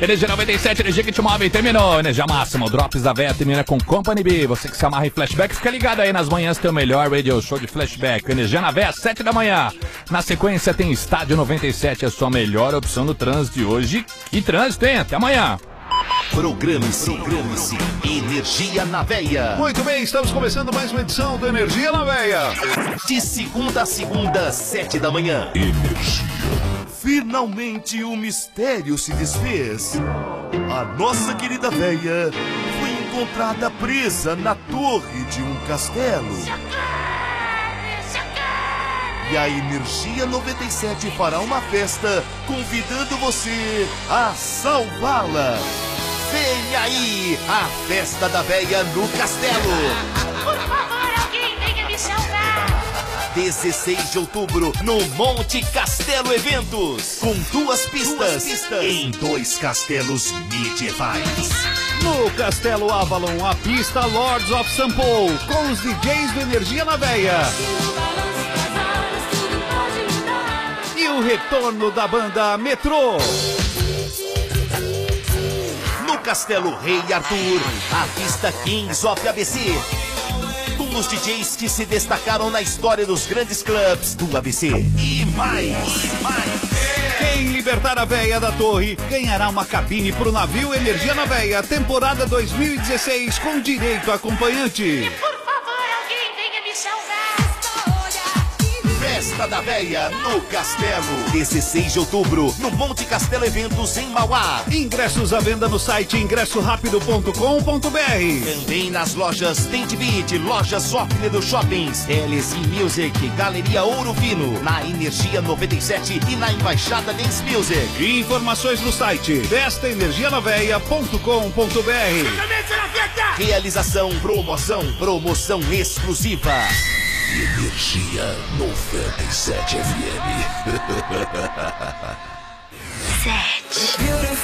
Energia 97, energia que te move, terminou. Energia máxima, o Drops da Véia termina com Company B. Você que se amarra em flashback, fica ligado aí nas manhãs, tem o melhor radio show de flashback. Energia na Véia, 7 da manhã. Na sequência tem Estádio 97, a sua melhor opção no trânsito de hoje. Que trânsito, hein? Até amanhã. Programe-se. Energia na Veia. Muito bem, estamos começando mais uma edição do Energia na Veia. De segunda a segunda, 7 da manhã. Energia. Finalmente o mistério se desfez. A nossa querida véia foi encontrada presa na torre de um castelo. E a Energia 97 fará uma festa convidando você a salvá-la. Vem aí, a festa da véia no castelo. Por favor, alguém venha me salvar. 16 de outubro, no Monte Castelo Eventos. Com duas pistas em 2 castelos medievais. No Castelo Avalon, a pista Lords of St. Paul, com os DJs do Energia na Veia. E o retorno da banda Metrô. No Castelo Rei Arthur, a pista Kings of ABC. Com os DJs que se destacaram na história dos grandes clubes do ABC. E mais. Quem libertar a véia da torre ganhará uma cabine pro navio Energia na Veia, temporada 2016, com direito a acompanhante. Por favor, alguém venha me salvar. Festa da Véia no Castelo. 16 de outubro, no Monte Castelo Eventos, em Mauá. Ingressos à venda no site ingressorapido.com.br. Também nas lojas Tente Beat, lojas Software dos Shoppings, LSI Music, Galeria Ouro Fino, na Energia 97 e na Embaixada Dance Music. Informações no site festaenergianaveia.com.br. Realização, promoção exclusiva. Energia 97 FM. 7.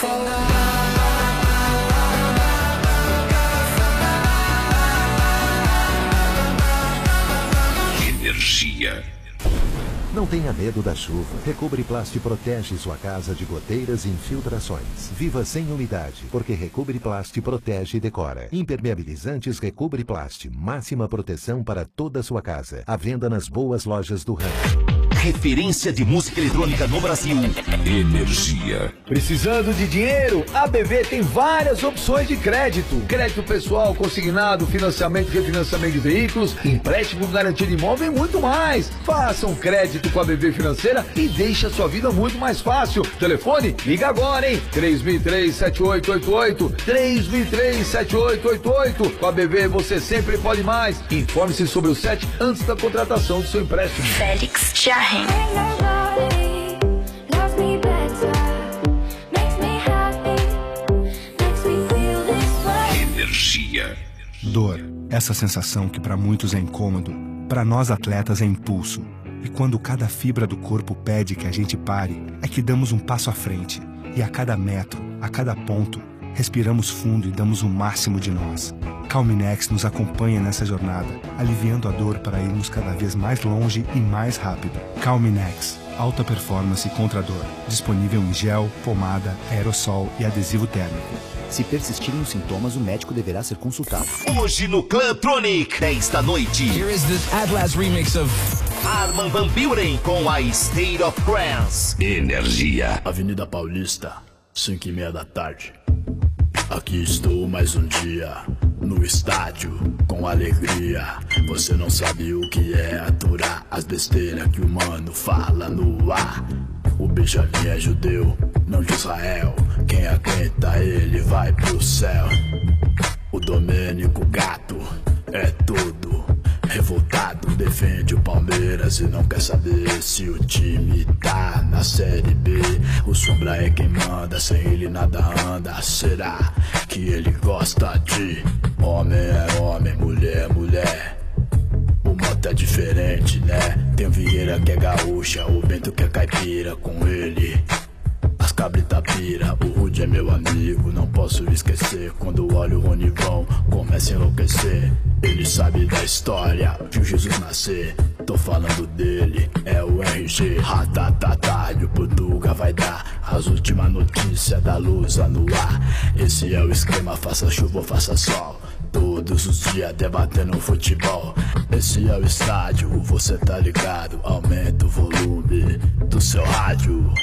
Energia. Não tenha medo da chuva. Recobriplast protege sua casa de goteiras e infiltrações. Viva sem umidade, porque Recobriplast protege e decora. Impermeabilizantes Recobriplast, máxima proteção para toda a sua casa. À venda nas boas lojas do ramo. Referência de música eletrônica no Brasil. Energia. Precisando de dinheiro? A BV tem várias opções de crédito. Crédito pessoal, consignado, financiamento e refinanciamento de veículos, empréstimo garantia de imóvel e muito mais. Faça um crédito com a BV Financeira e deixe a sua vida muito mais fácil. Telefone? Liga agora, hein? 3003-7888. 3003-7888. Com a BV você sempre pode mais. Informe-se sobre o SET antes da contratação do seu empréstimo. Félix Jarre. Energia. Dor. Essa sensação que para muitos é incômodo, para nós atletas é impulso. E quando cada fibra do corpo pede que a gente pare, é que damos um passo à frente. E a cada metro, a cada ponto, respiramos fundo e damos o máximo de nós. Calminex nos acompanha nessa jornada, aliviando a dor para irmos cada vez mais longe e mais rápido. Calminex, alta performance contra a dor. Disponível em gel, pomada, aerossol e adesivo térmico. Se persistirem os sintomas, o médico deverá ser consultado. Hoje no Clubtronic, 10 da noite. Here is the Atlas remix of Arman van Buren com a State of Trance. Energia. Avenida Paulista, 5:30 da tarde. Aqui estou mais um dia, no estádio, com alegria. Você não sabe o que é aturar as besteiras que o mano fala no ar. O Benjamin é judeu, não de Israel. Quem aguenta ele vai pro céu. O Domênico Gato é tudo revoltado, defende o Palmeiras e não quer saber se o time tá na Série B. O Sombra é quem manda, sem ele nada anda. Será que ele gosta de homem é homem, mulher é mulher? O Mota é diferente, né? Tem o Vieira que é gaúcha, o Bento que é caipira. Com ele as cabritas pira, o Rude é meu amigo, não posso esquecer. Quando olho o Ronivão, começa a enlouquecer. Ele sabe da história, viu Jesus nascer. tô falando dele, é o RG. Ratatata, e o Portuga vai dar as últimas notícias da Lusa no ar. Esse é o esquema, faça chuva ou faça sol, todos os dias debatendo futebol. Esse é o estádio, você tá ligado, aumenta o volume do seu rádio.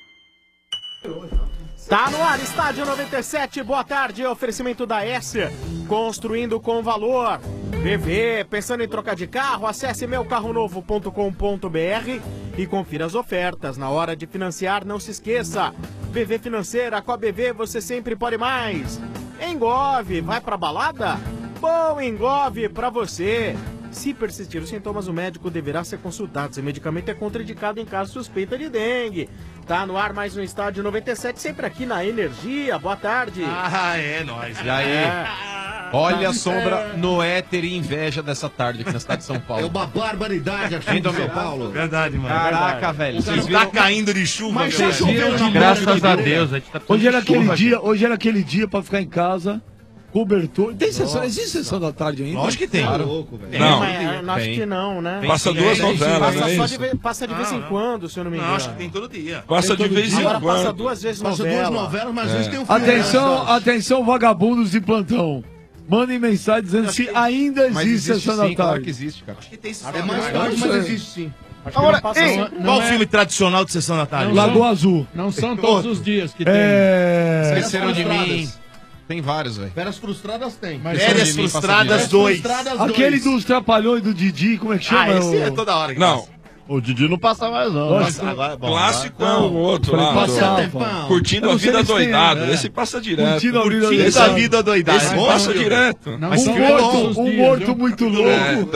Tá no ar, Estádio 97, boa tarde, oferecimento da S, construindo com valor. VV, pensando em trocar de carro, acesse meucarronovo.com.br e confira as ofertas. Na hora de financiar, não se esqueça, VV Financeira, com a BV você sempre pode mais. Engove, vai pra balada? Bom Engove pra você. Se persistir os sintomas, o médico deverá ser consultado. Esse medicamento é contraindicado em caso suspeita de dengue. Tá no ar mais um Estádio 97, sempre aqui na Energia. Boa tarde. Ah, é nóis. E aí? Olha a sombra no éter e inveja dessa tarde aqui na cidade de São Paulo. É uma barbaridade aqui em São Paulo. Verdade, mano. Caraca, velho. Vocês viram... Tá caindo de chuva, Mas velho. Graças a Deus. A gente tá hoje era aquele dia pra ficar em casa. Cobertor. Tem sessão, existe sessão da tarde ainda? Lógico que tem. Claro. Louco, velho. Não. Mas acho que não, né? Passa duas novelas, não é isso? Passa de vez em quando, se eu não me engano. Não, acho que tem todo dia. Passa de vez em quando. Agora passa duas vezes novela. Passa duas novelas, mas às vezes tem um filme. Atenção, vagabundos de plantão. Mandem mensagem dizendo se ainda existe sessão da tarde. Claro que existe, cara. Acho que tem sessão da tarde. É mais tarde, mas existe sim. Agora, qual filme tradicional de sessão da tarde? Lagoa Azul. Não são todos os dias que tem. Esqueceram de mim. Tem vários, velho. Férias Frustradas tem. Férias Frustradas 2. Aquele dos Trapalhões do Didi, como é que chama? Esse é toda hora que Não. O Didi não passa mais, não. Agora, bom, clássico é o outro lá. Curtindo a vida doidado. Esse passa direto. Curtindo a vida doidado. Esse passa direto. Um morto muito louco.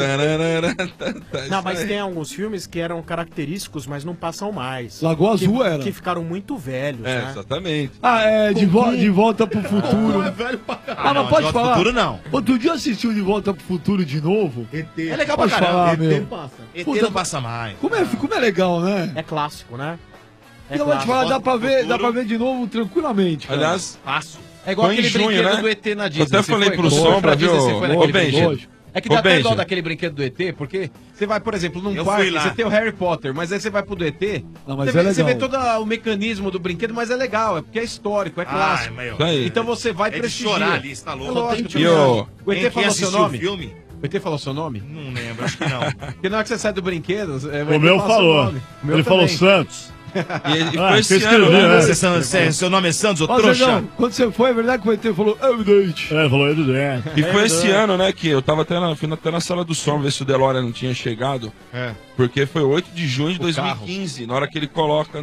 Não, mas tem alguns filmes que eram característicos, mas não passam mais. Lagoa Azul era. Que ficaram muito velhos, né? Exatamente. De Volta pro Futuro. Não pode falar. Futuro não. Outro dia assistiu De Volta pro Futuro de novo. É legal pra caramba. ET passa. ET não passa mais. Como é legal, né? É clássico, né? Eu vou te falar, dá pra ver de novo tranquilamente. Cara. Aliás, fácil. É igual aquele junho, brinquedo né? do ET na Disney. Eu até falei pro Sombra, viu? Ô, Benji. É que dá até dó daquele brinquedo do ET, porque você vai, por exemplo, num parque, você tem o Harry Potter, mas aí você vai pro do ET, você vê todo o mecanismo do brinquedo, mas é legal, é porque é histórico, é clássico. Então você vai prestigiar. Chorar ali, você tá louco. O ET falou seu nome? Filme? O ET falou seu nome? Não lembro, acho que não. Porque na hora que você sai do brinquedo... O meu falou. Ele falou Santos. E foi esse ano, né? Seu nome é Santos, ô trouxa? Quando você foi, é verdade que o ET falou evidente. Falou evidente. E foi esse ano, né, que eu tava fui até na sala do som, ver se o DeLorean não tinha chegado. Porque foi 8 de junho de 2015, na hora que ele coloca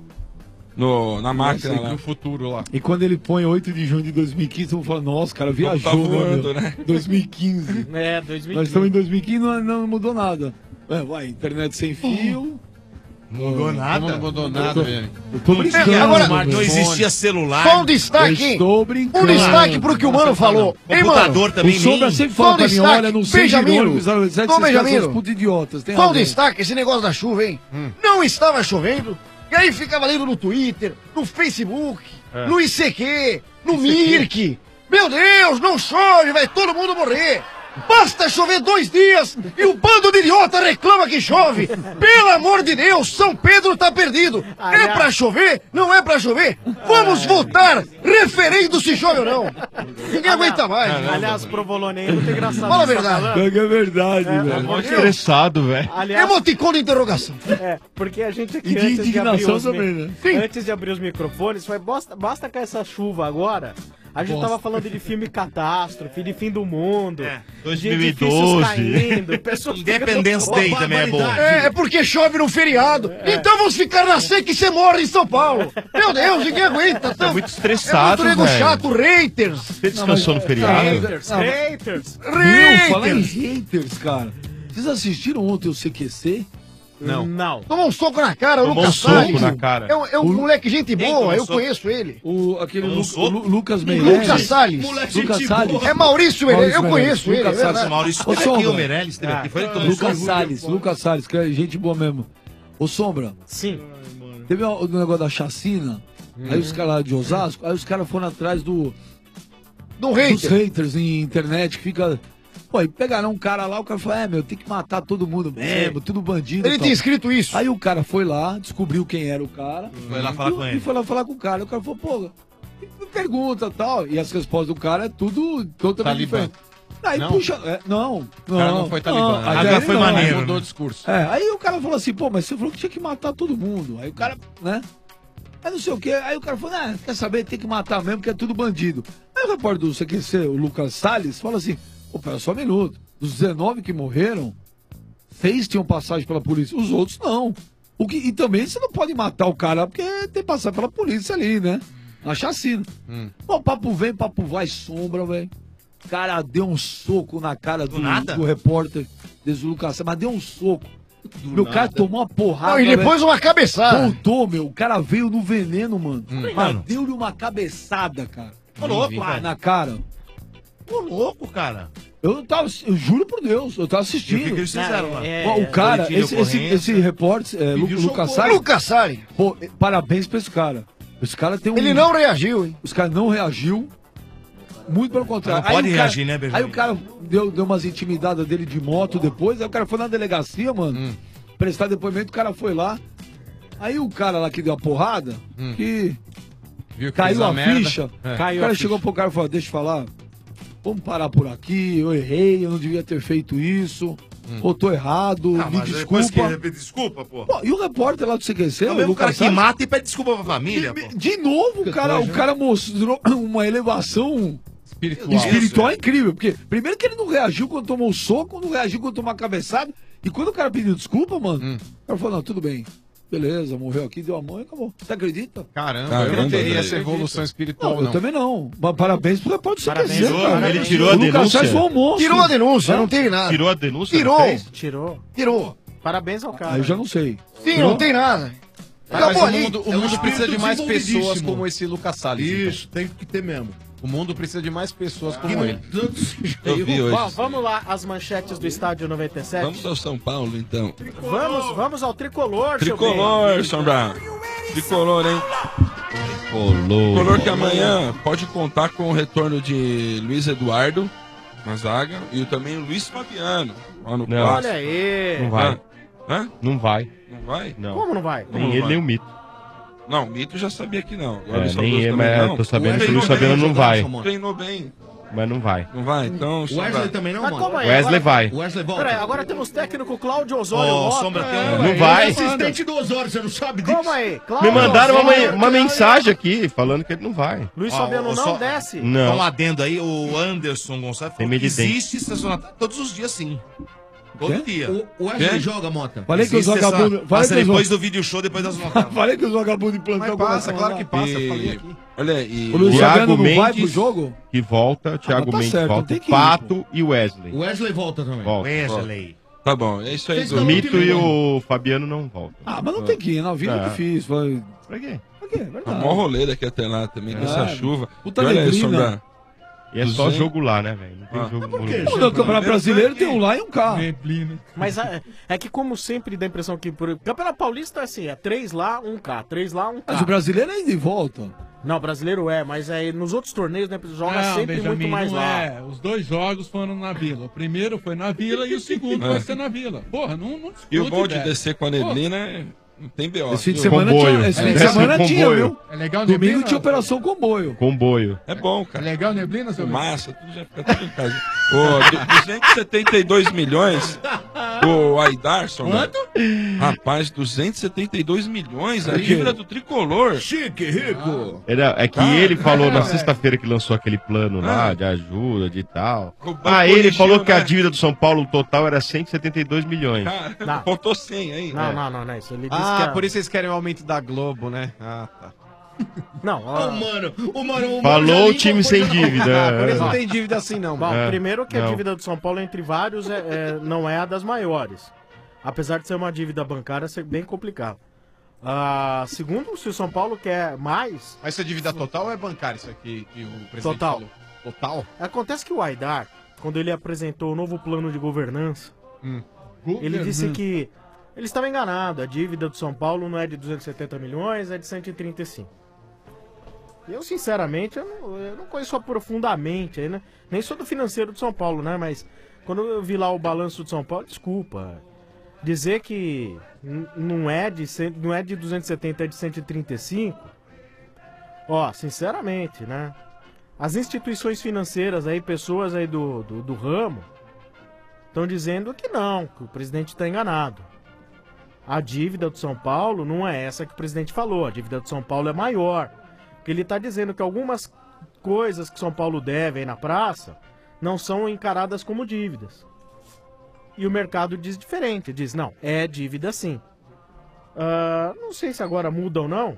na máquina lá. No futuro lá. E quando ele põe 8 de junho de 2015, eu vou falar, nossa, cara, viajou, tá voando, né? 2015. 2015. Nós estamos em 2015 e não mudou nada. Internet sem fio... Mudou nada? Não mudou nada, velho. Eu tô brincando. Agora, não existia celular. Só um destaque. Estou brincando. Um destaque pro que o Mano falou. Computador também. O Sombra sempre fala pra mim, olha, não sei de ônibus, Benjamino. idiotas. Só um destaque, esse negócio da chuva, hein? Não estava chovendo. E aí ficava lendo no Twitter, no Facebook, no ICQ, no Mirk. Meu Deus, não chove, vai todo mundo morrer. Basta chover 2 dias e o bando de idiota reclama que chove. Pelo amor de Deus, São Pedro tá perdido. É pra chover? Não é pra chover? Vamos votar referendo se chove ou não. Ninguém aguenta mais. Aliás, provolone é muito engraçado. Fala a verdade. É verdade, velho. Mó estressado, velho. Emoticon de interrogação. Porque a gente aqui E de indignação também, né? Antes de abrir os microfones, foi basta com essa chuva agora. A gente tava falando de filme catástrofe, de fim do mundo. 2012. Caindo, pessoas Independence Day também é bom. É porque chove no feriado. Então vamos ficar na seca e você morre em São Paulo. Meu Deus, ninguém aguenta. Tá muito estressado, velho. É muito nego velho. chato, haters. Você descansou no feriado? Haters. Fala em haters, cara. Vocês assistiram ontem o CQC? Não. Tomou um soco na cara, o Tomou Lucas um soco Salles. na cara. É um moleque gente boa, eu conheço ele. Aquele Lucas Meirelles. Lucas Salles. Lucas Salles. É Maurício Meirelles, eu conheço ele. Maurício esteve aqui, o Meirelles esteve aqui. Foi ele que tomou Lucas Salles, que é gente boa mesmo. Ô Sombra. Sim. Teve o negócio da chacina, aí os caras lá de Osasco, aí os caras foram atrás dos haters em internet, que fica Pô, aí pegaram um cara lá, o cara falou, tem que matar todo mundo mesmo, tudo bandido. Ele tinha escrito isso. Aí o cara foi lá, descobriu quem era o cara. Foi lá falar com ele. E foi lá falar com o cara. O cara falou, pô, pergunta e tal. E as respostas do cara é tudo totalmente diferente. Aí não? puxa. Não. O cara não foi talibã. Aí foi maneiro. Mudou o discurso. Aí o cara falou assim, pô, mas você falou que tinha que matar todo mundo. Aí o cara, né? Aí não sei o quê. Aí o cara falou, quer saber, tem que matar mesmo, porque é tudo bandido. Aí o repórter do CQC, o Lucas Salles, fala assim, pô, pera só um minuto. Dos 19 que morreram, 6 tinham passagem pela polícia, os outros não. E também você não pode matar o cara, porque tem que passar pela polícia ali, né? Na chacina. Pô, papo vem, papo vai, sombra, velho. O cara deu um soco na cara do repórter desse Lucas Salles, mas deu um soco. Meu cara tomou uma porrada. Não, e depois uma cabeçada. Voltou, meu. O cara veio no veneno, mano. Mas deu-lhe uma cabeçada, cara. Ô, louco, na cara. Ô, louco, cara. Eu juro por Deus, eu tava assistindo. E o que eles fizeram lá? O cara, esse repórter, Lucas Salles. Lucas Salles. Pô, parabéns pra esse cara. Esse cara tem um. Ele não reagiu, hein? Os caras não reagiu. Muito pelo contrário. Não pode reagir, né, Benjamin? Aí o cara deu umas intimidadas dele de moto depois. Aí o cara foi na delegacia, mano. Prestar depoimento, o cara foi lá. Aí o cara lá que deu a porrada, que caiu a ficha. O cara chegou pro cara e falou, deixa eu falar. Vamos parar por aqui, eu errei, eu não devia ter feito isso. Ou tô errado, me desculpa. Desculpa, pô. Pô, e o repórter lá do CQC, É o mesmo cara que mata e pede desculpa pra família, pô. De novo, o cara mostrou uma elevação espiritual incrível. Porque, primeiro que ele não reagiu quando tomou um soco, não reagiu quando tomou uma cabeçada. E quando o cara pediu desculpa, mano, o cara falou, não, tudo bem. Beleza, morreu aqui, deu a mão e acabou. Você acredita? Caramba, eu não teria essa evolução espiritual, não. Eu também não. Mas parabéns pro repórter do CQC, cara. Ele tirou a denúncia. Tirou a denúncia, não tem nada. Tirou a denúncia? Tirou. Parabéns ao cara. Aí eu já não sei. Sim, não tem nada. Mas o mundo precisa de mais pessoas como esse Lucas Salles. Isso, tem que ter mesmo. O mundo precisa de mais pessoas como ele. Eu vi hoje. Bom, vamos lá, as manchetes do Estádio 97. Vamos ao São Paulo, então. Vamos ao Tricolor, Tricolor, Sombra. Tricolor, hein? Tricolor que amanhã pode contar com o retorno de Luiz Eduardo na zaga e também o Luiz Fabiano. Olha aí. Não vai. Hã? Não vai. Não vai? Não. Como não vai? Nem ele, nem o Mito. Não, o Mito já sabia que não. Nem ele, mas tô sabendo que o Luiz Fabiano não vai. Treinou bem. Mas não vai. Não vai? Então... O Wesley também não, mano. Wesley vai. O Wesley volta. Peraí, agora temos técnico Cláudio Osório. Sombra tem não vai. Ele é assistente do Osório, você não sabe disso. Calma aí, Cláudio Me mandaram Osório, uma mensagem aqui falando que ele não vai. Luiz Fabiano não desce. Não. Só um adendo aí, o Anderson Gonçalves falou que existe estacionamento todos os dias, sim. Todo dia. O Wesley joga, Mota. Falei que os vagabundos... Passa depois do vídeo show, depois das notas. Falei que os vagabundos de plantão... Mas passa, claro que passa. Falei aqui. Olha, e o Luiz Thiago Fabiano não vai Mendes, pro jogo? que volta, Thiago tá Mendes certo, volta, tem que ir, Pato e Wesley. O Wesley volta também. Volta. Wesley. Tá bom, é isso aí. Vocês O não Mito e o Fabiano não voltam. Ah, mas não tem que ir, na vida é difícil. Vai... Pra quê? Pra quê? Verdade. A maior rolê daqui até lá também, com essa chuva. Puta E olha aí, neblina. Sombra. E é só jogo lá, né, velho? Não tem jogo por quê? No Campeonato Brasileiro tem um lá e um cá. Mas é que, como sempre, dá a impressão que... Campeonato Paulista é assim, é 3 lá, 1 cá. 3 lá, 1 cá. Mas o brasileiro é ida e volta. Não, brasileiro mas aí nos outros torneios, né, joga sempre muito mais lá. Os dois jogos foram na Vila. O primeiro foi na Vila e o segundo vai ser na Vila. Porra, não discute, E o bom de velho. descer com a neblina não tem B.O. Esse fim de semana tinha, viu? É legal Domingo neblina? tinha operação comboio. Comboio. É bom, cara. É legal neblina, seu Massa, tudo já fica tudo em casa. 272 milhões. O Aidarson. Quanto? Rapaz, 272 milhões a dívida do Tricolor. Chique, rico. É que ele falou na sexta-feira que lançou aquele plano lá de ajuda, de tal. O banco Ele corrigiu, falou que a né? dívida do São Paulo total era 172 milhões. Cara, faltou 100 aí. Não, isso. Ele disse que Por isso vocês querem o aumento da Globo, né? Ah, tá. Não, O mano Falou o time sem dívida. Por isso não tem dívida assim, não. Bom, primeiro que a não. dívida do São Paulo, entre vários, não é a das maiores. Apesar de ser uma dívida bancária, ser bem complicado. Segundo, se o São Paulo quer mais... Mas se a dívida total ou é bancária isso aqui que o presidente Total. falou? Total? Acontece que o Aidar, quando ele apresentou o novo plano de governança, ele disse que ele estava enganado. A dívida do São Paulo não é de 270 milhões, é de 135. Eu, sinceramente, eu não conheço profundamente, né? Nem sou do financeiro do São Paulo, né? Mas quando eu vi lá o balanço de São Paulo, desculpa, dizer que não é de 270, é de 135, ó, sinceramente, né? As instituições financeiras aí, pessoas aí do ramo, estão dizendo que não, que o presidente está enganado. A dívida do São Paulo não é essa que o presidente falou, a dívida do São Paulo é maior. Porque ele está dizendo que algumas coisas que São Paulo deve aí na praça não são encaradas como dívidas. E o mercado diz diferente, diz, não, é dívida sim. Não sei se agora muda ou não.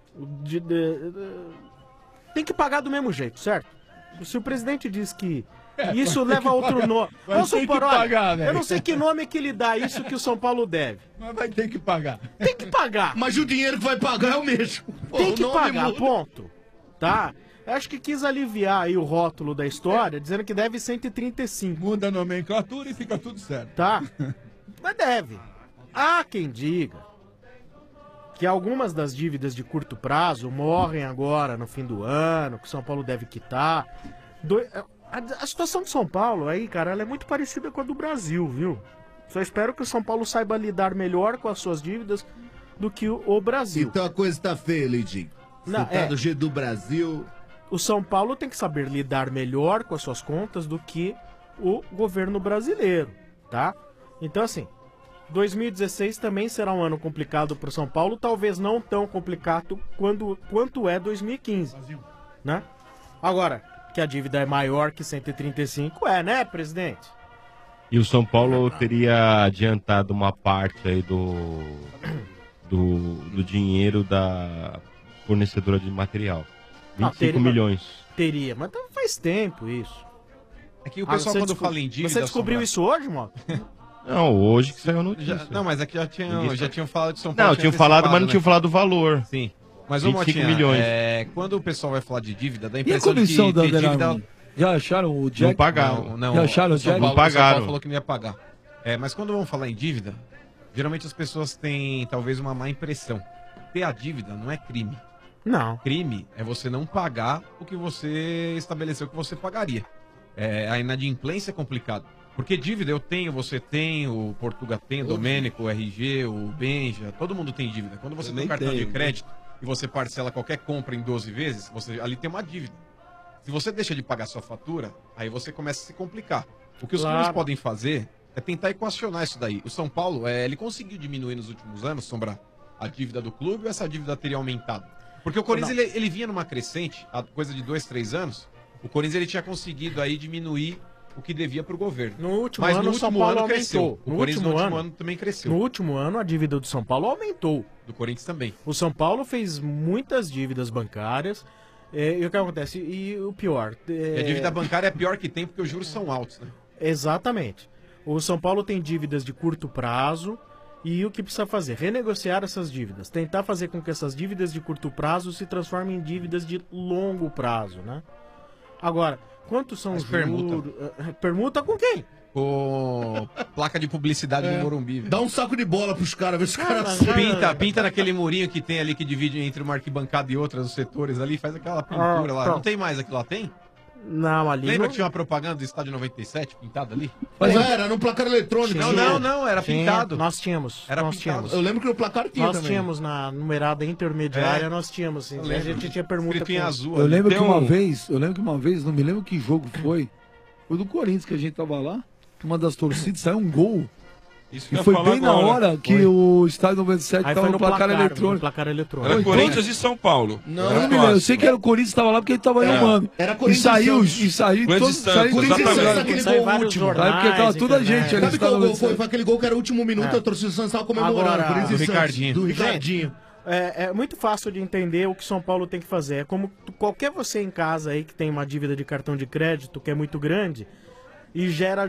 Tem que pagar do mesmo jeito, certo? Se o presidente diz que isso leva a outro nome. Vamos supor, olha, eu não sei que nome que ele dá isso que o São Paulo deve. Mas vai ter que pagar. Tem que pagar. Mas o dinheiro que vai pagar é o mesmo. Tem que pagar, ponto. Tá? Eu acho que quis aliviar aí o rótulo da história, dizendo que deve 135. Muda a nomenclatura e fica tudo certo. Tá? Mas deve. Há quem diga que algumas das dívidas de curto prazo morrem agora no fim do ano, que São Paulo deve quitar. A situação de São Paulo aí, cara, ela é muito parecida com a do Brasil, viu? Só espero que o São Paulo saiba lidar melhor com as suas dívidas do que o Brasil. Então a coisa tá feia, Lidinho. Não, tá do jeito do Brasil. O São Paulo tem que saber lidar melhor com as suas contas do que o governo brasileiro, tá? Então, assim, 2016 também será um ano complicado para o São Paulo, talvez não tão complicado quanto é 2015, né? Agora, que a dívida é maior que 135, né, presidente? E o São Paulo teria adiantado uma parte aí do dinheiro da fornecedora de material. 25 milhões. Teria, mas faz tempo isso. É que o pessoal quando fala em dívida... Você descobriu isso hoje, Moto? Não, hoje que saiu a notícia. Não, mas é que já tinham falado de São Paulo. Não, tinham falado, mas não tinham falado do valor. Sim. Mas, 25 milhões. Quando o pessoal vai falar de dívida, dá a E a impressão de comissão que da dívida... Já acharam o Jack? Não pagaram. Não, Já acharam o Jack? Paulo, Não pagaram. São Paulo falou que não ia pagar. Mas quando vamos falar em dívida, geralmente as pessoas têm talvez uma má impressão. Ter a dívida não é crime. Não. Crime é você não pagar o que você estabeleceu que você pagaria. A inadimplência é complicado. Porque dívida eu tenho, você tem, o Portuga tem, o Domênico, o RG, o Benja, todo mundo tem dívida. Quando você tem um cartão de crédito e você parcela qualquer compra em 12 vezes, você ali tem uma dívida. Se você deixa de pagar sua fatura, aí você começa a se complicar. O que os clubes podem fazer é tentar equacionar isso daí. O São Paulo, ele conseguiu diminuir nos últimos anos, Sombra, a dívida do clube, ou essa dívida teria aumentado? Porque o Corinthians, ele vinha numa crescente, há coisa de 2, 3 anos, o Corinthians ele tinha conseguido aí diminuir o que devia para o governo. No último ano, o São Paulo aumentou. O Corinthians no último ano também cresceu. No último ano, a dívida do São Paulo aumentou. Do Corinthians também. O São Paulo fez muitas dívidas bancárias. E o que acontece? E o pior... E a dívida bancária é a pior que tem, porque os juros são altos, né? Exatamente. O São Paulo tem dívidas de curto prazo. E o que precisa fazer? Renegociar essas dívidas. Tentar fazer com que essas dívidas de curto prazo se transformem em dívidas de longo prazo, né? Agora, quantos são os permuta? Permuta com quem? Com placa de publicidade do Morumbi. Dá um saco de bola pros caras, ver se os caras... Pinta naquele murinho que tem ali que divide entre uma arquibancada e outra, os setores ali, faz aquela pintura lá. Pronto. Não tem mais aquilo lá, tem? Não, ali Lembra não... que tinha uma propaganda do Estádio 97 pintada ali? Mas era no placar eletrônico. Não, era pintado. Nós tínhamos. Era nós pintado. tínhamos. Eu lembro que no placar tinha Nós também. tínhamos na numerada intermediária, nós tínhamos, sim. A gente tinha permuta Escrito em azul. Eu lembro Tem que uma vez, não me lembro que jogo foi do Corinthians que a gente tava lá, uma das torcidas saiu um gol. Isso que E eu ia foi falar bem na agora. hora que o Estádio 97 Aí tava foi no placar eletrônico. No placar eletrônico. Era Corinthians e São Paulo. Não, eu não me lembro. Eu sei que era o Corinthians que tava lá porque ele tava mano. Era E Corinthians saiu, Santos. Corinthians Santos, exatamente. Aquele Saiu gol vários último. jornais, Porque tava toda a gente ali. Sabe no qual Estádio gol foi? 97. Foi aquele gol que era o último minuto, a torcida do Santos estava comemorando. Agora, Corinthians do e Santos. Ricardinho. Do Ricardinho. É muito fácil de entender o que São Paulo tem que fazer. É como qualquer você em casa aí que tem uma dívida de cartão de crédito que é muito grande e gera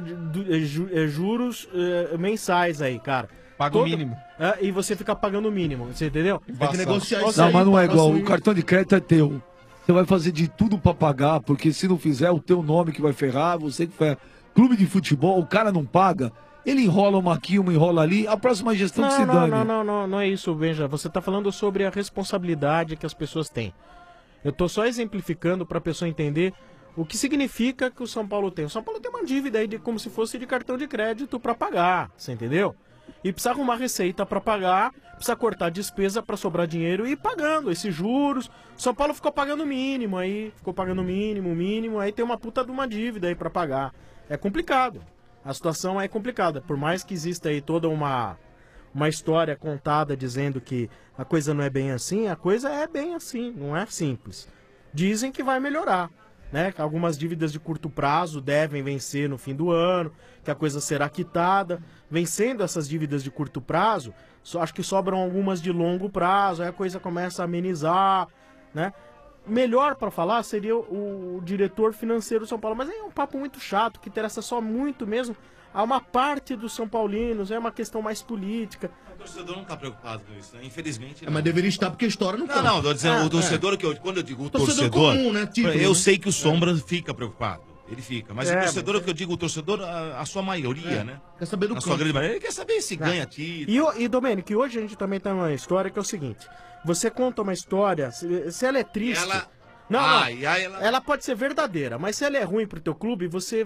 juros mensais aí, cara. Paga o mínimo. E você fica pagando o mínimo, você entendeu? Tem que negociar isso Não, aí, mas não é pagar igual. assim. O cartão de crédito é teu. Você vai fazer de tudo pra pagar, porque se não fizer, o teu nome que vai ferrar, você que ferra. Clube de futebol, o cara não paga, ele enrola uma aqui, uma enrola ali, a próxima gestão que se dane. Não é isso, Benja. Você tá falando sobre a responsabilidade que as pessoas têm. Eu tô só exemplificando pra pessoa entender O que significa que o São Paulo tem? O São Paulo tem uma dívida aí como se fosse de cartão de crédito para pagar, você entendeu? E precisa arrumar receita para pagar, precisa cortar despesa para sobrar dinheiro e ir pagando esses juros. São Paulo ficou pagando o mínimo aí, mínimo, aí tem uma puta de uma dívida aí para pagar. É complicado. A situação é complicada. Por mais que exista aí toda uma história contada dizendo que a coisa não é bem assim, a coisa é bem assim, não é simples. Dizem que vai melhorar, né? Que algumas dívidas de curto prazo devem vencer no fim do ano, que a coisa será quitada. Vencendo essas dívidas de curto prazo, acho que sobram algumas de longo prazo, aí a coisa começa a amenizar, né? Melhor para falar seria o diretor financeiro do São Paulo, mas aí é um papo muito chato, que interessa só muito mesmo a uma parte dos São Paulinos, é uma questão mais política. O torcedor não tá preocupado com isso, né? Infelizmente. Mas deveria estar porque a história não tá. Não, tô dizendo, o torcedor, quando eu digo o torcedor comum, né? Tipo, eu né? sei que o Sombra fica preocupado. Ele fica. Mas o torcedor, que eu digo, o torcedor, a sua maioria, né? Quer saber do Na sua grande maioria, ele quer saber se ganha título. E Domênico, que hoje a gente também tem uma história que é o seguinte: você conta uma história, se ela é triste. Não, ela pode ser verdadeira, mas se ela é ruim pro teu clube, você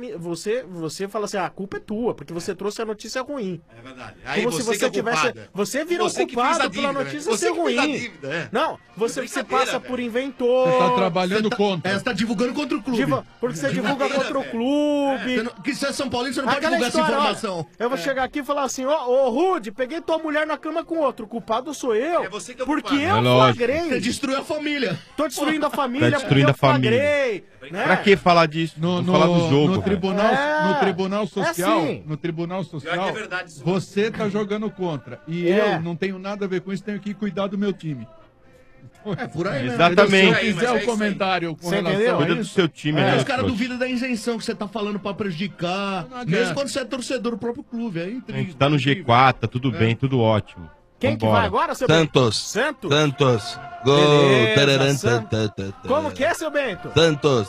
você fala assim, a culpa é tua, porque você trouxe a notícia ruim. É verdade. Aí como se você tivesse, você vira o culpado pela notícia ser ruim. Não, você passa por inventor. Você tá trabalhando contra. Você tá divulgando contra o clube. Porque você divulga contra o clube. Que você é São Paulino, você não pode divulgar essa informação. Eu vou chegar aqui e falar assim, ô Rude, peguei tua mulher na cama com outro, o culpado sou eu. É você que é o porque culpado. eu flagrei. Você destruiu a família. Tô destruindo a família, Tá destruindo a família. Né? Pra que falar disso? Vamos falar do jogo. No tribunal social, assim. no tribunal social, Pior que é verdade isso. você tá jogando contra. E eu não tenho nada a ver com isso, tenho que cuidar do meu time. É por aí, né? Exatamente. Se eu fizer o comentário com Você relação entendeu? a Cuida do isso, seu time, né? Os caras duvidam da isenção que você tá falando pra prejudicar. Não adianta. Mesmo quando você é torcedor do próprio clube. É A intriga. gente tá no G4, tá tudo bem, tudo ótimo. Quem que Vambora. vai agora, seu Santos. Bento? Santos. Gol. Beleza, Tararam, Santos. tan, tan, tan. Como que é, seu Bento? Santos.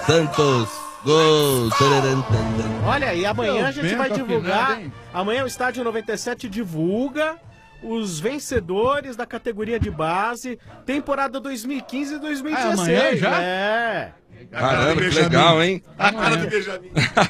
Gol. Tararam, tan, tan. Olha, e amanhã a gente Bento vai divulgar. afinado, hein? Amanhã o Estádio 97 divulga os vencedores da categoria de base, temporada 2015 e 2016. amanhã já? É. Caramba, que legal, hein? A cara do Benjamin.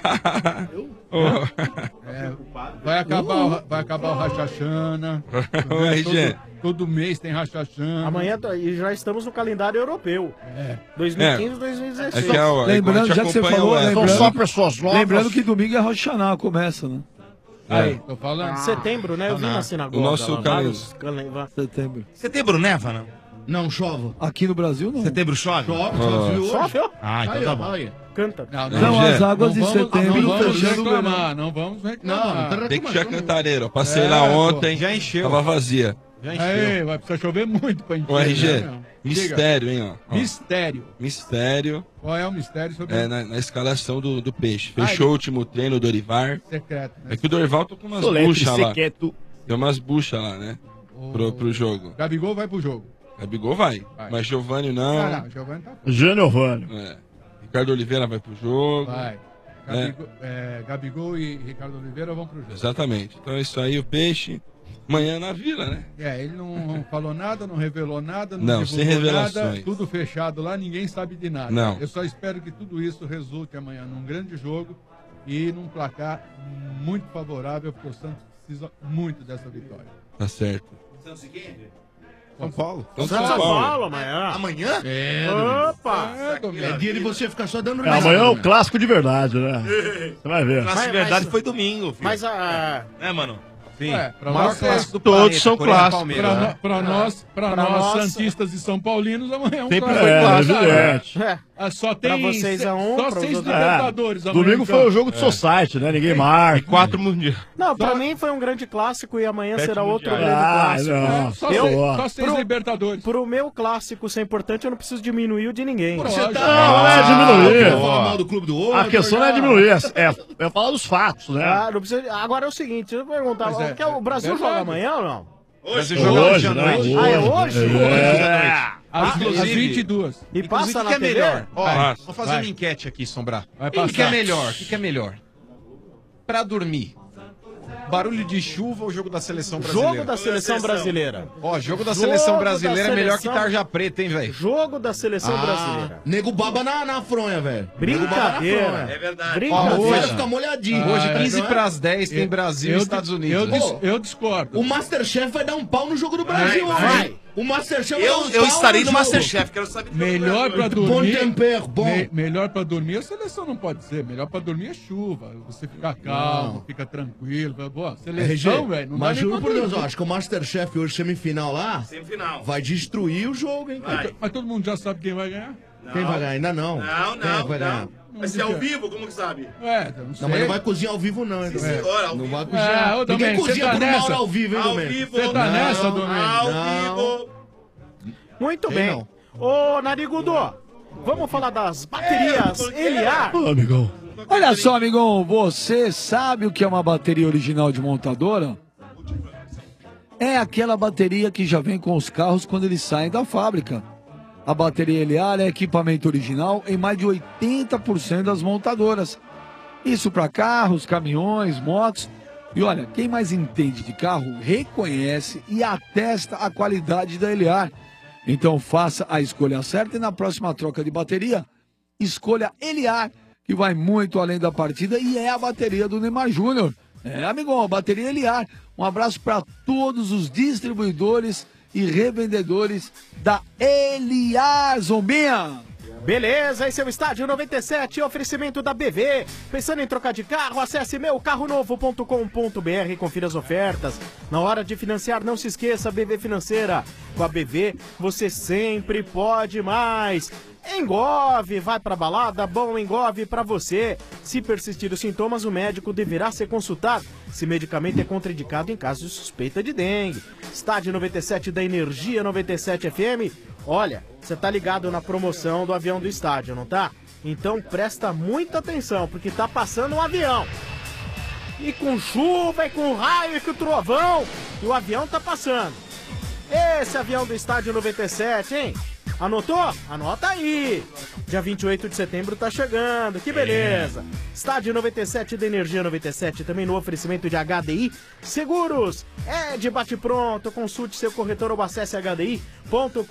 Vai acabar o Rachachana. Ô, RG. Todo mês tem Rachachana. Amanhã e já estamos no calendário europeu. 2015 e 2016. É que é o- Lembrando, a gente já que você acompanha falou, o Everton. lembrando, Só pessoas novas. lembrando que domingo é Rosh Hashanah, começa, né? Aí, tô falando. Setembro, né? Eu vi na sinagoga. O nosso lá, calendário. vários Setembro. Setembro neva, não? Não, chova. Aqui no Brasil, não. Setembro chove? Chove, só viu hoje. Só, Ah, então Aí, tá ó, bom. aí. canta. Não, as águas de setembro. Não vamos fechando o reclamar, verão. não vamos reclamar. Tem que encher a cantareira. Eu passei lá ontem, já encheu. tava vazia. Já encheu. Aí, vai precisar chover muito pra encher. O RG, né, meu? mistério, hein, ó. Mistério. Mistério. Qual é o mistério sobre É, na escalação do Peixe. Fechou o último treino do Dorivar. secreto? Né? É que o Dorival tá com umas Solete, buchas lá. secreto. Deu umas buchas lá, né? Pro jogo. Gabigol vai pro jogo. Gabigol vai. Mas Giovani não. Ah, não, Giovani tá fora. Giovanni. É. Ricardo Oliveira vai pro jogo. Vai. Gabigol e Ricardo Oliveira vão pro jogo. Exatamente. Então é isso aí, o Peixe. Amanhã na Vila, né? Ele não falou nada, não revelou nada, Não, divulgou sem revelações. nada, tudo fechado lá, ninguém sabe de nada. Não. Eu só espero que tudo isso resulte amanhã num grande jogo e num placar muito favorável, porque o Santos precisa muito dessa vitória. Tá certo. São Paulo. São Paulo amanhã. Amanhã? Opa! É dia de você ficar só dando amanhã é o clássico de verdade, né? Você vai ver. O clássico de verdade foi domingo, filho. Mas a... Né, mano? Sim. Pra O maior nós, clássico do todos planeta, são Corinthians e clássicos. Palmeiras, né? pra nós, santistas e são paulinos, amanhã é um Sempre clássico. foi clássico. Cara. É. Só tem Pra vocês é um, só pra 6 outros- Libertadores. amanhã, Domingo então. foi o jogo do Society, né? Ninguém marca. 4 mundiais. Não, pra mim foi um grande clássico e amanhã será outro mundiais. grande Ah, clássico. não. Só seis Libertadores. Pro meu clássico ser importante, eu não preciso diminuir o de ninguém. Lógico. Você tá... Não é diminuir. Quer falar mal do clube do outro? A questão não é diminuir, é falar dos fatos, né? Ah, não precisa... Agora é o seguinte, eu vou perguntar, Mas quer o Brasil verdade. joga amanhã ou não? Brasil joga hoje à né? noite. Ah, é hoje? Às Inclusive- 22. E Inclusive, passa o na que é TV? melhor? Ó, Passa. vou fazer Vai. uma enquete aqui, Sombrar. Vai O que é passar. melhor? O que é melhor? Pra dormir. barulho de chuva ou jogo da seleção brasileira? Jogo da seleção brasileira. Ó, jogo da seleção brasileira é melhor que tarja preta, hein, velho? Jogo da seleção brasileira. Nego baba na fronha, velho. Brincadeira. É verdade. Brincadeira. Hoje fica molhadinho. Hoje, 15 pras 10, tem Brasil e Estados Unidos. Eu discordo. O Masterchef vai dar um pau no jogo do Brasil hoje. vai. O Masterchef vai dar um pau Eu estarei no de jogo. Masterchef, quero saber. Melhor pra Bom dormir. tempero, bom. Melhor pra dormir a seleção não pode ser. Melhor pra dormir é chuva. Você fica calmo, fica tranquilo. Pô, seleção, velho. Não Mas dá nem juro pra por Deus, dormir. eu acho que o Masterchef hoje, semifinal lá, vai destruir o jogo, hein? Mas todo mundo já sabe quem vai ganhar? Quem vai ganhar? Ainda não. Quem é que vai ganhar? Vai ser ao vivo, como que sabe? Não, mas não vai cozinhar ao vivo, não, hein, Domênico? Não vai cozinhar. ô, Ninguém Domênico, cozinha você tá por uma nessa? hora ao vivo, hein, Ao Domênico? vivo. Você tá Não, nessa, Domênico? Ao vivo. Muito Sei bem. não. Ô, Narigudo, vamos falar das baterias Eliar. Amigão. Olha só, amigão, você sabe o que é uma bateria original de montadora? É aquela bateria que já vem com os carros quando eles saem da fábrica. A bateria Eliar é equipamento original em mais de 80% das montadoras. Isso para carros, caminhões, motos. E olha, quem mais entende de carro reconhece e atesta a qualidade da Eliar. Então faça a escolha certa e na próxima troca de bateria, escolha Eliar, que vai muito além da partida e é a bateria do Neymar Júnior. É, amigão, a bateria Eliar. Um abraço para todos os distribuidores e revendedores da Eliar, Zombinha. Beleza, esse é o Estádio 97, oferecimento da BV. Pensando em trocar de carro, acesse meucarronovo.com.br e confira as ofertas. Na hora de financiar, não se esqueça, BV Financeira. Com a BV, você sempre pode mais. Engove, vai pra balada, bom Engove pra você. Se persistir os sintomas, o médico deverá ser consultado. Esse medicamento é contraindicado em caso de suspeita de dengue. Estádio 97 da Energia 97 FM. Olha, você tá ligado na promoção do avião do estádio, não tá? Então presta muita atenção, porque tá passando um avião. E com chuva, e com raio, e com trovão, e o avião tá passando. Esse avião do estádio 97, hein? Anotou? Anota aí. Dia 28 de setembro tá chegando, que beleza. Estádio 97 da Energia 97, também no oferecimento de HDI Seguros. É de bate-pronto, consulte seu corretor ou acesse hdi.com.br.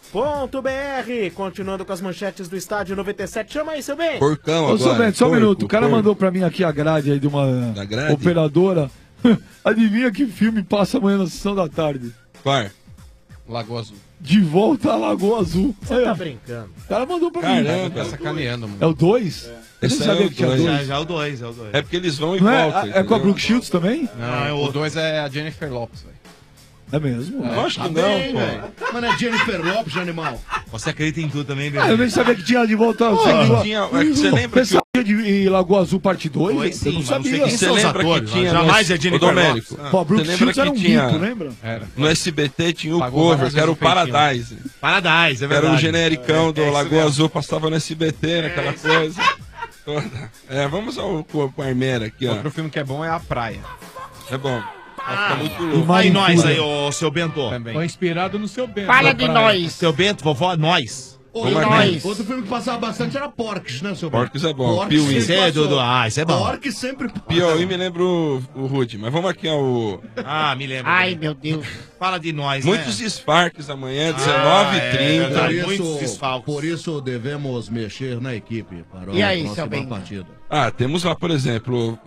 Continuando com as manchetes do Estádio 97, chama aí, seu bem. Porcão Ô, seu agora. Bento, só um Porco, minuto. O cara porco. mandou pra mim aqui a grade aí de uma Da grade? operadora. Adivinha que filme passa amanhã na sessão da tarde? Qual? Lagoa Azul. De volta à Lagoa Azul. Você tá brincando. O cara mandou pra mim. Caramba, Tá sacaneando, mano. É o 2? Eu nem Esse sabia é o que tinha dois. 2. Já é o 2, é o 2. É porque eles vão e Não é, voltam. é com a entendeu? Brooke Shields também? Não, o 2 é a Jennifer Lopes, velho. É mesmo? Eu acho que Tá não, bem, pô. velho. Mano, é Jennifer Lopes, animal. Você acredita em tudo também, velho? Ah, eu nem sabia que tinha de volta. Você lembra Você sabia de Lagoa Azul parte 2? Foi Eu sim, não mas não sei sabia. quem Você são os lembra atores, que tinha... jamais no- é Jennifer Ô, Domênico, Lopes. Pô, a Brooke você lembra Shields era um que tinha... mito, lembra? Era. No SBT tinha o Pagou cover, várias que era o vezes o peitinho. Paradise. Paradise, é Era verdade. o genericão do isso Lagoa mesmo. Azul, passava no SBT, naquela coisa toda. É, vamos ao Armera aqui, ó. Outro filme que é bom é A Praia. É bom. Vai ficar muito louco. Aí nós aí, ô seu Bento. Também. Foi inspirado no seu Bento. Fala da de praia. nós. Seu Bento, vovó, nós. Vamos nós. Outro filme que passava bastante era Porques, né, seu Porques é bom. Porques Piuí. Isso é, Dudu. Ah, isso é bom. Porques sempre... Piauí me lembra o Rude, mas vamos aqui ao... Ah, me lembro. Ai, meu Deus. Fala de nós, Muitos né? desfalques amanhã, Ah, 19h30. verdade. Muitos desfalques. Por isso devemos mexer na equipe para E a aí, próxima seu bem? partida. Ah, temos lá, por exemplo,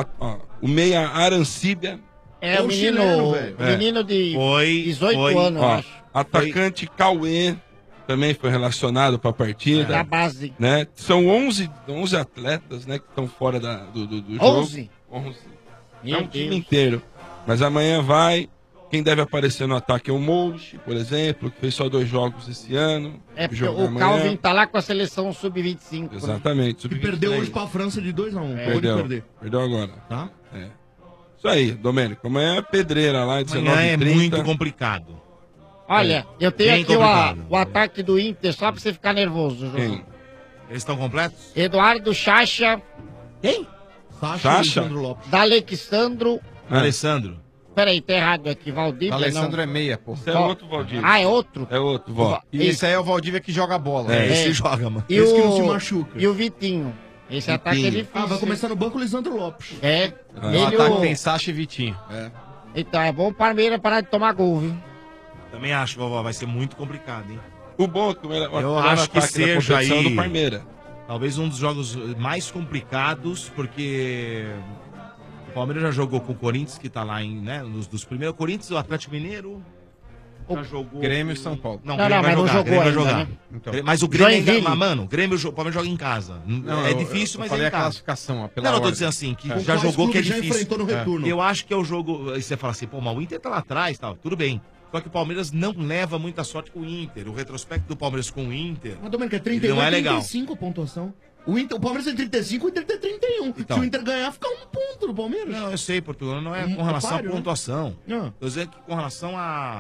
o meia Arancíbia, É o chileno, menino, velho. menino de Foi, 18 foi. anos, eu ó, acho. atacante Cauê, também foi relacionado para a partida. Da base. Né? São 11 atletas, né, que estão fora do jogo. 11? 11. Meu É um time Deus. inteiro. Mas amanhã vai. Quem deve aparecer no ataque é o Mouche, por exemplo, que fez só 2 jogos esse ano. É porque Joga o amanhã. Calvin tá lá com a seleção sub-25. né? Exatamente. Que sub-23. perdeu hoje pra França de 2-1. Acabou de Perdeu. perder. Perdeu agora. Tá? É. Isso aí, Domênico. Amanhã é pedreira lá, 19h30. Amanhã é muito complicado. Olha, eu tenho Bem aqui complicado. o ataque do Inter, só pra você ficar nervoso, João. Quem? Eles estão completos? Eduardo Chacha, Quem? Sacha Sacha? Alexandre Lopes. D'Alexandro. Alessandro. Peraí, tá errado aqui, Valdívia Alessandro não. é meia, pô. Esse é outro Valdívia. Ah, é outro? É outro, Vó. E esse aí é o Valdívia que joga bola. É, né? esse joga, mano. E Esse o... que não se machuca. E o Vitinho. Esse ataque é difícil. Ah, vai começar no banco o Lisandro Lopes. É. No Ele ataque o- tem Sacha e Vitinho. Então, é bom o Palmeiras parar de tomar gol, viu? Também acho, vovó, vai ser muito complicado, hein? O bom é que Eu acho que seja aí do Palmeiras. talvez um dos jogos mais complicados, porque o Palmeiras já jogou com o Corinthians, que tá lá em, né, dos primeiros. Corinthians, o Atlético Mineiro já jogou. Grêmio e São Paulo. Não, o Não, Grêmio mas não vai jogar, jogou Grêmio vai ainda, jogar. né? Então. Mas o Grêmio Joinville. ainda, mano, o Grêmio, o Palmeiras joga em casa. Não, é eu- difícil, eu mas falei é em a casa. classificação, ó, pela Não, eu tô ordem. dizendo assim, que É. já Com quais jogou que é clubes já difícil. enfrentou no retorno? Eu acho que é o jogo, aí você fala assim, pô, mas o Inter tá lá atrás, tal, tudo bem. Só que o Palmeiras não leva muita sorte com o Inter. O retrospecto do Palmeiras com o Inter. Mas, Domênico, é ele 31 não é e legal. 35 a pontuação. O Palmeiras tem 35, o Inter tem 31. Então. Se o Inter ganhar, fica um ponto no Palmeiras. Não, eu sei, Portugal, não é com relação páreo, à né? pontuação. Não. Tô dizendo que com relação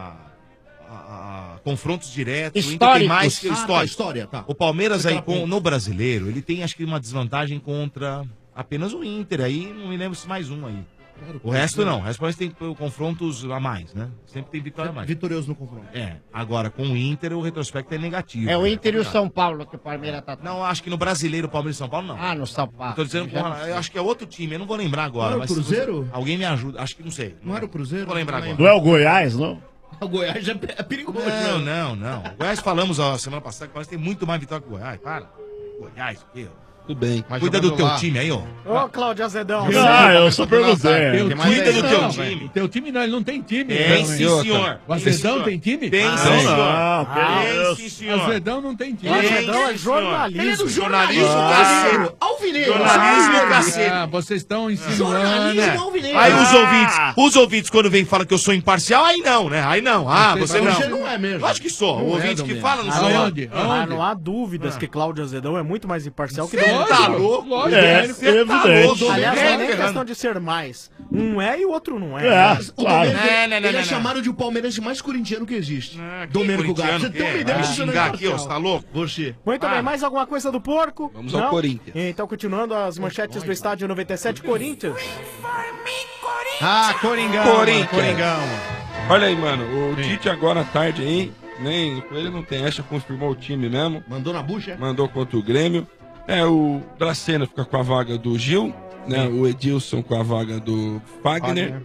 a confrontos diretos, o Inter Históricos. tem mais que Ah, tá, história. história, tá. O Palmeiras Fica aí, na ponta. no brasileiro, ele tem acho que uma desvantagem contra apenas o Inter. Aí não me lembro se mais um aí. O resto não. O resto parece que tem confrontos a mais, né? Sempre tem vitória a mais. Vitorioso no confronto. É. Agora, com o Inter, o retrospecto é negativo. É o Inter e o complicado. São Paulo que o Palmeiras tá. Não, acho que no brasileiro, o Palmeiras e São Paulo, não. Ah, no São Paulo. Eu tô dizendo, Já não sei. eu acho que é outro time, eu não vou lembrar agora. Não era o mas se Cruzeiro? você- alguém me ajuda, acho que não sei. Não era o Cruzeiro? Não vou lembrar agora. Não é o Goiás, não? O Goiás já é perigoso. Não, não, não. O Goiás falamos a semana passada que o Goiás tem muito mais vitória que o Goiás. Para. Goiás, o quê? Tudo bem. Cuida do teu time aí, ó. Ô, Cláudio Azedão. Ah, eu só perguntei. Cuida do teu time. O teu time não, ele não tem time. Tem, não, sim, hein? senhor. O Azedão tem time? Tem, Ah, sim, não. senhor. Ah, Tem, sim, senhor. Azedão não tem time. O Azedão é jornalismo. Ele é do Jornalismo, jornalismo, cacete. Alvinegro. Jornalismo, cacete. Ah, vocês estão insinuando. Jornalismo alvinegro. Aí os ouvintes, quando vem e falam que eu sou imparcial, aí não, né? Aí não. Ah, você não. Você não é mesmo. Eu acho que sou. O Não é, ouvinte que Domênico. fala, não sou. Aonde? Ah, não há dúvidas que Cláudio Azedão é muito mais imparcial que Cê Domênico. tá louco? É, Você tá evidente. louco. Aliás, não é nem Ferrando. questão de ser mais. Um é e o outro não é. É, O claro. Domênico, ele não, é não. chamado de o palmeirense mais corintiano que existe. Ah, que Domênico Gato. corintiano Você que tem uma é? ideia Vai do seu xingar negócio. aqui, ó, você tá louco? Você. Muito bem, mais alguma coisa do porco? Vamos ao Corinthians. Então, continuando as manchetes do estádio 97, Corinthians. Ah, Coringão. Corinthians. Coringão. Olha aí, mano, o Tite agora à tarde aí, nem ele não tem essa, confirmou o time mesmo. Mandou na bucha? Mandou contra o Grêmio. O Dracena fica com a vaga do Gil, né? O Edilson com a vaga do Fagner.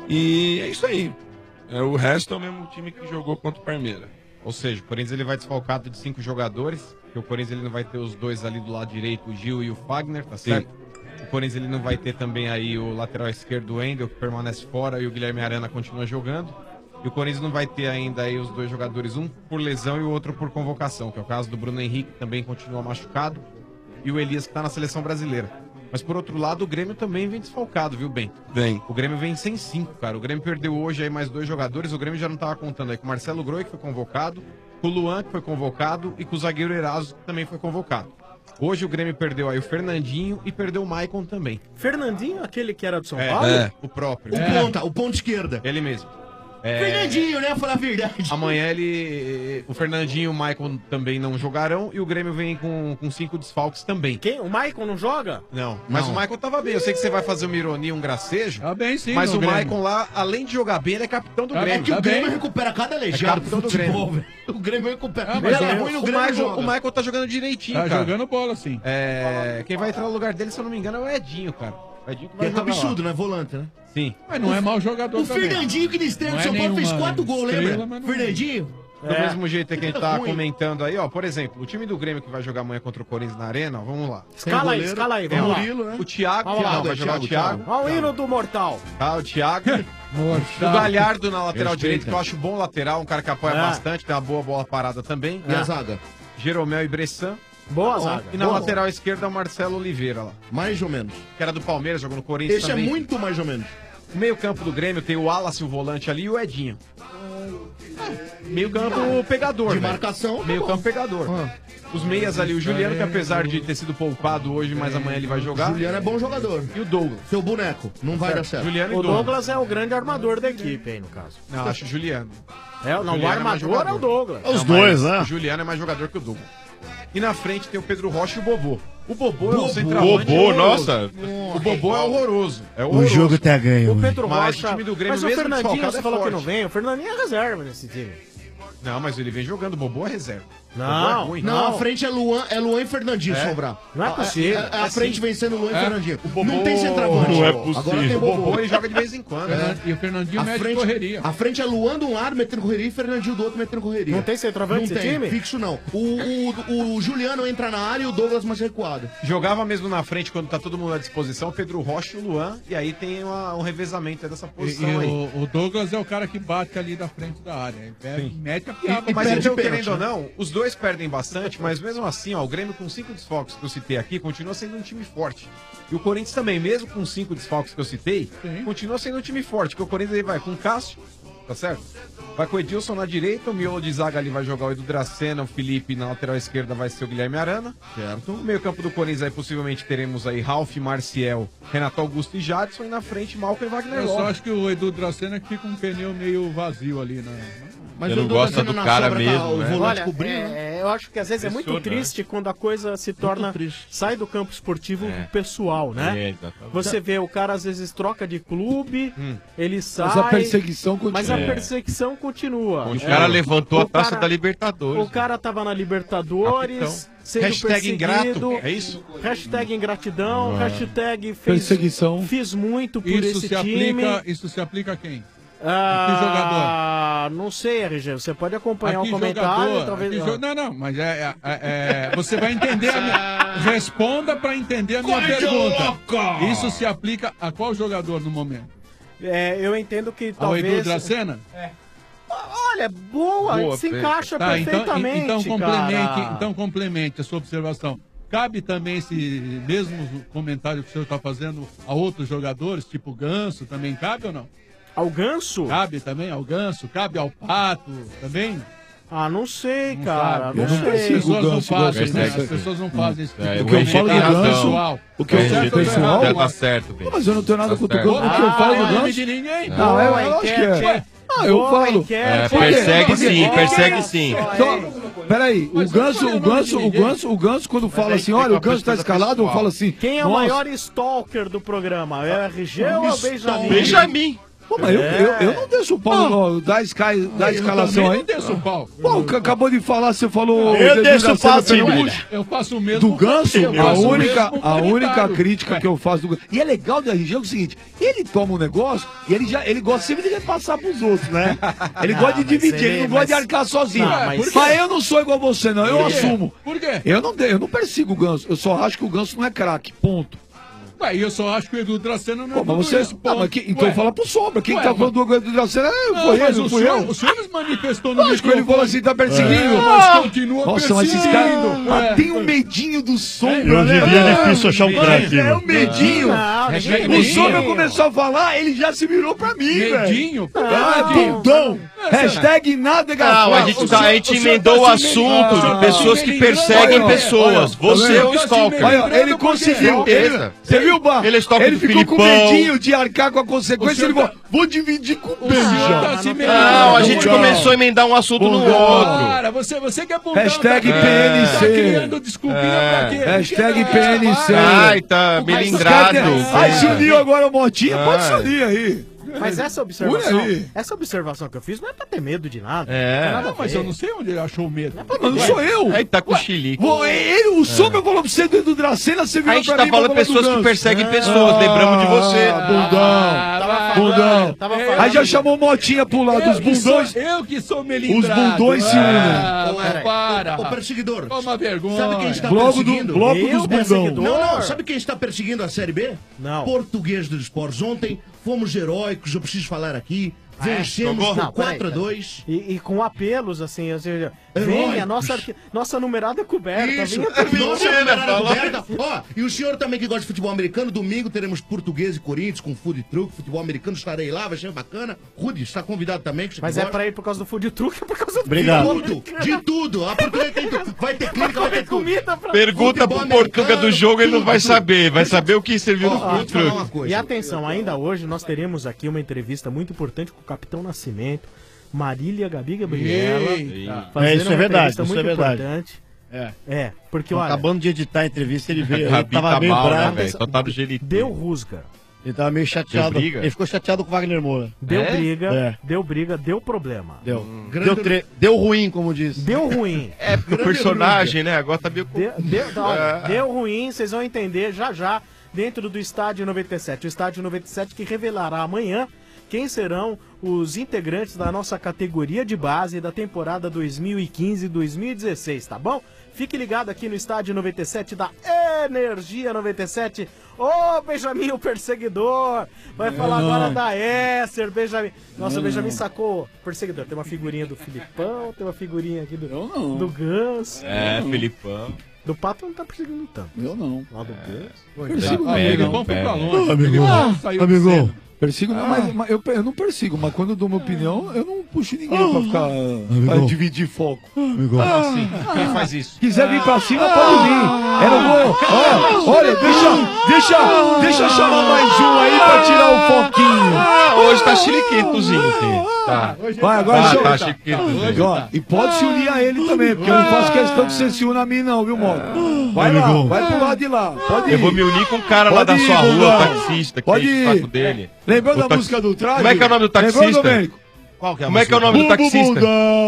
E é isso aí. O resto é o mesmo time que jogou contra o Palmeiras. Ou seja, o Corinthians ele vai desfalcado de 5 jogadores, porque o Corinthians ele não vai ter os dois ali do lado direito, o Gil e o Fagner, tá certo? O Corinthians ele não vai ter também aí o lateral esquerdo, o Wendel, que permanece fora, e o Guilherme Arana continua jogando. E o Corinthians não vai ter ainda aí os dois jogadores, um por lesão e o outro por convocação, que é o caso do Bruno Henrique, que também continua machucado, e o Elias, que tá na seleção brasileira. Mas por outro lado, o Grêmio também vem desfalcado, viu, Bento? Vem. O Grêmio vem sem 5, cara. O Grêmio perdeu hoje aí mais 2 jogadores. O Grêmio já não tava contando aí com o Marcelo Groi, que foi convocado, com o Luan, que foi convocado, e com o zagueiro Eraso, que também foi convocado. Hoje o Grêmio perdeu aí o Fernandinho e perdeu o Maicon também. Fernandinho, aquele que era do São É, Paulo? o próprio. O ponta esquerda. Ele mesmo. Fernandinho, né? Falar a verdade. Amanhã o Fernandinho e o Maicon também não jogarão e o Grêmio vem com 5 desfalques também. Quem? O Maicon não joga? Não, mas o Maicon tava bem. Eu sei que você vai fazer uma ironia, um gracejo. Tá bem, sim. Mas no o Grêmio. Maicon lá, além de jogar bem, ele é capitão do Tá Grêmio. É que o Grêmio recupera cada É aleijado capitão do futebol, Grêmio. velho. O Grêmio recupera. Ah, mas Ele é o- ruim no O Grêmio Maicon, joga. o Maicon tá jogando direitinho, Tá cara. jogando bola, sim. Quem vai entrar no lugar dele, se eu não me engano, é o Edinho, cara. O Edinho que vai Ele tá jogar lá. absurdo, né? Volante, né? Sim. Mas não é mau jogador O também. Fernandinho, que na estreia Não do é São Paulo, fez nenhuma 4 gols, estrela, lembra? mas não- Fernandinho. Do mesmo jeito que a gente tá Ruim. comentando aí, ó. Por exemplo, o time do Grêmio que vai jogar amanhã contra o Corinthians na Arena, ó, vamos lá. Escala aí, Tem vamos lá. Murilo, né? O Thiago, Vamos lá, não, vai jogar o Thiago. Olha o hino do Mortal. Tá, o Thiago. O Mortal. Galhardo na lateral Respeita. direita, que eu acho bom lateral, um cara que apoia É. bastante, tem uma boa bola parada também. E a zaga? Jeromel e Bressan. Boa zaga. E na Boa. lateral esquerda, o Marcelo Oliveira lá. Mais ou menos. Que era do Palmeiras, jogou no Corinthians Esse é também. muito mais ou menos. No meio campo do Grêmio tem o Wallace, o volante ali, e o Edinho. Meio campo pegador, De né? marcação. Meio campo pegador. Ah. Os meias ali, o Juliano, que apesar de ter sido poupado hoje, mas amanhã ele vai jogar. Juliano é bom jogador. E o Douglas. Seu boneco. Não vai dar certo. Juliano e O Douglas. Douglas é o grande armador da equipe aí, no caso. Não, acho o Juliano. Não, Juliano o é mais armador jogador. é o Douglas. Os Não, dois, mas né? O Juliano é mais jogador que o Douglas. E na frente tem o Pedro Rocha e o Bobô. O Bobô é um centroavante Bobô, horroroso. nossa. O Bobô é horroroso. É O horroroso. jogo tá ganho. O Pedro Mas Rocha. o time do Grêmio Mas o mesmo Fernandinho, desfalcado você é falou que forte. não vem. O Fernandinho é reserva nesse time. Não, mas ele vem jogando. O Bobô é reserva. Não, Não, a frente é Luan e Fernandinho, Sombra. Não é possível. A frente vencendo Luan e Fernandinho. O Bobô- Não tem centroavante. Não é possível. Agora tem O Bobô. Bobô, ele joga de vez em quando. E o Fernandinho A mete frente, correria. a frente é Luan de um lado metendo correria e Fernandinho do outro metendo correria. Não tem centroavante Não esse tem, time? fixo não. O Juliano entra na área e o Douglas mais recuado. Jogava mesmo na frente quando tá todo mundo à disposição, Pedro Rocha e o Luan, e aí tem um revezamento dessa E posição aí. o Douglas é o cara que bate ali da frente da área. Ele pega, mete a piada. Mas perde então, pênalti, querendo ou né? não, os dois perdem bastante, mas mesmo assim, ó, o Grêmio com 5 desfalques que eu citei aqui, continua sendo um time forte. E o Corinthians também, mesmo com 5 desfalques que eu citei, continua sendo um time forte, porque o Corinthians ele vai com o Cássio, tá certo? Vai com o Edilson na direita, o miolo de zaga ali vai jogar o Edu Dracena, o Felipe na lateral esquerda vai ser o Guilherme Arana. Certo. No meio campo do Corinthians aí possivelmente teremos aí Ralf, Marcial, Renato Augusto e Jadson, e na frente Malcom e Wagner Eu só Love. acho que o Edu Dracena que fica um pneu meio vazio ali, né? Mas Você não gosta do cara mesmo, né? Olha, eu acho que às vezes é muito Absurdo, triste quando a coisa se torna. Sai do campo esportivo pessoal, né? exatamente. Você vê, o cara às vezes troca de clube, ele sai. Mas a perseguição continua. Mas a perseguição continua. O cara levantou a taça da Libertadores. O cara tava na Libertadores, Capitão. sendo Hashtag perseguido. ingrato, é isso? Hashtag ingratidão, hashtag Perseguição. Fiz muito por Isso esse se time. Isso se aplica a quem? Não sei, RG. Você pode acompanhar Aqui o comentário. jogador, Talvez. aqui não, mas você vai entender a minha... Responda pra entender a minha pergunta. Isso se aplica a qual jogador no momento? Eu entendo que Ao Edu talvez. Dracena? Olha, boa, se encaixa Tá, perfeitamente. Então complemente a sua observação. Cabe também esse mesmo comentário que o senhor está fazendo a outros jogadores, tipo Ganso, também cabe ou não? Ao Ganso? Cabe também ao Ganso, cabe ao Pato também? Não sei, cara. Eu não sei. persigo o Ganso. As pessoas não fazem isso. O que eu falo do Ganso... O que eu falo do pessoal... Tá certo, bem. Mas eu não tenho nada contra o Ganso. O que eu falo do Ganso... de ninguém. Não, eu acho que é... eu falo. Persegue sim. Peraí, o Ganso, quando fala assim, olha, o Ganso tá escalado, eu falo assim. Quem é o maior stalker do programa? É o RG ou é o Benjamin? Benjamin. Pô, mas eu não desço o pau da escalação aí. Eu não desço o pau. Pô, acabou de falar, você falou... Eu desço o pau sim, eu faço o mesmo. Do Ganso, a única comentário. crítica que eu faço do Ganso... E é legal do RG é o seguinte, ele toma um negócio e ele gosta sempre de repassar pros outros, né? Ele gosta de dividir, ele não gosta de arcar sozinho. Mas eu não sou igual a você, não, eu assumo. Por quê? Eu não persigo o Ganso, eu só acho que o Ganso não é craque, ponto. Ué, eu só acho que o Edu Dracena não é Pô, mas tudo você... isso, ponto. Então fala pro Sombra, quem Ué, tá falando do Edu Dracena foi ele, não fui eu. O senhor nos manifestou no Lógico, ele falou assim, tá perseguindo. Mas continua Nossa, mas esses perseguindo. caras tem um medinho do Sombra, Hoje em dia é difícil achar um craque. É um medinho. Não, O Sombra começou a falar, ele já se virou pra mim, velho. Medinho? Bundão. Hashtag nada Não, a gente emendou o assunto de pessoas que perseguem pessoas. Você é o stalker. Olha, ele conseguiu. Você viu, Bar? Ele é stalker Ele do ficou com Filipão. medinho de arcar com a consequência. Ele falou, vou dividir com o Benja. Não, a gente começou a emendar um assunto no outro. Cara, você que é bundão. Hashtag tá PNC. criando desculpinha pra quê? Hashtag PNC. Ai, tá melindrado. Aí se uniu agora o Motinha, pode se unir aí. Mas essa observação que eu fiz não é pra ter medo de nada. Não, mas eu não sei onde ele achou o medo. Mas não sou eu. Aí tá com chilique. O Sombra falou pra você do Edu Dracena, você A virou gente pra tá mim. falando pessoas que perseguem pessoas, lembramos de você. Bundão. Aí já chamou Motinha pro lado, os bundões. Eu que sou melindrado. Os bundões se unem. Para. Ô, perseguidor. Toma vergonha. Sabe quem está Bloco perseguindo? dos bundão. Não, sabe quem está perseguindo a Série B? Não. Português dos Esportes. Ontem fomos heróicos, eu preciso falar aqui. Vencemos por 4-2. E com apelos, assim, ou seja, Heróicos. venha, nossa numerada é coberta. Isso, venha nossa numerada coberta. Ó, e o senhor também que gosta de futebol americano, domingo teremos Português e Corinthians com food truck, futebol americano, estarei lá, vai ser bacana. Rudy, está convidado também. Que Mas gosta. é pra ir por causa do food truck ou por causa do Obrigado. De tudo. A Português tem tudo. Vai ter clínica, vai ter tudo. comida pra... Pergunta pro Portuga do jogo, ele não vai saber. Vai saber o que serviu no food truck. E atenção, ainda hoje nós teremos aqui uma entrevista muito importante com o Capitão Nascimento, Marília Gabi Gabriela. Isso é verdade, isso é verdade. Importante. Porque Tô olha, acabando de editar a entrevista, ele veio. Ele Gabi tava tá meio mal, né, bravo. velho? Só tá do gelito. deu rusga. Ele tava meio chateado. Deu briga? Ele ficou chateado com o Wagner Moura. Deu É? briga, É. deu briga, deu problema. Deu. Deu ruim, como diz. Deu ruim. É, porque o personagem, né? Agora tá meio... Deu ruim, vocês vão entender já dentro do Estádio 97. O Estádio 97 que revelará amanhã quem serão os integrantes da nossa categoria de base da temporada 2015-2016, tá bom? Fique ligado aqui no Estádio 97 da Energia 97. Ô, Benjamin, o perseguidor! Vai falar agora da Esser, Benjamin. Nossa, o Benjamin sacou o perseguidor. Tem uma figurinha do Filipão, tem uma figurinha aqui do Ganso. É, Filipão. Do Pato não tá perseguindo tanto. Eu não. Lá do Ganso. Persigo não. Amigão foi pra longe. Amigão. Persigo não, mas eu não persigo, mas quando eu dou minha opinião, eu não puxo ninguém pra ficar. Pra dividir foco. Assim, quem faz isso? Quiser vir pra cima, pode vir. Eu não vou. Olha, deixa eu chamar mais um aí pra tirar o foquinho. Hoje tá chiliquentozinho, filho. Tá. Vai, agora tá chiliquentozinho. Ó, e pode se unir a ele também, porque eu não faço questão que você se una a mim, não, viu, Moro? Vai lá, vai pro lado de lá. Pode ir. Eu vou me unir com o cara lá da sua rua, o taxista, que é o saco dele. Lembrou da música do Traje? Como é que é o nome do taxista? Qual que é a Como é que é o nome do taxista?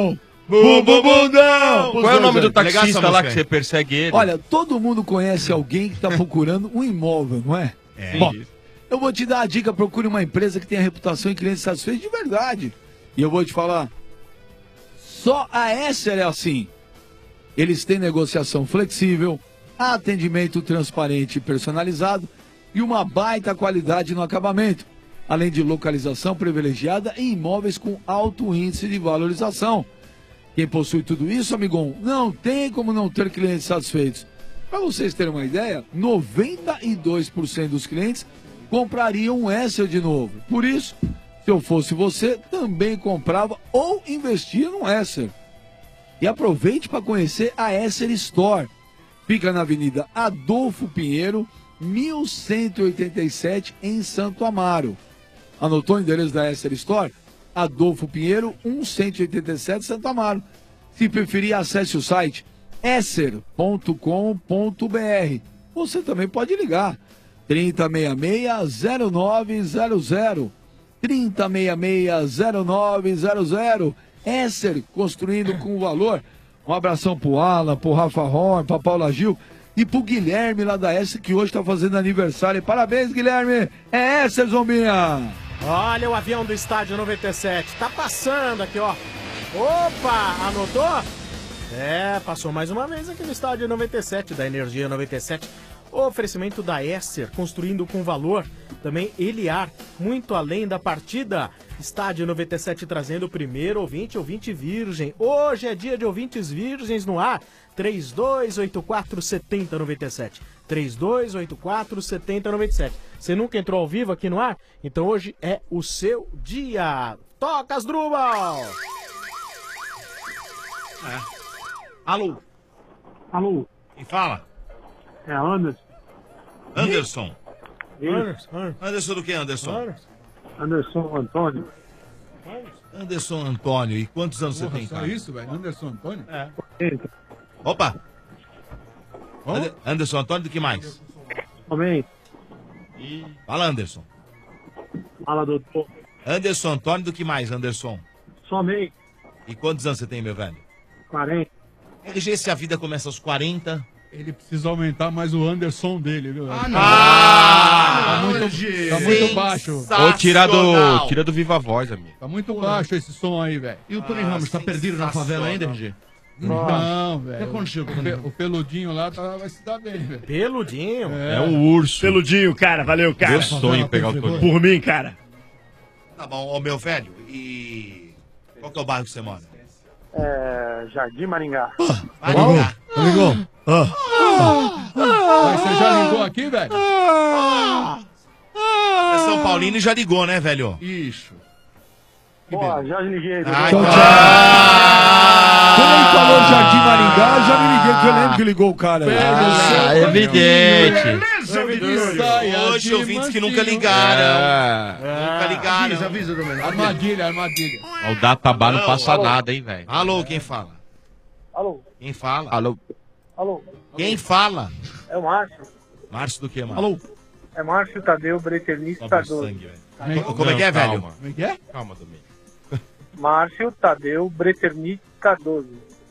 Bundão! Qual é o nome do taxista lá que você persegue ele? Olha, todo mundo conhece alguém que tá procurando um imóvel, não é? É. Bom, eu vou te dar a dica, procure uma empresa que tenha reputação e clientes satisfeitos de verdade. E eu vou te falar, só a Esser é assim. Eles têm negociação flexível, atendimento transparente e personalizado e uma baita qualidade no acabamento, além de localização privilegiada em imóveis com alto índice de valorização. Quem possui tudo isso, amigão, não tem como não ter clientes satisfeitos. Para vocês terem uma ideia, 92% dos clientes comprariam um Esser de novo. Por isso, se eu fosse você, também comprava ou investia no Esser. E aproveite para conhecer a Esser Store. Fica na Avenida Adolfo Pinheiro, 1187, em Santo Amaro. Anotou o endereço da Esser Store? Adolfo Pinheiro, 1187, Santo Amaro. Se preferir, acesse o site esser.com.br. Você também pode ligar 3066-0900. 3066-0900. Esser, construindo com valor. Um abração pro Alan, pro Rafa Horn, pra Paula Gil e pro Guilherme lá da Esser, que hoje tá fazendo aniversário. Parabéns, Guilherme! É Esser, Zombinha! Olha o avião do Estádio 97. Tá passando aqui, ó. Opa, anotou? É, passou mais uma vez aqui no Estádio 97, da Energia 97. O oferecimento da Esser, construindo com valor. Também Eliar, muito além da partida. Estádio 97 trazendo o primeiro ouvinte virgem. Hoje é dia de ouvintes virgens no ar. 3284-7097. 3284-7097. Você nunca entrou ao vivo aqui no ar? Então hoje é o seu dia. Toca as Drubal! Alô? Alô? Quem fala? É Anderson. Anderson. Isso. Anderson do que, Anderson? Anderson Antônio. Anderson Antônio. E quantos anos você tem, Só cara? isso, velho? Anderson Antônio? É. Opa! Anderson Antônio do que mais? Somente. Fala, Anderson. Fala, doutor. Anderson Antônio do que mais, Anderson? Somente. E quantos anos você tem, meu velho? 40. RG, se a vida começa aos 40... Ele precisa aumentar mais o Anderson dele, viu? Não. Tá muito baixo. Ou tira do Viva Voz, amigo. Tá muito baixo esse som aí, velho. E o Tony Ramos, tá perdido na favela ainda, RG? Não, velho. O que aconteceu com O peludinho lá vai se dar bem, velho. Peludinho? É um urso. Peludinho, cara. Valeu, cara. Meu sonho pegar o Tony. Por mim, cara. Tá bom, ô meu velho, e... Qual que é o bairro que você mora? Jardim Maringá. Maringá. Amigão. Você já ligou aqui, velho? É São Paulino e já ligou, né, velho? Isso. Pô, já liguei. Ai, Tchau, tchau. Quando ele falou Jardim Maringá, eu já me liguei, porque eu lembro que ligou o cara. É evidente. Hoje ouvintes que nunca ligaram. Nunca ligaram. Avisa, Domênico. Armadilha. O Databá não passa nada, hein, velho. Alô, quem fala? Alô? Quem fala? Alô. Alô? Quem fala? É o Márcio. Márcio do que, mano? Alô? É Márcio Tadeu, Breternista 12. Como é que é, velho? Como é que é? Calma, Domênico. Márcio Tadeu, Breternista 12.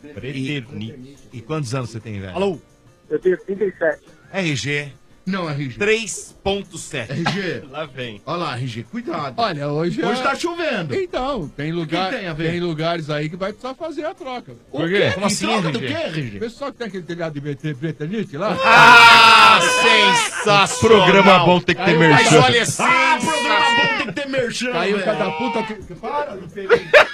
E quantos anos você tem, velho? Alô? Eu tenho 37. RG. Não, RG. 3.7. RG. Lá vem. Olha lá, RG, cuidado. Olha, hoje tá chovendo. Então, tem lugares aí que vai precisar fazer a troca. Por quê? Como assim, troca do RG? quê, RG? O pessoal que tem aquele telhado de Breternite lá. Sensacional. Programa bom tem que ter merchan. Mas olha assim. Programa bom tem que ter merchan, Caiu velho. cada puta. Para, não tem.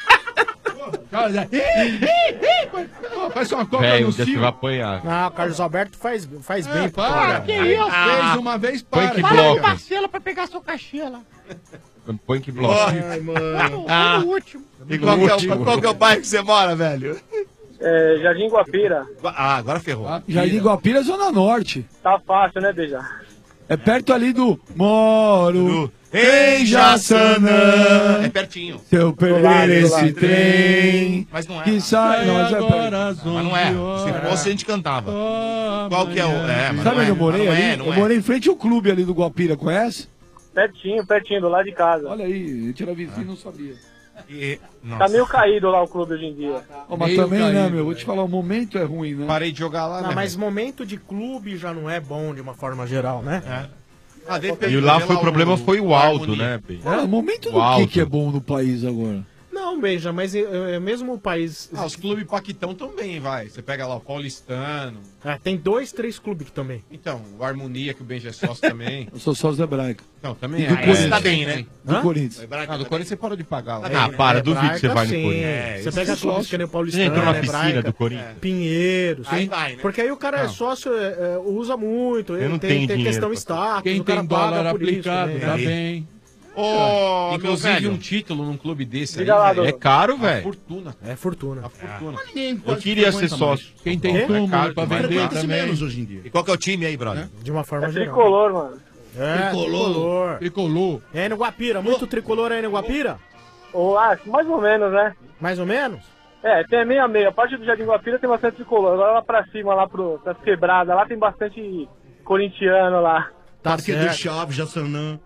Faz uma cobra Velho, no um dia você cio. vai apanhar. Ah, o Carlos Alberto faz bem pro Para, programa. fez uma vez, para. Põe que Fala bloco. pro Marcelo pra pegar seu cachê lá. Põe que bloco. Ai, mano. No último. E qual que é o bairro que você mora, velho? É, Jardim Guapira. Ah, agora ferrou. Jardim Guapira, Zona Norte. Tá fácil, né, Beija? É perto ali do Moro Em Jaçanã. É pertinho. Se eu perder esse lado. trem Mas não é. que sai... Não, mas é perto. Mas não é. Se fosse, a gente cantava. Qual que é o... É, mas Sabe não onde eu morei mas não ali? é, não Eu é. morei em frente ao clube ali do Guapira, conhece? Pertinho, do lado de casa. Olha aí, a gente era vizinho e não sabia. Tá meio caído lá o clube hoje em dia. Ó, mas Meio também, né, caído, meu? Vou te falar, o momento é ruim, né? Parei de jogar lá, Não, né? mas momento de clube já não é bom de uma forma geral, né? E lá foi o problema foi o Aldo, né, Bem? O momento O do Aldo. que é bom no país agora? Não, Beija, mas mesmo o país... os clubes Paquitão também, vai. Você pega lá o Paulistano. tem 2, 3 clubes também. Então, o Harmonia, que o Benja é sócio também. Eu sou sócio da Hebraica. Então, também E do Corinthians. Tá bem, né? Do Corinthians. Ah, do Corinthians você parou de pagar lá. Ah, para, duvido que você vai no sim. Corinthians. Você pega clubes que nem o Você Paulistano, entrou na Hebraica, piscina do Corinthians? Pinheiros. Aí vai, né? Porque aí o cara é Não. sócio, usa muito. Eu não tem tenho dinheiro questão pra- status, Quem o cara tem paga dólar por isso, aplicado, né? tá bem. Ô, Inclusive, meu velho. um título num clube desse Diga aí, lá, velho, É caro, uma velho. fortuna. É fortuna. Uma fortuna. Eu queria ser sócio. Quem tem É? túmulo caro pra demais. vender Frequenta-se também. menos hoje em dia. E qual que é o time aí, brother? De uma forma É geral. tricolor, mano. Tricolor. Tricolor. É no Guapira, muito tricolor aí no Guapira? Mais ou menos, né? Mais ou menos? Tem meia. A parte do Jardim Guapira tem bastante tricolor. Agora lá pra cima, lá pras quebradas, lá tem bastante corintiano lá. Parque do certo. Chaves, Jaçanã.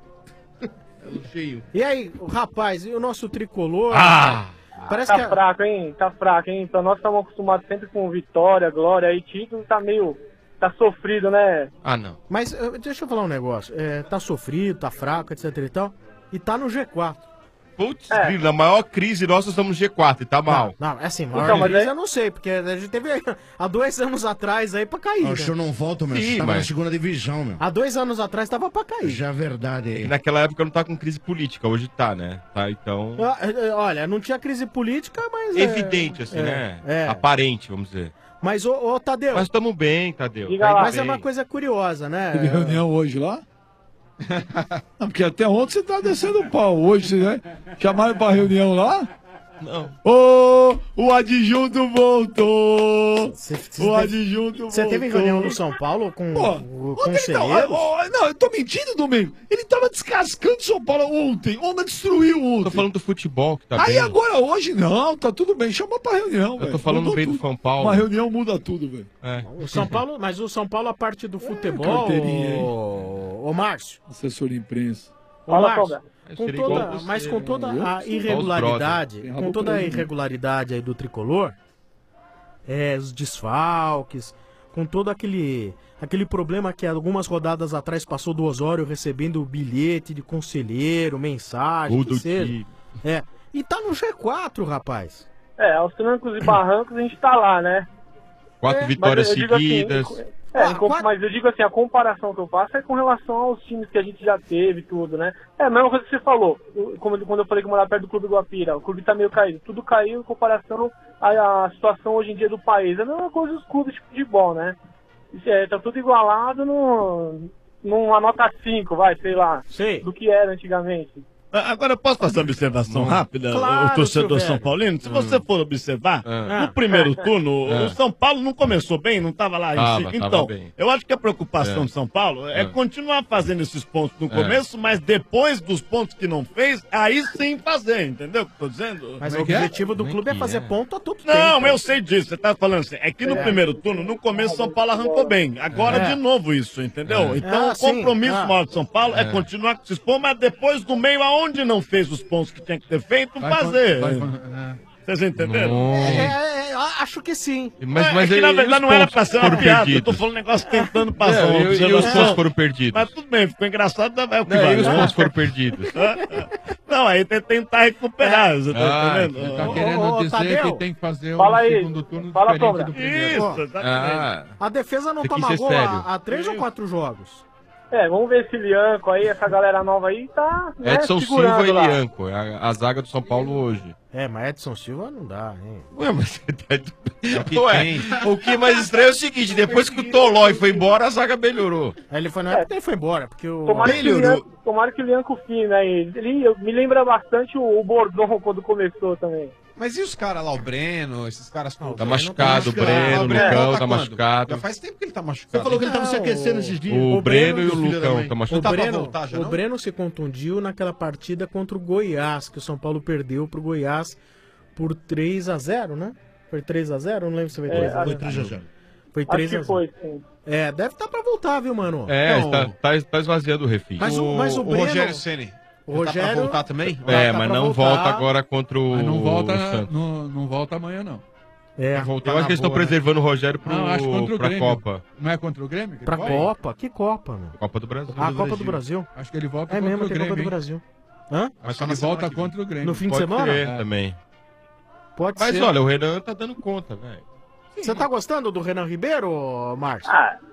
Cheio. E aí, rapaz, e o nosso tricolor? Parece Tá fraco, hein? Tá fraco, hein? Então nós estamos acostumados sempre com vitória, glória e título, tá meio... Tá sofrido, né? Ah, não. Mas deixa eu falar um negócio. Tá sofrido, tá fraco, etc e tal. E tá no G4. Putz, grilo, na maior crise nossa estamos no G4 e tá mal. Não, é assim, maior Então, mas crise aí- eu não sei, porque a gente teve há 2 anos atrás aí pra cair. O né? senhor não volta, meu. Sim, Você tava na mas- segunda divisão, meu. Há 2 anos atrás tava pra cair. Já é verdade E aí. naquela época não tá com crise política, hoje tá, né? Tá, então... Olha, não tinha crise política, mas... Evidente, assim, né? É. Aparente, vamos dizer. Mas, ô Tadeu, Mas estamos bem, Tadeu. Diga Tá lá. mas é bem. uma coisa curiosa, né? Teve reunião hoje lá? Não, porque até ontem você tá descendo o pau. Hoje, né? Chamaram pra reunião lá? Não. Ô, o adjunto voltou! O adjunto voltou! Você teve reunião no São Paulo com Pô, o ontem ele tava, conselheiro? não, eu tô mentindo, Domingo. Ele tava descascando São Paulo ontem. Ontem destruiu ontem. Tô falando do futebol, que tá Aí bem. agora, hoje, não, tá tudo bem. Chama pra reunião, velho. Eu tô falando Mudou bem do tudo. São Paulo. Uma reunião muda tudo, velho. É. O São Paulo, mas o São Paulo, a parte do futebol, carteirinha aí. ô Márcio, Assessor de imprensa. ô Fala, Márcio, Sombra. com Seria toda, igual você, mas com toda né? a irregularidade, Tem com rabo toda a preso, né? irregularidade aí do tricolor, os desfalques, com todo aquele problema que algumas rodadas atrás passou do Osório recebendo bilhete de conselheiro, mensagem, Tudo que seja. que... E tá no G4, rapaz. Aos trancos e barrancos a gente tá lá, né? 4 vitórias mas eu digo assim, seguidas. mas eu digo assim, a comparação que eu faço é com relação aos times que a gente já teve e tudo, né? É a mesma coisa que você falou, quando eu falei que eu morava perto do Clube Guapira, o clube tá meio caído, tudo caiu em comparação à situação hoje em dia do país. É a mesma coisa dos clubes de futebol, né? Tá tudo igualado numa nota 5, sei lá, Sei. do que era antigamente. Agora eu posso fazer uma observação rápida, Claro, o torcedor seu São velho. Paulino? Se você for observar, no primeiro turno, o São Paulo não começou bem, não estava lá em cima. Então, bem. eu acho que a preocupação do São Paulo é continuar fazendo esses pontos no começo, mas depois dos pontos que não fez, aí sim fazer, entendeu o que eu tô dizendo? Mas o objetivo do clube é fazer ponto a todo tempo. Não, eu sei disso, você tá falando assim, é que no primeiro turno, no começo, São Paulo arrancou bem. Agora, de novo, isso, entendeu? Então, o compromisso maior de São Paulo é continuar com esses pontos, mas depois, do meio, aonde não fez os pontos que tinha que ter feito, fazer. Vocês entenderam? Acho que sim. Mas que na verdade não era pra ser uma piada, eu tô falando um negócio tentando passar uma E os pontos foram perdidos? Mas tudo bem, ficou engraçado, é o que E vale. os pontos foram perdidos? Não, aí tem que tentar recuperar, você tá entendendo? Você tá querendo dizer Tadeu, que tem que fazer um fala aí. segundo turno Fala, diferente Sombra. do primeiro. Isso, exatamente. A defesa não Você quis toma ser gol sério. há 3 ou 4 jogos. Vamos ver esse Lianco aí, essa galera nova aí, tá Edson segurando Silva e lá. Lianco, é a zaga do São Paulo hoje. Mas Edson Silva não dá, hein? Ué, mas você tá... Ué, o que mais estranho é o seguinte, depois que o Tolói foi embora, a zaga melhorou. Ele foi, não é porque ele foi embora, porque o... Tomara que o Lianco fim, né? Ele me lembra bastante o Bordon quando começou também. Mas e os caras lá, o Breno, esses caras... Tá machucado, o Breno, o Lucão tá machucado. Já faz tempo que ele tá machucado. Você falou que ele tava se aquecendo esses dias. O Breno e o filho da Lucão mãe. estão O machucados. Breno se contundiu naquela partida contra o Goiás, que o São Paulo perdeu pro Goiás por 3-0, né? Foi 3-0? Não lembro se foi 3-0. Foi 3-0. Foi Acho que 3-0. foi, sim. Deve estar pra voltar, viu, mano? Tá esvaziando o refis. Mas o Breno... Rogério Ceni. O Rogério... Tá pra voltar também? Mas pra não voltar. volta agora contra o Mas não volta, Santos. não volta amanhã, não. Vai voltar Eu acho que eles estão preservando o Rogério Não, acho contra o pra Grêmio. Copa. Não é contra o Grêmio? que Pra ele vai? Copa? Que Copa, mano? Copa do Brasil. A Copa do Brasil. Acho que ele volta É contra mesmo, o tem Grêmio. Copa do hein? Brasil. Hã? Acho que ele volta contra o Grêmio. No fim de Pode semana? crer também. Pode Mas ser. olha, o Renan tá dando conta, velho. Você tá gostando do Renan Ribeiro, Márcio?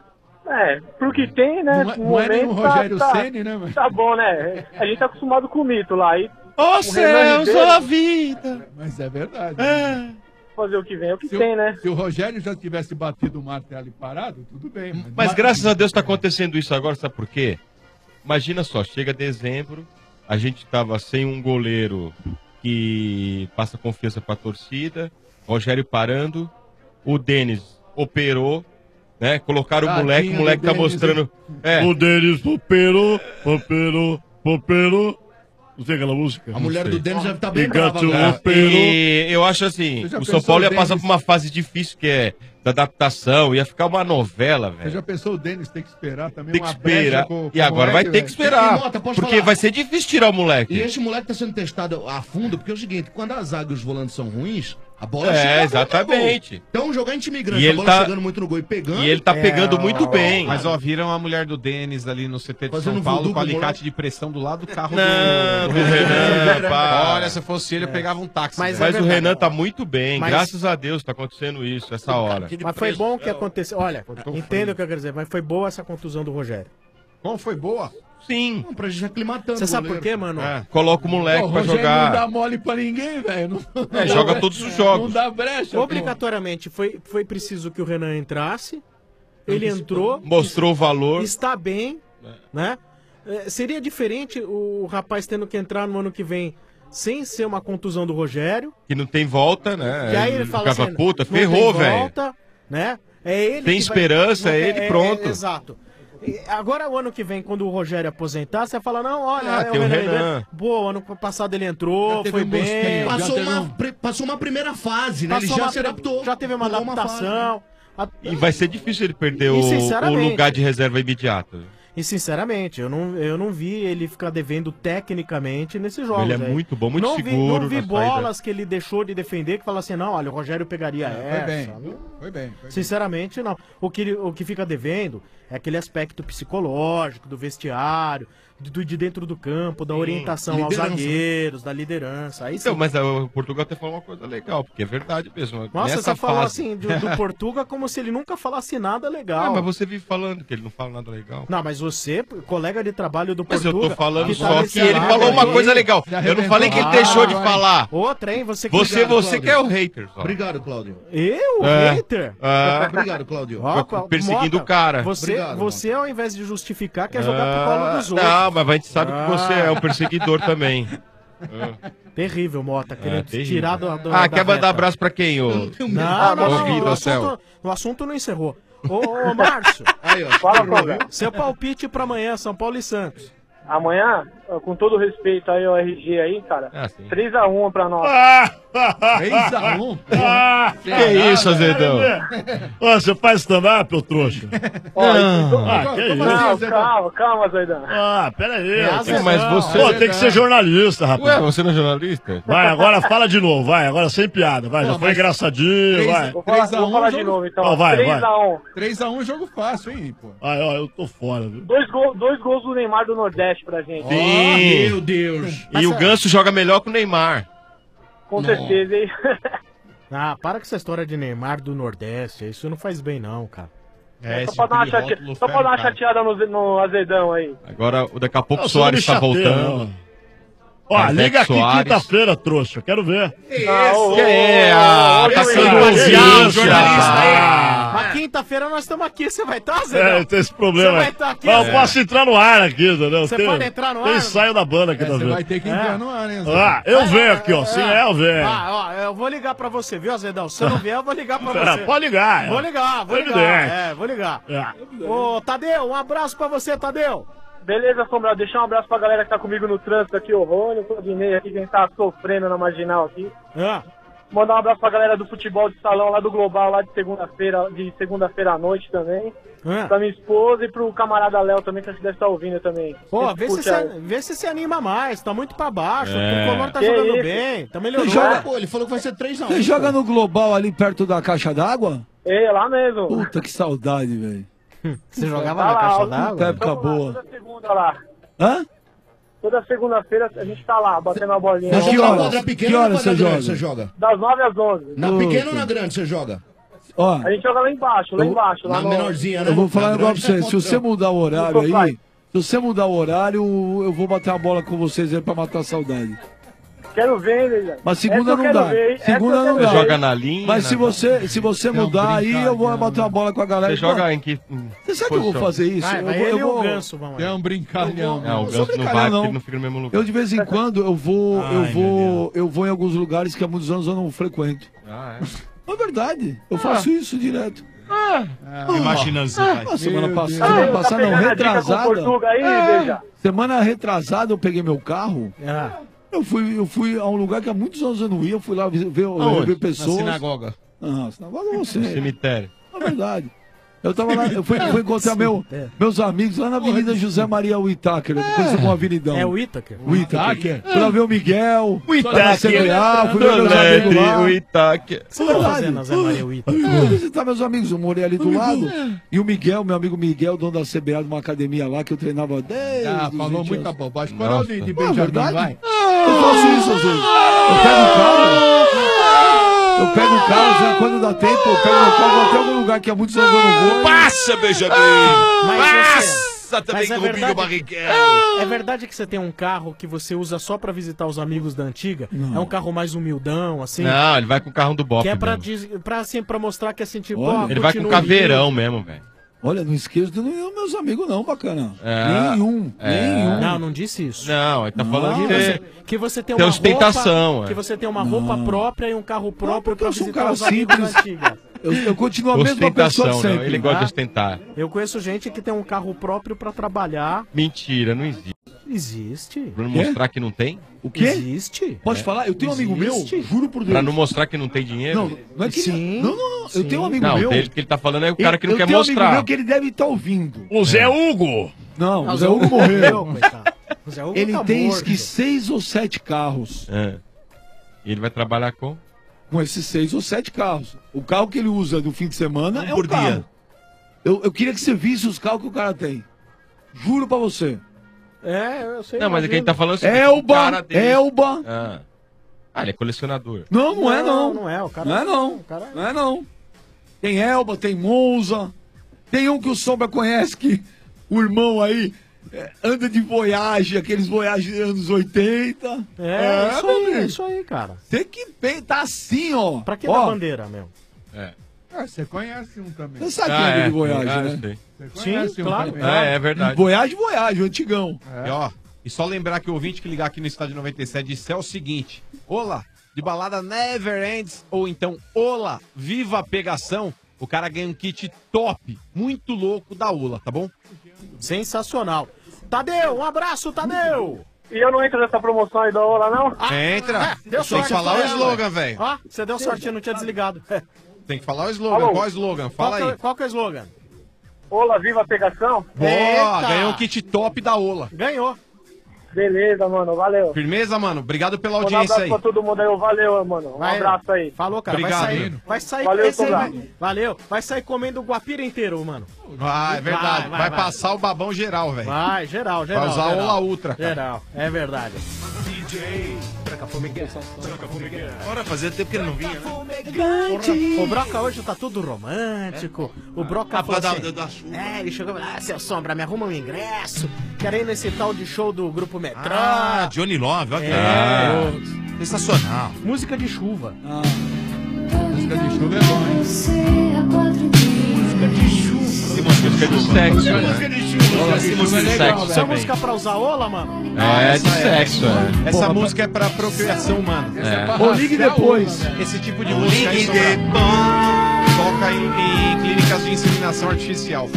Pro que tem, né? Não é- no não é nem momento o Rogério Ceni, né, mano? Tá bom, né? A gente tá acostumado com o mito lá. E Ô céus, ó a vida! Mas é verdade. fazer o que vem, é o que Se tem, né? Se o Rogério já tivesse batido o martelo e parado, tudo bem. Mas graças a Deus tá acontecendo isso agora, sabe por quê? Imagina só, chega dezembro, a gente tava sem um goleiro que passa confiança pra torcida, Rogério parando, o Denis operou, né? Colocaram o moleque tá Denis, mostrando... O Denis operou. Não sei aquela música? A mulher do Denis deve estar bem brava agora. E eu acho assim, Você já o São pensou Paulo ia o passar Denis? por uma fase difícil que é da adaptação, ia ficar uma novela, Você velho. já pensou o Denis ter que esperar também Tem que uma brecha esperar. com E agora o vai Moleque, ter que velho? esperar. E, Mota, posso Porque falar? vai ser difícil tirar o moleque. E esse moleque tá sendo testado a fundo, porque é o seguinte, quando a zaga e os volantes são ruins, a bola É, chega na exatamente. gol. Então jogar em time E grande, a ele bola tá- chegando muito no gol e pegando. E ele tá pegando muito bem. Mas ó, viram a mulher do Denis ali no CT de Fazendo São Paulo voodoo com com o alicate moleque. de pressão do lado do carro Não, do do Renan, pá. Olha, se fosse ele, eu pegava um táxi. Mas velho. Mas o Renan tá muito bem, Mas- graças a Deus tá acontecendo isso, essa hora. Mas foi bom que aconteceu. Olha, entenda o que eu quero dizer, mas foi boa essa contusão do Rogério. Como foi boa? Sim. Não, pra gente aclimatando. Você sabe por quê, mano? Coloca o moleque Pô, o pra Rogério não dá jogar. mole pra ninguém, velho. Não- Joga todos os jogos. Não dá brecha. pô. Obrigatoriamente foi preciso que o Renan entrasse. Ele entrou. Mostrou o valor. Está bem, né? Seria diferente o rapaz tendo que entrar no ano que vem sem ser uma contusão do Rogério. Que não tem volta, né? Que aí ele fala ficava, assim, puta, não tem ferrou, velho. volta, né? É ele Tem que vai- esperança, é ele, pronto. Exato. E agora, o ano que vem, quando o Rogério aposentar, você fala, não, olha, tem o Renan. Boa, ano passado ele entrou, teve foi um bem. gostinho, Passou uma primeira fase, né? Ele Passou já uma- se adaptou. Já teve uma Pulou uma adaptação. E vai ser difícil ele perder E, o sinceramente- lugar de reserva imediato. E sinceramente, eu não vi ele ficar devendo tecnicamente nesses jogos. Ele é aí. muito bom, muito não seguro Não vi na bolas que ele deixou de defender que fala assim, não, olha, o Rogério pegaria Foi essa. bem. Não- Foi bem. Sinceramente, não. O que fica devendo é aquele aspecto psicológico do vestiário, de dentro do campo, da orientação aos liderança. zagueiros, da liderança. Aí sim. Então, mas o Portugal até falou uma coisa legal, porque é verdade mesmo. Nossa, Nessa você falou fase... assim do Portuga como se ele nunca falasse nada legal. Ah, mas você vive falando que ele não fala nada legal. Não, mas você, colega de trabalho do Mas eu Portuga... tô falando tá só nesse que ele lado falou uma aí, coisa legal. Eu não falei que ele deixou de falar. Outra, hein? Você Você que é o hater. Só. Obrigado, Cláudio. Eu? Hater? Obrigado, Cláudio. Perseguindo o cara. Você, ao invés de justificar, quer jogar pro colo dos outros. Não, mas a gente sabe que você é o perseguidor também. Terrível, Mota, querendo terrível. tirar do quer mandar abraço pra quem, ô? Não, o assunto não encerrou. Ô, Márcio, aí, ó, fala, Cláudio. Seu palpite pra amanhã, São Paulo e Santos. Amanhã, com todo respeito aí ao RG aí, cara, 3x1 pra nós. 3x1? Que isso, Azedão? Ô, você faz stand-up, ô trouxa? Não, calma, Zaidão. Pera aí. Mas você... Pô, tem que ser jornalista, rapaz. Ué, você não é jornalista? Vai, agora fala de novo, vai. Agora sem piada, vai. Já foi engraçadinho, vai. Vou falar de novo, então. Vai. 3x1. 3x1 é jogo fácil, hein, pô. Ó, eu tô fora, viu? Dois gols do Neymar do Nordeste pra gente. Sim. Meu Deus. E o Ganso joga melhor que o Neymar. Com certeza, hein? Para com essa história de Neymar do Nordeste. Isso não faz bem, não, cara. Só pra dar uma chateada no Azedão aí. Agora, daqui a pouco o Soares tá voltando. Ó, liga aqui quinta-feira, trouxa. Quero ver. Tá sendo jornalista aí. Mas quinta-feira nós estamos aqui. Você vai estar, Azedão? Tem esse problema. Você vai estar aqui, eu posso entrar no ar aqui, entendeu? Você pode entrar no ar? Tem ensaio da banda aqui, tá vendo? Você vai ter que entrar no ar, né, eu venho aqui, ó. Sim, eu venho. Eu vou ligar pra você, viu, Azedão? Se você não vier, eu vou ligar pra você. Pode ligar. Vou ligar. Vou ligar. Ô, Tadeu, um abraço pra você, Tadeu. Beleza, Sombra, deixar um abraço pra galera que tá comigo no trânsito aqui, o Rony, o Claudinei aqui, quem tá sofrendo na Marginal aqui. Mandar um abraço pra galera do futebol de salão lá do Global, lá de segunda-feira à noite também. Pra minha esposa e pro camarada Léo também, que a gente deve estar ouvindo também. Pô, vê se se anima mais, tá muito pra baixo, o Tricolor tá jogando bem, tá melhorando. Pô, ele falou que vai ser 3x1. Você joga no Global ali perto da caixa d'água? Lá mesmo. Puta, que saudade, velho. Você jogava na caixa d'água? Época boa. Toda segunda lá. Hã? Toda segunda-feira a gente tá lá, batendo a bolinha. Mas que horas você joga? Das 9 às 11. Na pequena ou na grande você joga? Ó, a gente joga lá embaixo, lá na menorzinha, né? Eu vou falar um negócio pra você. Se você mudar o horário aí, se você mudar o horário, eu vou bater a bola com vocês aí pra matar a saudade. Quero ver, velho. Mas segunda não dá. Segunda não dá. Joga na linha. Mas se você mudar aí, eu vou bater uma bola com a galera. Você joga em que. Você sabe que eu vou fazer isso? Eu vou o Ganso, vamos aí. É um brincalhão. Não, o Ganso não vai porque ele não fica no mesmo lugar. Eu de vez em quando eu vou em alguns lugares que há muitos anos eu não frequento. É verdade. Eu faço isso direto. Imaginando você faz. Semana passada não, retrasada. Semana retrasada eu peguei meu carro. Eu fui a um lugar que há muitos anos eu não ia, eu fui lá ver pessoas. Na sinagoga. Sinagoga não sei. No cemitério. É verdade. Eu tava lá, eu fui encontrar meus amigos lá na Avenida José Maria Whittaker, conhecido como Avenidão. É o Whittaker? Whittaker. Fui lá ver o Miguel. Whittaker. Fui ver meus amigos lá. Whittaker. Você tá fazendo, Zé Maria Whittaker? Fui visitar meus amigos, eu morei ali do lado. E o Miguel, meu amigo Miguel, dono da CBA, de uma academia lá que eu treinava desde. Falou muita bobagem. Coral de Benjamin, vai. Eu faço isso às vezes. Eu pego o carro, quando dá tempo, eu pego o carro, vou até algum lugar que há muitos anos eu não vou. Passa, Benjamin! Passa também com o Rubinho Barrichello! É verdade que você tem um carro que você usa só pra visitar os amigos da antiga? Não. É um carro mais humildão, assim? Não, ele vai com o carro do Bop. Que é pra mostrar que é assim, tipo, ele vai com o caveirão mesmo, velho. Olha, não esqueço de nenhum dos meus amigos não, bacana. Nenhum. Não disse isso. Não, ele tá falando que você tem uma ostentação. Roupa, que você tem uma roupa própria e um carro próprio pra visitar cara os amigos da antiga. Eu continuo a mesma pessoa sempre. Não, ele gosta de ostentar. Eu conheço gente que tem um carro próprio pra trabalhar. Mentira, não existe. Existe. Pra não mostrar que não tem? O quê? Existe. Pode falar? Eu tenho um amigo meu, juro por Deus. Pra não mostrar que não tem dinheiro? Não é que sim. Não. Eu tenho um amigo meu. Não, que ele tá falando é o cara que não quer Eu tenho um mostrar. amigo meu que ele deve estar ouvindo. O Zé Hugo. Não, o Zé Hugo morreu. O Zé Hugo Ele tá tem morto. 6 ou 7 carros. E ele vai trabalhar com esses 6 ou 7 carros. O carro que ele usa no fim de semana é um por carro. dia. Eu queria que você visse os carros que o cara tem. Juro pra você. Eu sei. Não, mas é que a gente tá falando assim. Elba. Ele é colecionador. Não é não. Não é, o cara. Não é não. Não é não. Tem Elba, tem Monza. Tem um que o Sombra conhece que o irmão aí anda de Voyage, aqueles Voyage dos anos 80. Isso aí, cara. Tem que tá assim, ó. Pra que dar bandeira, meu? Você conhece um também. Você sabe quem é de Voyage, né? Você conhece um também. É verdade. Voyage, o antigão. E só lembrar que o ouvinte que ligar aqui no Estádio 97 disse é o seguinte: Olá, de balada Never Ends, ou então Olá, Viva a Pegação, o cara ganha um kit top, muito louco da Ola, tá bom? Sensacional. Tadeu, um abraço, Tadeu! E eu não entro nessa promoção aí da Ola, não? Entra. Deu Tem que falar o slogan, velho. Ó, você deu sorte, eu não tinha desligado. Tem que falar o slogan. Alô? Qual é o slogan? Fala aí. Qual que é o slogan? Ola, viva a pegação? Boa, ganhou um kit top da Ola. Ganhou. Beleza, mano, valeu. Firmeza, mano. Obrigado pela Um audiência abraço aí. pra todo mundo aí, valeu, mano. Um abraço aí. Falou, cara. Obrigado. Vai sair. Valeu, esse aí Togado. valeu. Vai sair comendo o Guapira inteiro, mano. É verdade. Vai passar o babão geral, velho. Vai, geral. Vai usar geral. a Ola Ultra, cara. Geral, é verdade. DJ. Bora, fazia tempo que ele não vinha, né? O Broca hoje tá tudo romântico. O Broca falou assim, da chuva. ele chegou e falou, seu Sombra, me arruma um ingresso. Quero ir nesse tal de show do Grupo Metrô. Ah, Johnny Love, olha que sensacional. Música de chuva. Música de chuva é bom, hein? Música de chuva. Música de sexo, né? Música de chuva. Música de sexo Essa também. música pra usar Ola, mano? É, de sexo, Essa música é pra procriação humana. Ou ligue depois. Esse tipo de música aí toca em clínicas de inseminação artificial.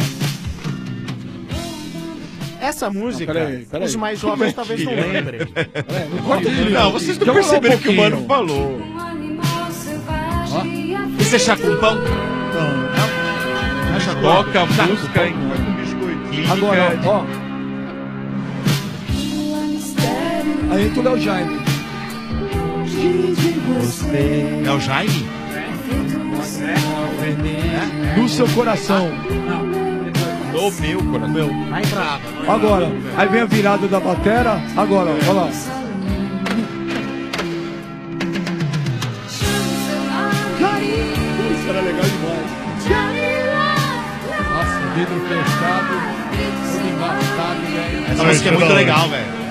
Essa música, peraí. os mais jovens talvez não lembrem. Não, vocês não perceberam o que o mano falou. E você chacumpão? Toca música em clínica. Agora, ó. Aí entra o Léo Jaime. É o Jaime? No seu coração. No meu coração. Vai brava. Agora, aí vem a virada da batera. Agora, ó lá. Isso era legal demais. Nossa, vidro fechado, tudo embaçado, velho. Essa música é muito legal, velho.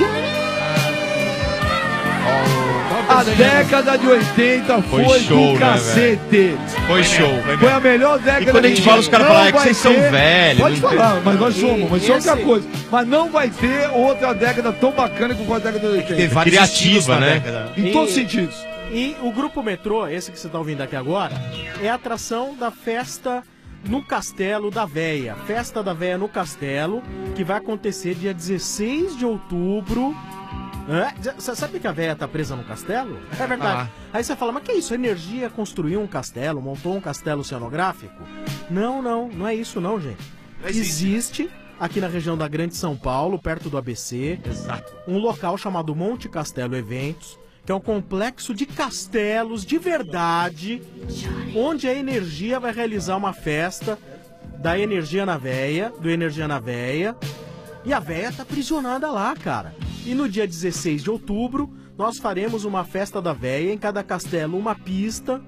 A década de 80 foi show, do cacete. Foi show. Foi a melhor década. E quando a gente fala, os caras falam, é que vocês são velhos. Pode não falar, tem- mas nós somos, mas só outra Esse- coisa. Mas não vai ter outra década tão bacana como a década de 80. Teve vários estilos Criativa, na né? década. Em todos os sentidos. E o Grupo Metrô, esse que você tá ouvindo aqui agora, é a atração da festa no Castelo da Véia. Festa da Véia no Castelo, que vai acontecer dia 16 de outubro. Você sabe que a véia tá presa no castelo? É verdade. Aí você fala, mas que isso? A Energia construiu um castelo, montou um castelo oceanográfico? Não é isso não, gente. Existe aqui na região da Grande São Paulo, perto do ABC, um local chamado Monte Castelo Eventos, que é um complexo de castelos de verdade, onde a Energia vai realizar uma festa da Energia na Véia, do Energia na Véia, e a véia tá aprisionada lá, cara. E no dia 16 de outubro, nós faremos uma festa da véia, em cada castelo uma pista,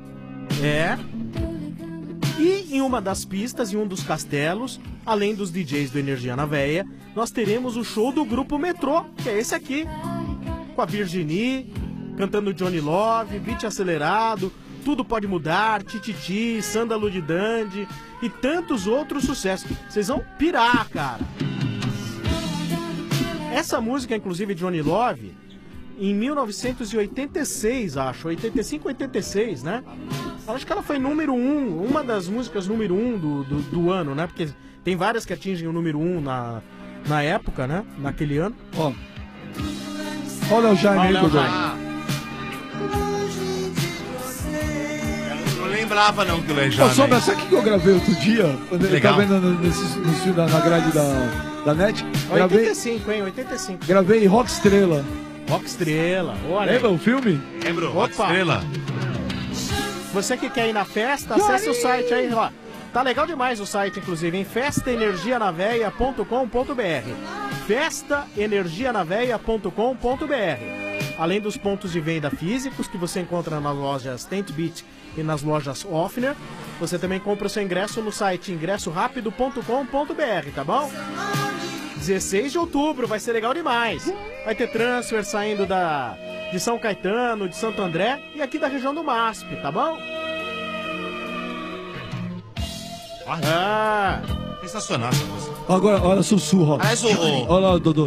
E em uma das pistas, em um dos castelos, além dos DJs do Energia na Véia, nós teremos o show do Grupo Metrô, que é esse aqui, com a Virginie, cantando Johnny Love, beat acelerado, Tudo Pode Mudar, Tititi, Sândalo de Dandy e tantos outros sucessos. Vocês vão pirar, cara. Essa música, inclusive, Johnny Love, em 1986, acho, 85, 86, né? Acho que ela foi número 1, uma das músicas número 1 do ano, né? Porque tem várias que atingem o número 1 na época, né? Naquele ano. Ó. Olha o Jaime aí, Godô. Eu não lembrava não que o Ô, Lejane. Sombra, sabe o que eu gravei outro dia? Quando ele Legal. tá vendo no filme na grade da NET? Gravei, 85, hein? 85. gravei Rock Estrela. Rock Estrela. Olha. Lembra o filme? Lembro, Opa. Estrela. Você que quer ir na festa, acesse o site aí, ó. Tá legal demais o site, inclusive, em festaenergianaveia.com.br. Festaenergianaveia.com.br. Além dos pontos de venda físicos que você encontra nas lojas Tent Beat e nas lojas Offner, Você também compra o seu ingresso no site ingressorapido.com.br, tá bom? 16 de outubro, vai ser legal demais. Vai ter transfer saindo de São Caetano, de Santo André e aqui da região do MASP, tá bom? Sensacional. Agora, olha, sussurro. Olha lá, Dodô.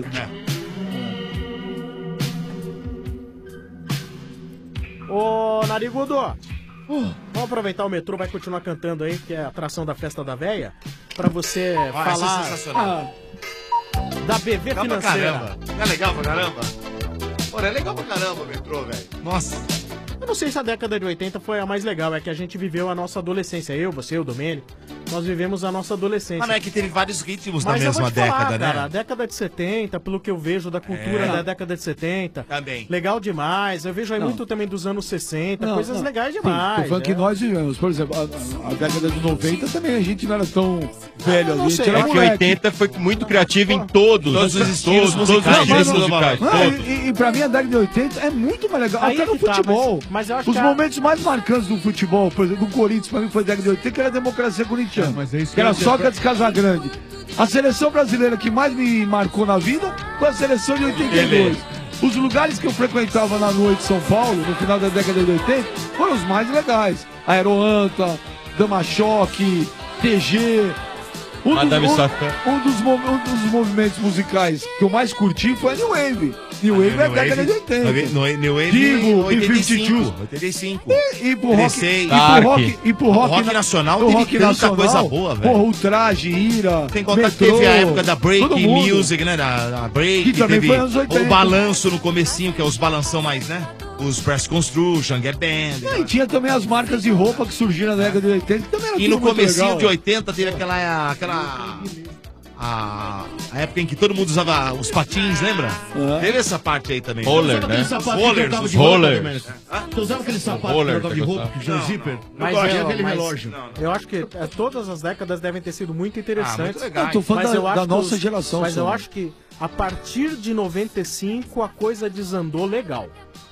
Ô, Narigudo, vamos aproveitar o metrô, vai continuar cantando aí, que é a atração da Festa da Véia, pra você falar da BV Legal pra Financeira. caramba. Não é legal pra caramba? Pô, é legal pra caramba o metrô, velho. Nossa. Eu não sei se a década de 80 foi a mais legal, é que a gente viveu a nossa adolescência. Eu, você, o Domênico, nós vivemos a nossa adolescência. Mas não é que teve vários ritmos na Mas eu mesma vou te falar, década, né? cara, a década de 70, pelo que eu vejo da cultura da década de 70. Também. Legal demais. Eu vejo aí Não. muito também dos anos 60, Não, coisas não. legais Sim, demais. tô falando que nós vivemos. Por exemplo, a década de 90 também a gente não era tão velho. não A gente sei. era É que moleque. 80 foi muito criativo em todos os estilos musicais. Não, musicais. Não, todos. e pra mim a década de 80 é muito mais legal. Aí Até no que tá, futebol. mas eu acho Os que momentos mais marcantes do futebol, por exemplo, do Corinthians, pra mim foi a década de 80, que era a democracia corintiana. Mas é isso que era que eu ia Sócrates Casagrande. A seleção brasileira que mais me marcou na vida foi a seleção de 82. Os lugares que eu frequentava na noite em São Paulo, no final da década de 80, foram os mais legais. Aeroanta, Dama Choque, TG. Madame Satã. Um dos movimentos musicais que eu mais curti foi a New Wave. New Wave é a década de 80. New Wave Divo, em B-52. 85. E pro rock, O rock nacional o teve rock tanta nacional, coisa boa, velho. Porra, Ultraje, Ira, Tem contato que Metrô, teve a época da break todo mundo. music, né? Da break, Que também teve foi anos 80. o balanço no comecinho, que é os balanção mais, né? Os Press Construction, Get Band. E tinha também as marcas de roupa que surgiram na década de 80, que também era E no tudo muito comecinho legal. de 80 teve a época em que todo mundo usava os patins, lembra? Teve essa parte aí também. Roller, né? Rollers, Roller. Tu usava aquele sapato Roller, que botava de roupa, que tinha zíper? Mas, Tinha aquele relógio. eu acho que todas as décadas devem ter sido muito interessantes. muito legais. Eu tô falando Mas eu da acho que nossa os- geração. Mas eu só. acho que a partir de 95 a coisa desandou legal.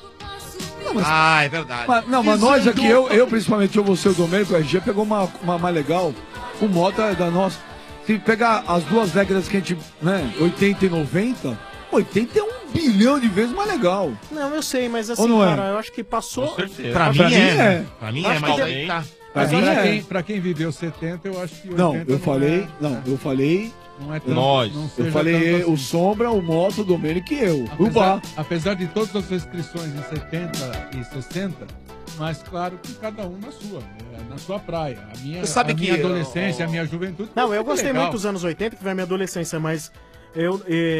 Ah, é verdade. Mas nós aqui, eu principalmente, você e o Domênico, o RG pegou uma mais legal. O Mota é da nossa. Se pegar as duas décadas que a gente, né, 80 e 90, 80 é 1 bilhão de vezes mais legal. Não, eu sei, mas assim, Ou não é? cara, eu acho que passou. Pra mim é. Pra mim é, Acho mas que aí tá. Pra Mas mim é. pra quem viveu 70, eu acho que 80 Não, eu falei, não é tanto, Nós. não eu seja falei tanto o assim. Sombra, o Moto, o Domênico e eu. O Bar. Apesar de todas as restrições em 70 e 60, mas claro que cada um na sua praia. A minha, Você sabe a que minha adolescência, a minha juventude. Não, foi eu gostei legal. muito dos anos 80, que foi a minha adolescência, mas eu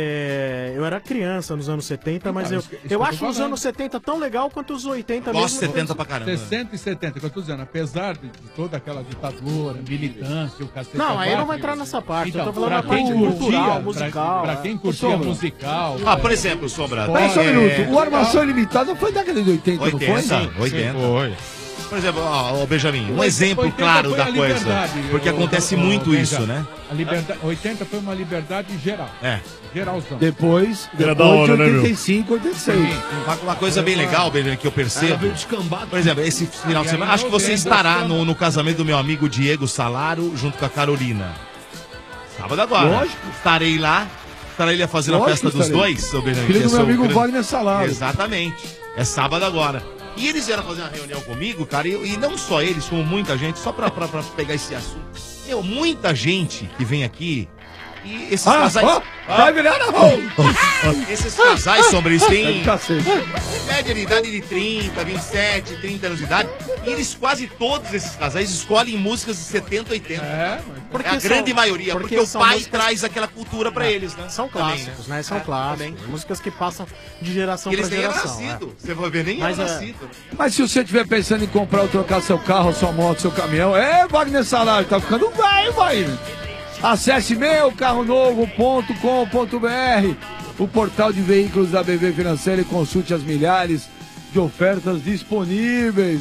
era criança nos anos 70, mas Então, eu, isso que eu eu tô acho os falando. anos 70 tão legal quanto os 80 Gosto mesmo. 70 pra caramba. 60 e 70, que eu tô dizendo, apesar de toda aquela ditadura, militância, o cacete. Não, aí a não vai quatro, entrar nessa parte. Então, eu tô falando pra da parte quem cultural, curtia, musical. pra quem curtia Sombra. musical. Ah, por exemplo, Sombra. Peraí só um minuto. é, O Armação Ilimitada foi década de 80, não foi? 80. Foi. Por exemplo, ó, Benjamin, um 80 exemplo claro foi da a coisa. liberdade, Porque acontece muito Benja. isso, né? A liberdade, 80 foi uma liberdade geral. É. Geralzão. Depois Era da hora, de né, meu? 85, 86. Uma coisa bem legal, Benjamin, que eu percebo. Por exemplo, esse final de semana, acho que você estará no casamento do meu amigo Diego Salaro junto com a Carolina. Sábado agora. Lógico. Estarei lá. Estarei lá fazendo a Lógico festa que dos estarei. dois, seu Benjamin. Filho que é do meu seu amigo grande- Wagner Salaro. Exatamente. É sábado agora. E eles vieram fazer uma reunião comigo, cara, e não só eles, como muita gente, só pra pegar esse assunto. Muita gente que vem aqui e esses casais. Vai virar na mão! Esses casais, Sombra, eles têm Cacete. média de idade de 30, 27, 30 anos de idade. E eles, quase todos esses casais, escolhem músicas de 70, 80. É a grande maioria, porque o são pai músicas- traz aquela cultura pra eles, né? São Também, clássicos, né? São clássicos. também. Músicas que passam de geração E eles pra nem eram geração. nascidos. Você vai ver, nem Mas eram é- nascidos. Mas se você estiver pensando em comprar ou trocar seu carro, sua moto, seu caminhão, Wagner Salário, tá ficando velho, vai. Acesse meucarronovo.com.br, o portal de veículos da BV Financeira, e consulte as milhares de ofertas disponíveis,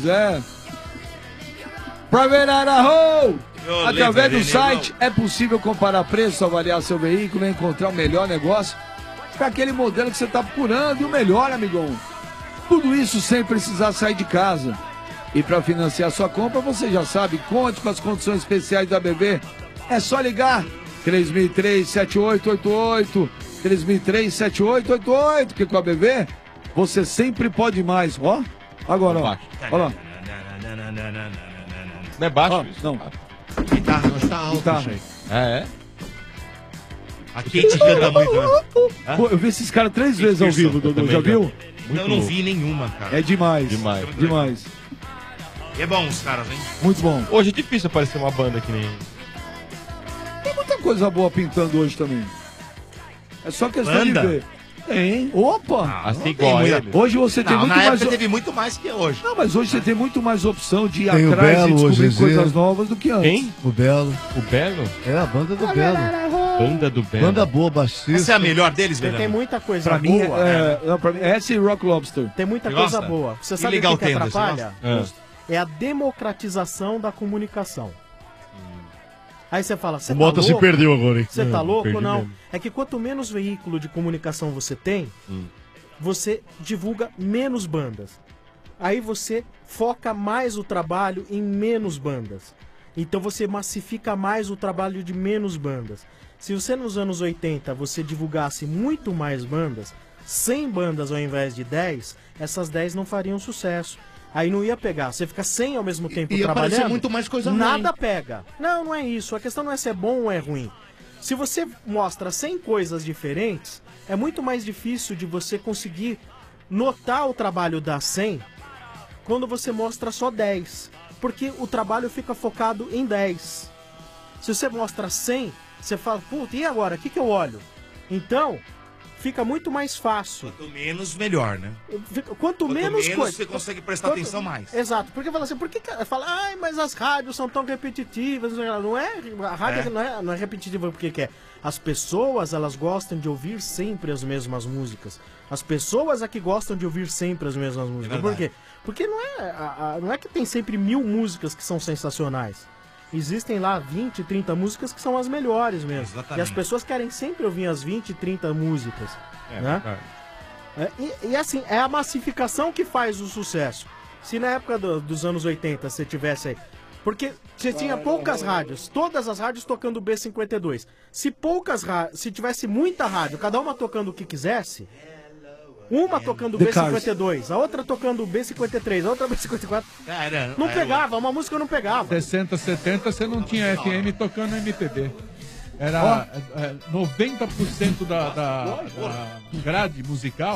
Praverara Roll! Através do site é possível comparar preços, avaliar seu veículo e encontrar o melhor negócio para aquele modelo que você está procurando e o melhor, amigão. Tudo isso sem precisar sair de casa. E para financiar sua compra, você já sabe, conte com as condições especiais da BV. É só ligar 3003-7888, 3003-7888, que com a BV você sempre pode mais. Ó, agora, ó. Olha lá. Não é baixo? Ó, não. Guitarra não está alto, Guitarra. Sheik. É? A Kate canta muito, né? Pô, eu vi esses caras 3 vezes ao vivo, Dodô. Já viu? Eu não vi nenhuma, cara. É demais. Demais. E é bom os caras, hein? Muito bom. Hoje é difícil aparecer uma banda que nem... Tem muita coisa boa pintando hoje também. É só questão Banda? de ver. Tem. Opa! Assim igual a ele. Hoje você tem Não, muito na mais... época teve muito mais que hoje. Não, mas hoje você tem muito mais opção de ir Tem o atrás Belo, e o descobrir Zezé. coisas novas do que antes. Quem? O Belo. O Belo? É a banda do Belo. Banda do Belo. Banda boa, baixista. Essa é a melhor deles, Tem velho. muita coisa Pra mim, boa. não, pra mim, essa e Rock Lobster. Tem muita Você coisa gosta? boa. Você Que sabe o legal que tenda, você atrapalha? gosta? É a democratização da comunicação. Aí você fala, você O tá Mota se louco? perdeu agora, hein? Você tá louco? perdi Não. mesmo. É que quanto menos veículo de comunicação você tem, você divulga menos bandas. Aí você foca mais o trabalho em menos bandas. Então você massifica mais o trabalho de menos bandas. Se você nos anos 80 você divulgasse muito mais bandas, 100 bandas ao invés de 10, essas 10 não fariam sucesso. Aí não ia pegar. Você fica 100 ao mesmo tempo Ia trabalhando. aparecer muito mais coisa ruim. Nada pega. Não, não é isso. A questão não é se é bom ou é ruim. Se você mostra 100 coisas diferentes, é muito mais difícil de você conseguir notar o trabalho das 100 quando você mostra só 10. Porque o trabalho fica focado em 10. Se você mostra 100, você fala, puta, e agora? O que eu olho? Então, fica muito mais fácil. Quanto menos, melhor, né? Quanto menos coisa. você consegue prestar atenção mais. Exato. Porque fala assim, por que fala, ai, mas as rádios são tão repetitivas? Não é, a rádio não é repetitiva porque quer. As pessoas, elas gostam de ouvir sempre as mesmas músicas. As pessoas é que gostam de ouvir sempre as mesmas músicas. Por quê? Porque não é que tem sempre 1000 músicas que são sensacionais. Existem lá 20, 30 músicas que são as melhores mesmo. Exatamente. E as pessoas querem sempre ouvir as 20, 30 músicas. Né? E assim, é a massificação que faz o sucesso. Se na época dos anos 80 você tivesse aí... Porque você tinha poucas rádios, todas as rádios tocando B52. Se tivesse muita rádio, cada uma tocando o que quisesse... Uma tocando B52, a outra tocando B53, a outra B54. Não pegava, uma música não pegava. 60, 70 você não tinha FM tocando MPB. Era 90% da grade musical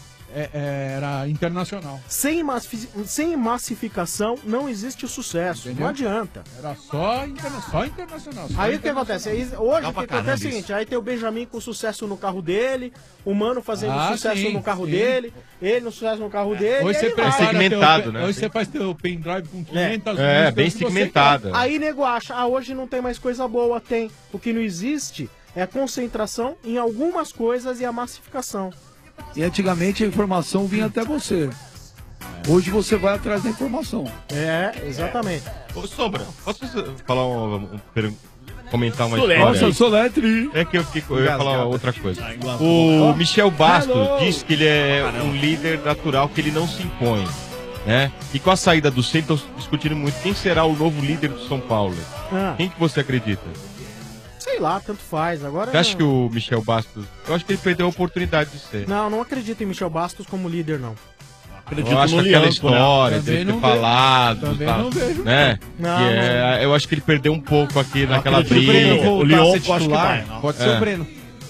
era internacional. Sem massificação não existe o sucesso. Entendeu? Não adianta. Era só internacional. Aí o que acontece? Hoje o que acontece é o seguinte, aí tem o Benjamin com sucesso no carro dele, o Mano fazendo sucesso no carro dele, ele no sucesso no carro dele. Hoje você É segmentado, né? Hoje você faz teu pendrive com 500 músicas. Bem que você segmentado. Aí nego acha, hoje não tem mais coisa boa, tem. O que não existe é a concentração em algumas coisas e a massificação. E antigamente a informação vinha até você. Hoje você vai atrás da informação. Exatamente. Ô, Sombra, posso falar comentar uma Soletre. história? Nossa, Soletre. É que eu ia falar outra coisa. O Michel Bastos diz que ele é um líder natural, que ele não se impõe. Né? E com a saída do Centro, estão discutindo muito quem será o novo líder do São Paulo. Quem que você acredita? Sei lá, tanto faz. Agora Você acha que o Michel Bastos... Eu acho que ele perdeu a oportunidade de ser. Não acredito em Michel Bastos como líder, não. Eu acho que aquela história de ter falado, né? Eu acho que ele perdeu um pouco aqui naquela briga. O Lyon titular. Pode ser o Breno.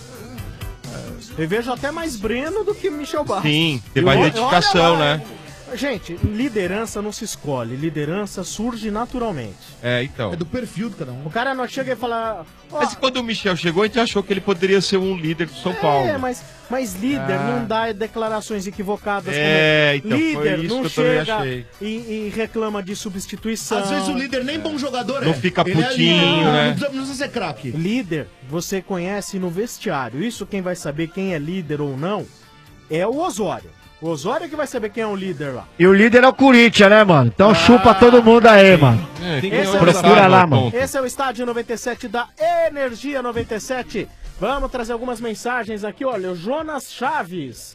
Eu vejo até mais Breno do que Michel Bastos. Sim, tem mais dedicação, né? Gente, liderança não se escolhe, liderança surge naturalmente. Então. É do perfil de cada um. O cara não chega e fala... Mas quando o Michel chegou, a gente achou que ele poderia ser um líder do São Paulo. Mas líder não dá declarações equivocadas. Então, líder foi isso não que eu também chega achei. E reclama de substituição. Às vezes o líder nem bom jogador Não fica Ele putinho, né? Não precisa ser craque. Líder, você conhece no vestiário. Isso quem vai saber quem é líder ou não é o Osório. O Osório é que vai saber quem é o líder lá. E o líder é o Corinthians, né, mano? Então chupa todo mundo aí, mano. Procura lá, mano. Esse é o Estádio 97 da Energia 97. Vamos trazer algumas mensagens aqui, olha. O Jonas Chaves.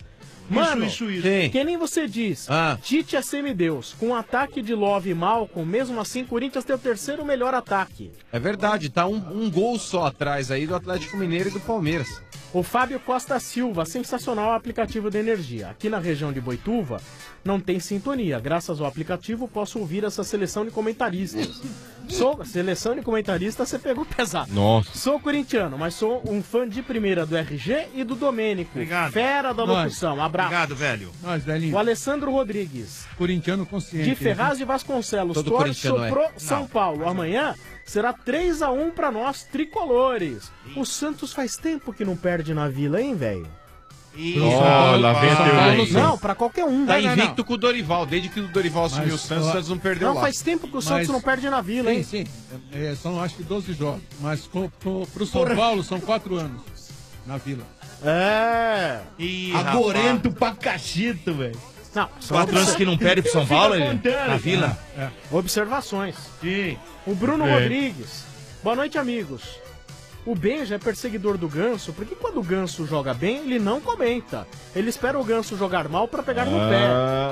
Mano, Isso. que nem você diz, Tite é semideus. Com um ataque de Love e Malcom, mesmo assim, Corinthians tem o terceiro melhor ataque. É verdade, tá um gol só atrás aí do Atlético Mineiro e do Palmeiras. O Fábio Costa Silva, sensacional aplicativo de energia. Aqui na região de Boituva, não tem sintonia. Graças ao aplicativo, posso ouvir essa seleção de comentaristas. Seleção de comentaristas, você pegou pesado. Nossa. Sou corintiano, mas sou um fã de primeira do RG e do Domênico. Obrigado. Fera da locução. Abraço. Obrigado, velho. Nós, velhinho. O Alessandro Rodrigues. Corintiano consciente. De Ferraz de Vasconcelos. Todo Torço corintiano é. pro São Paulo. Amanhã será 3-1 pra nós, tricolores. O Santos faz tempo que não perde na Vila, hein, velho? Lá vem a teoria. Não, pra qualquer um. Tá invicto com o Dorival. Desde que o Dorival assumiu o Santos, o Santos não perdeu lá. Não, faz tempo que o Santos não perde na Vila, hein? Sim. São acho que 12 jogos. Mas pro São Paulo são 4 anos na Vila. É. Agorento pra cachito, velho. Não, 4 anos que não perde pro São Paulo, na Vila. Observações. Sim. O Bruno Rodrigues. Boa noite, amigos. O Benja é perseguidor do Ganso, porque quando o Ganso joga bem, ele não comenta. Ele espera o Ganso jogar mal pra pegar no pé.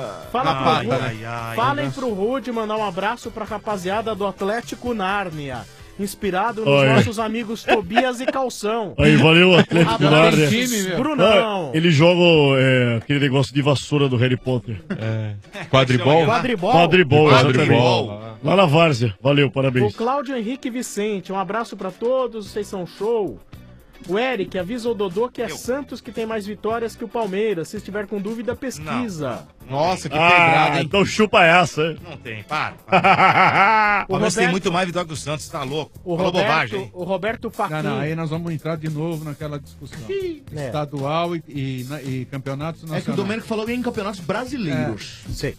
Falem pro Rude mandar um abraço pra rapaziada do Atlético Nárnia. Inspirado nos nossos amigos Tobias e Calção. Aí, valeu, Atlético Nárnia. Brunão. Ele joga aquele negócio de vassoura do Harry Potter. Quadribol? Quadribol, exatamente. Lá na Várzea. Valeu, parabéns. O Cláudio Henrique Vicente, um abraço pra todos, vocês são show. O Eric avisa o Dodô que é Santos que tem mais vitórias que o Palmeiras. Se estiver com dúvida, pesquisa. Nossa, que pedrada, hein? Então chupa essa, hein? Não tem, para. O Palmeiras tem muito mais vitória que o Santos, tá louco. Falou bobagem, hein? O Roberto Faquin. Não, aí nós vamos entrar de novo naquela discussão. Estadual e campeonatos nacionais. É que o Domênico falou em campeonatos brasileiros. Sei.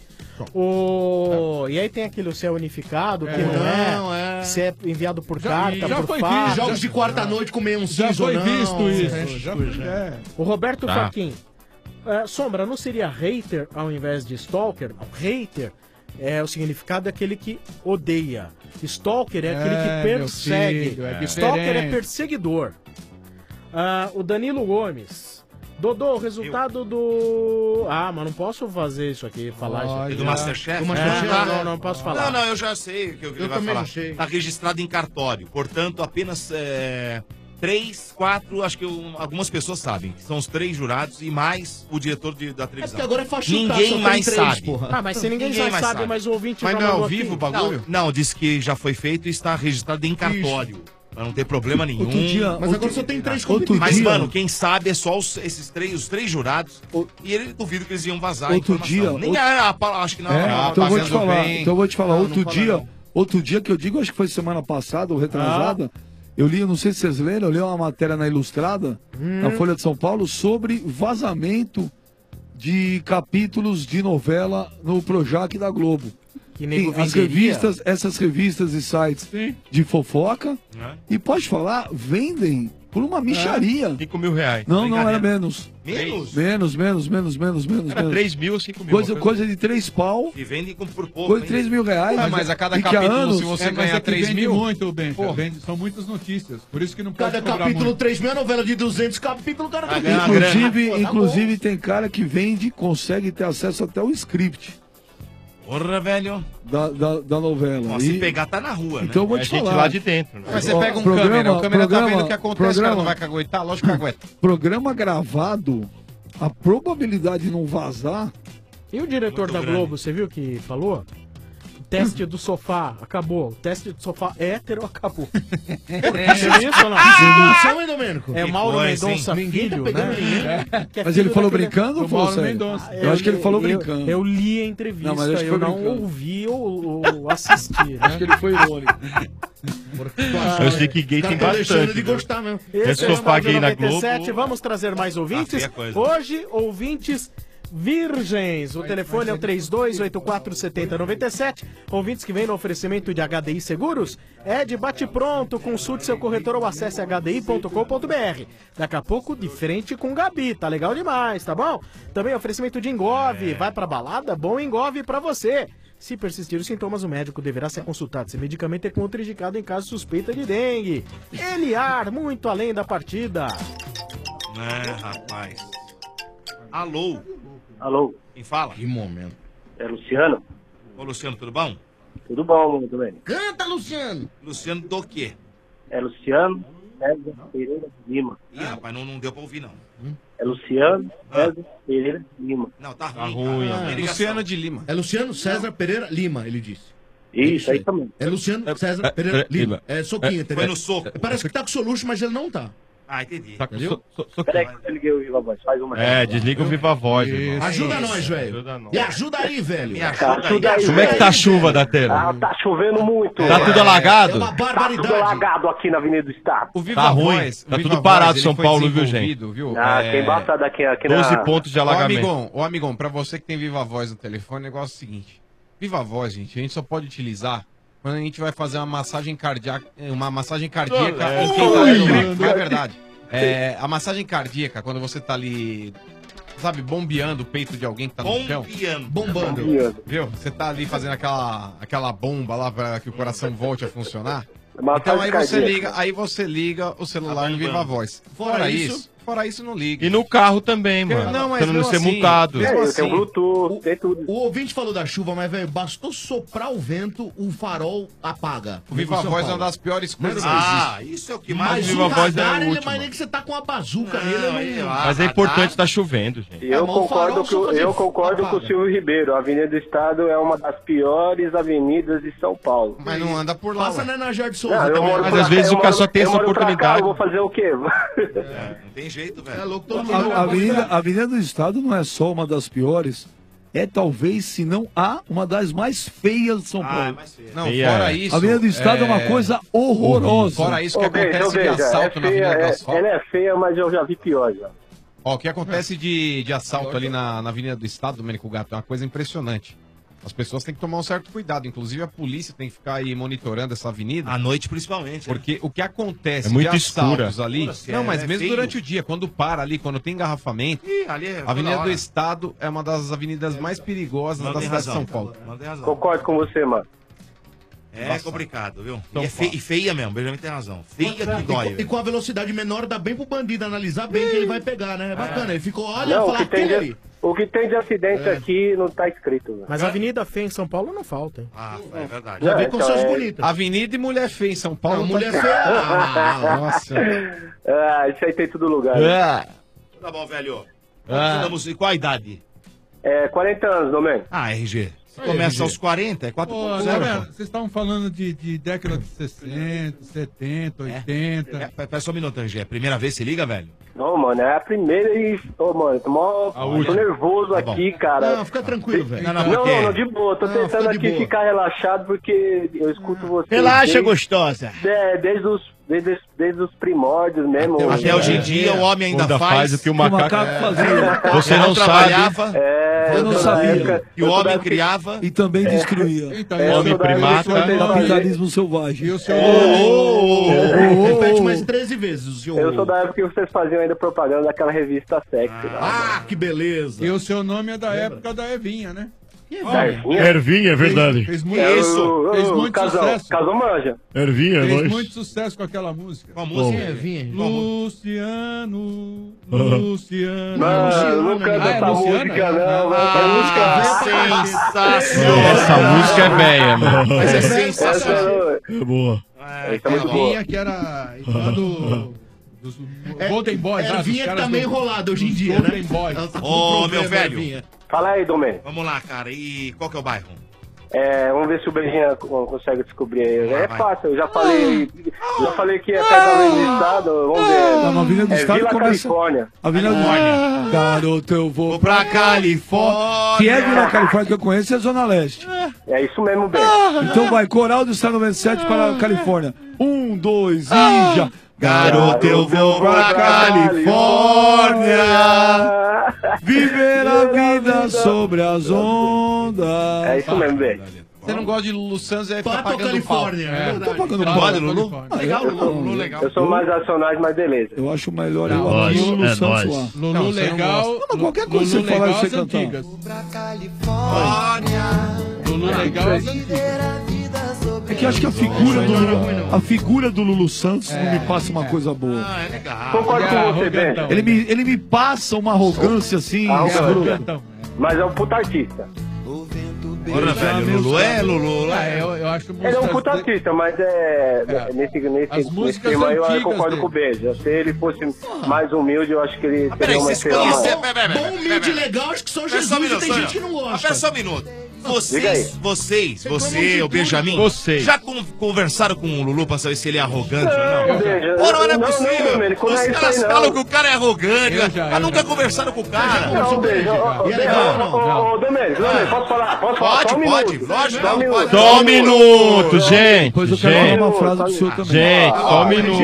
E aí tem aquele se é unificado, que não é, se é enviado por carta, por fax. Jogos de quarta-noite com meio já foi visto isso. O Roberto Faquin. Sombra, não seria hater ao invés de stalker? Hater o significado é aquele que odeia. Stalker é aquele que persegue. Filho, Stalker é perseguidor. O Danilo Gomes. Dodô, o resultado do... mas não posso fazer isso aqui, falar isso aqui. Do Masterchef? Não posso falar. Não, eu já sei o que ele vai falar. Tá registrado em cartório, portanto, apenas 3, 4, acho que algumas pessoas sabem, que são os 3 jurados e mais o diretor da televisão. Porque agora é fácil chutar, ninguém mais sabe. Mas se ninguém mais sabe, mas o ouvinte mas já não é mandou ao vivo aqui. o bagulho? Não, disse que já foi feito e está registrado em cartório. Pra não ter problema nenhum. Mas agora só tem 3 Mas, mano, quem sabe é só os 3 jurados. E ele duvido que eles iam vazar outro dia. Acho que não. Então eu vou te falar. Outro dia que eu digo, acho que foi semana passada ou retrasada. Eu li, não sei se vocês leram, eu li uma matéria na Ilustrada, na Folha de São Paulo, sobre vazamento de capítulos de novela no Projac da Globo. Sim, essas revistas e sites de fofoca, e pode falar, vendem por uma micharia. 5 mil reais. Não, era menos. Menos? Menos. Era 3 mil ou 5 mil. Coisa de 3 pau. E vendem por pouco. Coisa de 3 mil reais. Mas a cada capítulo, se você ganhar 3 mil... muito, bem. São muitas notícias. Por isso que não pode Cada capítulo 3 mil é novela de 200 capítulos, o cara tá Inclusive tem cara que vende, consegue ter acesso até ao script. Porra, velho. Da novela. Se pegar, tá na rua, então eu vou te falar. Lá de dentro. Mas você pega um câmera, o câmera tá vendo o que acontece, o cara não vai caguetar, lógico que aguenta. Programa gravado, a probabilidade de não vazar... E o diretor da Globo, você viu que falou? Teste do sofá, acabou. O teste do sofá hétero, acabou. É isso ou não? Hein, Domênico? É Mauro Mendonça Filho, né? Mas ele falou brincando ou falou sério? Eu acho que ele falou brincando. Eu li a entrevista, eu não ouvi ou assisti. Acho que ele foi irônico. Eu sei que gay tem bastante. Deixando de gostar mesmo. Esse é sofá gay na Globo. Vamos trazer mais ouvintes. Hoje, ouvintes... virgens. O telefone é o 32847097. Ouvintes que vêm no oferecimento de HDI Seguros. É de bate-pronto. Consulte seu corretor ou acesse hdi.com.br. Daqui a pouco, de frente com Gabi. Tá legal demais, tá bom? Também oferecimento de Engove. Vai pra balada? Bom Engove pra você. Se persistir os sintomas, o médico deverá ser consultado. Esse medicamento é contraindicado em caso de suspeita de dengue. Eliar, muito além da partida. Rapaz. Alô? Alô? Quem fala? Que momento. É Luciano? Ô, Luciano, tudo bom? Tudo bom, muito bem. Canta, Luciano! Luciano do quê? É Luciano César Pereira Lima. Ih, rapaz, não deu pra ouvir, não. É Luciano César Pereira Lima. Não, tá Tá ruim. ruim, cara. né? Tem ligação. Luciano de Lima. É Luciano César Pereira Lima, ele disse. Isso, aí também. É Luciano César Pereira Lima. É soquinho, entendeu? Foi no soco. Parece que tá com soluço, mas ele não tá. Ah, entendi. Entendeu? Peraí que eu liguei o Viva Voz, faz uma. Desliga o Viva Voz, irmão. Ajuda nós, velho. Ajuda nós. E ajuda aí, velho. Me ajuda aí. Como é que tá a chuva, Datena? Ah, tá chovendo muito. Tá tudo alagado? É uma Tá tudo barbaridade. alagado aqui na Avenida do Estado. O Viva Tá ruim. Voz, o Tá Viva tudo parado Voz, São ele foi Paulo, viu, desenvolvido, viu? Ah, que embaçado aqui na... 12 pontos de alagamento. Ô, amigão, pra você que tem Viva Voz no telefone, o negócio é o seguinte. Viva Voz, gente, a gente só pode utilizar quando a gente vai fazer uma massagem cardíaca em quem tá ali. É verdade. A massagem cardíaca, quando você tá ali, sabe, bombeando o peito de alguém que tá no chão. Bombando. Viu? Você tá ali fazendo aquela bomba lá pra que o coração volte a funcionar. Massagem Então cardíaca. aí você liga o celular no Viva Voz. Fora isso, não liga. E no carro também, mano. Não, mas pra não mesmo ser assim, multado. mesmo assim, Tem Bluetooth, tem tudo. O ouvinte falou da chuva, mas, velho, bastou soprar o vento, o farol apaga. O Viva São Voz é Paulo. uma das piores coisas que Ah, existe. isso é o que mais... Mas Viva o Voz é radar, o ele último. mais nem que você tá com uma bazuca nele. Mas é importante estar chovendo, gente. Eu mas o farol concordo, só fazer eu concordo com o apaga. Silvio Ribeiro. A Avenida do Estado é uma das piores avenidas de São Paulo. Mas não anda por lá. Passa ué. na Jair de Souza Não, eu também. moro Mas pra às vezes cá, o cara eu só moro- tem eu essa moro pra cá, oportunidade. eu vou fazer o quê? Não tem jeito, velho. É louco, todo mundo. A Avenida do Estado não é só uma das piores, é talvez, se não uma das mais feias de São Paulo. Não, E fora é. isso. A Avenida do Estado é uma coisa horrorosa. Fora isso que Ô, veja, acontece de veja, assalto na Avenida do Asfalto. ela é feia, mas eu já vi pior já. Ó, o que acontece de assalto ali na Avenida do Estado, Domênico Gato, é uma coisa impressionante. As pessoas têm que tomar um certo cuidado. Inclusive, a polícia tem que ficar aí monitorando essa avenida. À noite, principalmente. Porque o que acontece É muito de assaltos escura. ali... Não, mas é mesmo feio. durante o dia, quando para ali, quando tem engarrafamento... Ali é A Avenida toda do hora. Estado é uma das avenidas mais perigosas Não da tem cidade de razão. São Paulo. Não tem razão. Concordo com você, mano. É complicado, viu? Então E, e feia mesmo, Benjamin tem razão. Feia que dói. E com a velocidade menor, dá bem pro bandido analisar bem que ele vai pegar, né? É bacana. Ele ficou, olha, Não, o falar que tem aquele. de, o que tem de acidente aqui não tá escrito. Velho. Mas a Avenida Feia em São Paulo não falta, hein? Ah, é verdade. Já vem com então seus é- bonitos. Avenida e mulher feia em São Paulo. Não, tá- mulher feia. Nossa. Ah, isso aí tem todo lugar. né? Tá bom, velho. Ah. Estamos, e qual a idade? É 40 anos, Domênico. Ah, RG. Se começa aos 40, é 4 Pô, pontos. né, velho? Vocês estavam falando de década de 60, 70, 80. Pera só um minuto, RG. É a primeira vez que se liga, velho? Não, mano, é a primeira e... Ô, mano, tô nervoso Tá bom. aqui, cara. Não, fica tranquilo, velho. Não, de boa. Tô Não, tentando fica de aqui boa. ficar relaxado porque eu escuto você. Relaxa, gostosa. Desde os primórdios mesmo. Até hoje em dia o homem ainda faz o que o macaco fazia. Você não trabalhava. Eu não sabia. E o homem criava. E também destruía. Então, É, Homem eu sou da época primata. que eu tentava- Capitalismo selvagem. E o seu Repete mais 13 vezes o senhor. Eu sou da época que vocês faziam ainda propaganda daquela revista sexy. Ah, que beleza. E o seu nome é da época da Evinha, né? Ervinha, é verdade. Fez muito, Isso. fez muito Casão, sucesso. Casão manja. Ervinha, é Fez nóis. muito sucesso com aquela música. Qual música? Luciano, Luciano. Mano, não canta Ah, é essa Luciana? música, não. Sensacional. Essa música é velha, mano. Mas é Essa sensacional. É boa. é muito boa. Evinha, que era irmã dos Golden Boys. lá, dos Ervinha que caras tá meio do- enrolado hoje em dos dia, Golden né? Boys. Ela tá com Ô, problema, meu velho. Ervinha. Fala aí, Domênico. Vamos lá, cara. E qual que é o bairro? Vamos ver se o Beijinha consegue descobrir aí. Vai, É vai. fácil, eu já falei que é perto da Avenida do Estado. Vamos ver. Tá na Avenida do É Estado Vila começa. Califórnia. Avenida do Garoto, eu vou Vou pra Califórnia. Que é Vila Califórnia que eu conheço é Zona Leste. É isso mesmo, Ben. Então vai, Coral do Estado 97 para a Califórnia. 1, 2 e já. Garoto, eu vou pra Califórnia. Viver a vida sobre as ondas. É isso mesmo, Ben. Você não gosta de Lulu Santos, é ficar Pato pagando Califórnia. pau. É verdade. Tô pagando Você pau. gosta de Lulu? Califórnia. Legal, Lulu legal. Eu sou mais nacionais, mas beleza. Eu acho melhor Não, eu nós, aqui o Lulu é Santos nós. lá. Lulu Não, você não legal. gosta. Não, qualquer coisa que Lulu você falar, legal você as cantar. antigas. Lulu legal as antigas. É que eu acho que a figura do Lulu Santos não me passa uma coisa boa. Ah, é legal. Concordo com você, Ben. Arrogantão. Ele me passa uma arrogância assim. Arrogante. escrota. Arrogantão. Mas é um puta artista. Ora, velho, Lulu é Lulu. Eu acho Ele é um puta artista, mas nesse tema aí eu concordo com o Beija. Se ele fosse mais humilde, eu acho que ele teria uma estrela maior. Bom, humilde e legal, acho que só Jesus e tem gente que não gosta. Espera só um minuto. Você, o Benjamin, já conversaram com o Lulu pra saber se ele é arrogante ou não? Ora, não é possível. Os caras falam que o cara é arrogante, mas nunca conversaram com o cara. Não, Beija. Ô, Domênico, posso falar? Pode, lógico. Só um minuto, gente. Depois eu quero falar uma frase do senhor também. Gente, só um minuto.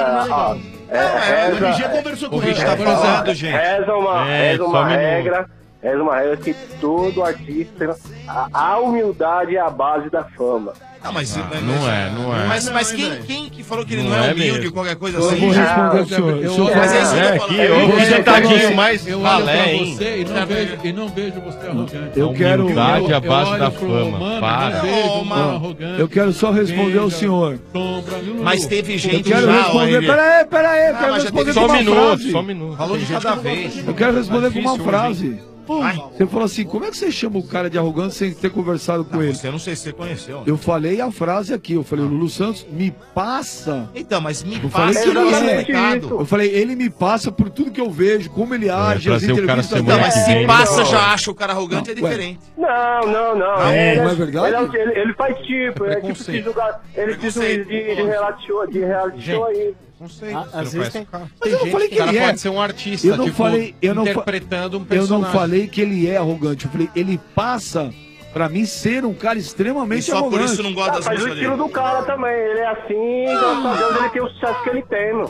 O RG conversou com ele. Tá cruzado, gente. Reza uma regra que todo artista, a humildade é a base da fama. Não, mas não é. Mas quem que falou que ele não é humilde ou qualquer coisa assim? Eu vou responder ao senhor. Mas é isso que eu tô falando. Você tadinho mais eu ralé, olho pra hein? você e não vejo você arrogante. Eu quero... Humildade à base da fama. Para. Eu quero só responder ao senhor. Mas teve gente já... Peraí, eu quero responder com uma frase. Só um minuto. Falou de cada vez. Eu quero responder com uma frase. Você falou assim, como é que você chama o cara de arrogante sem ter conversado com ele? Eu não sei se você conheceu. Eu falei a frase aqui, eu falei, o Lulu Santos me passa. Então, mas me eu passa. Falei que ele é. Eu falei, ele me passa por tudo que eu vejo, como ele age, as entrevistas. Não, mas se passa, já acha o cara arrogante, é diferente. Não. Não é verdade? Ele faz tipo, é tipo de jogar. Ele precisa de reality show aí. Não sei. Às vezes tem mas eu não falei que ele pode ser um artista, interpretando um personagem. Eu não falei que ele é arrogante. Eu falei, ele passa pra mim ser um cara extremamente arrogante. Só por isso não gosta das músicas dele. Faz o estilo do cara também. Ele é assim, graças a Deus ele tem o sucesso que ele tem, mano.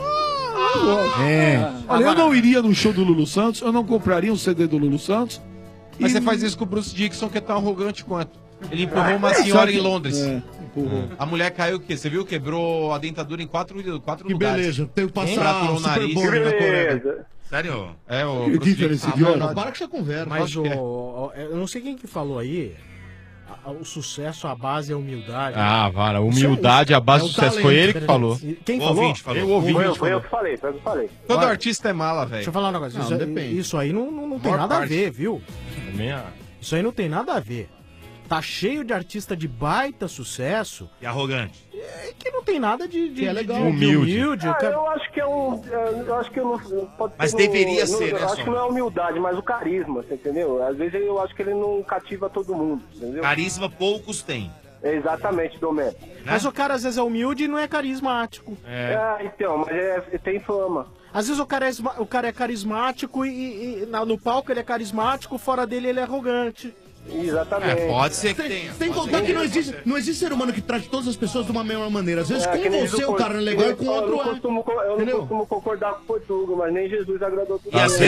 Olha, eu não iria no show do Lulu Santos, eu não compraria um CD do Lulu Santos. Mas você faz isso com o Bruce Dickinson, que é tão arrogante quanto. Ele empurrou uma senhora em Londres. A mulher caiu o quê? Você viu? Quebrou a dentadura em quatro lugares. Que beleza, tem que passar fraturou o nariz. Que beleza. Sério? O Bruce não, para que você conversa. Mas eu não sei quem que falou aí. O sucesso, a base é a humildade. Vara, humildade, a base do sucesso. Foi ele que falou. Quem falou? Eu ouvi. Foi eu que falei. Todo artista é mala, velho. Deixa eu falar um negócio. Isso aí não tem nada a ver, viu? Isso aí não tem nada a ver. Tá cheio de artista de baita sucesso. E arrogante. Que não tem nada de é legal. Humilde. Eu acho que é um... Eu acho que não pode mas ser deveria ser, né? Eu acho que não é humildade, mas o carisma, você entendeu? Às vezes eu acho que ele não cativa todo mundo, entendeu? Carisma poucos têm. Exatamente, Domênico. Né? Mas o cara às vezes é humilde e não é carismático. Então, mas tem fama. Às vezes o cara é carismático e no palco ele é carismático, fora dele ele é arrogante. Exatamente. Pode ser que tenha. Sem contar que não existe ser humano que trate todas as pessoas de uma mesma maneira. Às vezes com você o cara não é legal e com o outro eu não costumo concordar com o Portugal, mas nem Jesus agradou tudo. E às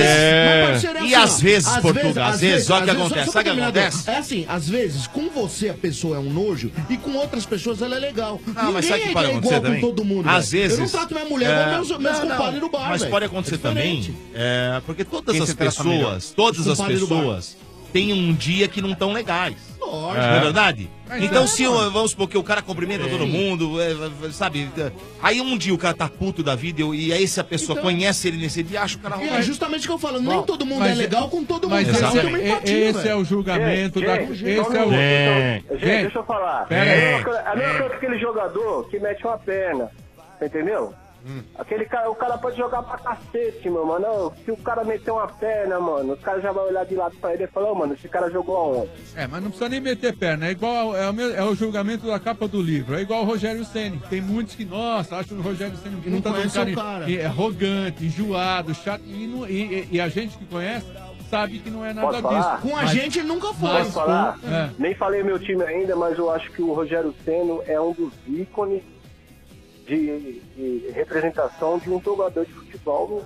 vezes, Portugal, às vezes, olha o que acontece. Sabe o que acontece? É assim, às vezes, com você a pessoa é um nojo e com outras pessoas ela é legal. Mas sabe o que pode acontecer também? Todo mundo, às vezes. Eu não trato minha mulher igual meus compadres do bar. Mas pode acontecer também, porque todas as pessoas tem um dia que não tão legais. Não é verdade? Então, se vamos supor que o cara cumprimenta todo mundo, sabe? Aí um dia o cara tá puto da vida e aí se a pessoa conhece ele nesse dia, acha o cara ruim. É justamente o que eu falo, nem todo mundo é legal com todo mundo. Esse é o julgamento da... Deixa eu falar. A mesma coisa que aquele jogador que mete uma perna, entendeu? Aquele cara, o cara pode jogar pra cacete, meu mano. Se o cara meter uma perna, mano, os caras já vão olhar de lado pra ele e falar, mano, esse cara jogou aonde? Mas não precisa nem meter perna. É igual é o julgamento da capa do livro. É igual o Rogério Ceni. Tem muitos que, nossa, acham o Rogério Ceni não conhece o cara. É arrogante, enjoado, chato. E a gente que conhece sabe que não é nada disso. Com a gente ele nunca foi. Posso falar? Nem falei meu time ainda, mas eu acho que o Rogério Ceni é um dos ícones de representação de um jogador de futebol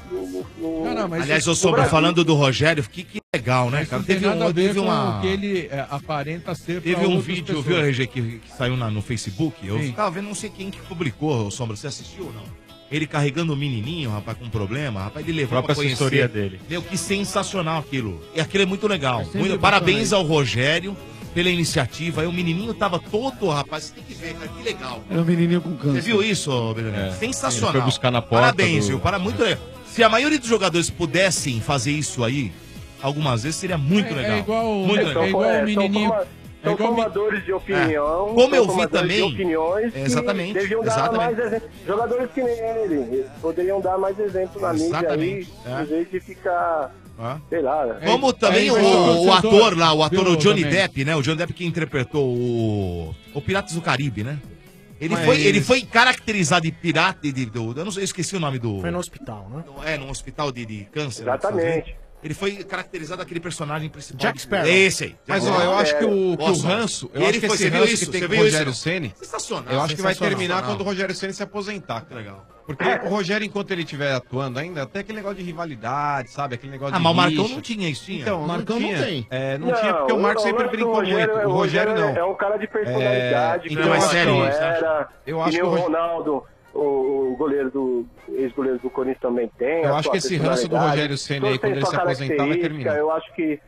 Aliás, ô Sombra, falando do Rogério, que legal, né, cara? Teve nada a ver com o que ele aparenta ser. Teve um vídeo, viu, RG, que saiu no Facebook? Eu tava vendo, não sei quem que publicou, Sombra, você assistiu ou não? Ele carregando o menininho, rapaz, com problema, rapaz, ele levou pra conhecer. Assessoria dele. Meu, que sensacional aquilo. E aquilo é muito legal. Parabéns ao Rogério pela iniciativa. Aí o menininho tava todo, rapaz, você tem que ver, cara, que legal. Era um menininho com câncer. Você viu isso, Benjamin? Sensacional. Ele foi buscar na porta. Parabéns, viu? Muito legal. Se a maioria dos jogadores pudessem fazer isso aí, algumas vezes, seria muito legal. É igual, muito legal. é igual o menininho. São formadores de opinião. Como eu vi formadores também. De opiniões que Exatamente. Deviam dar mais exemplos. Jogadores que nem ele. Eles poderiam dar mais exemplos na mídia aí, em vez de ficar. Sei lá. Como também o ator lá, o ator, o Johnny Depp, né? O Johnny Depp que interpretou o Piratas do Caribe, né? Ele foi caracterizado de pirata eu não sei, eu esqueci o nome do... Foi no hospital, né? Num hospital de câncer. Exatamente. Ele foi caracterizado aquele personagem principal. Jack Sparrow. Esse aí. Mas ó, eu acho que o ranço, eu acho que esse ranço que tem com o Rogério Ceni, sensacional. eu acho que vai terminar quando o Rogério Ceni se aposentar. Legal. Porque o Rogério, enquanto ele estiver atuando ainda, até aquele negócio de rivalidade, sabe? Aquele negócio de mas o Marcão rixa. não tinha isso, tinha? Então, Marcão não tem. Não tinha, porque o Marcos sempre brincou muito. O Rogério não. É um cara de personalidade. Então é sério, eu acho que que o Ronaldo, o goleiro do ex-goleiro do Corinthians também tem. Eu acho que esse ranço do Rogério Ceni aí, quando ele se aposentar, vai terminar. Eu acho que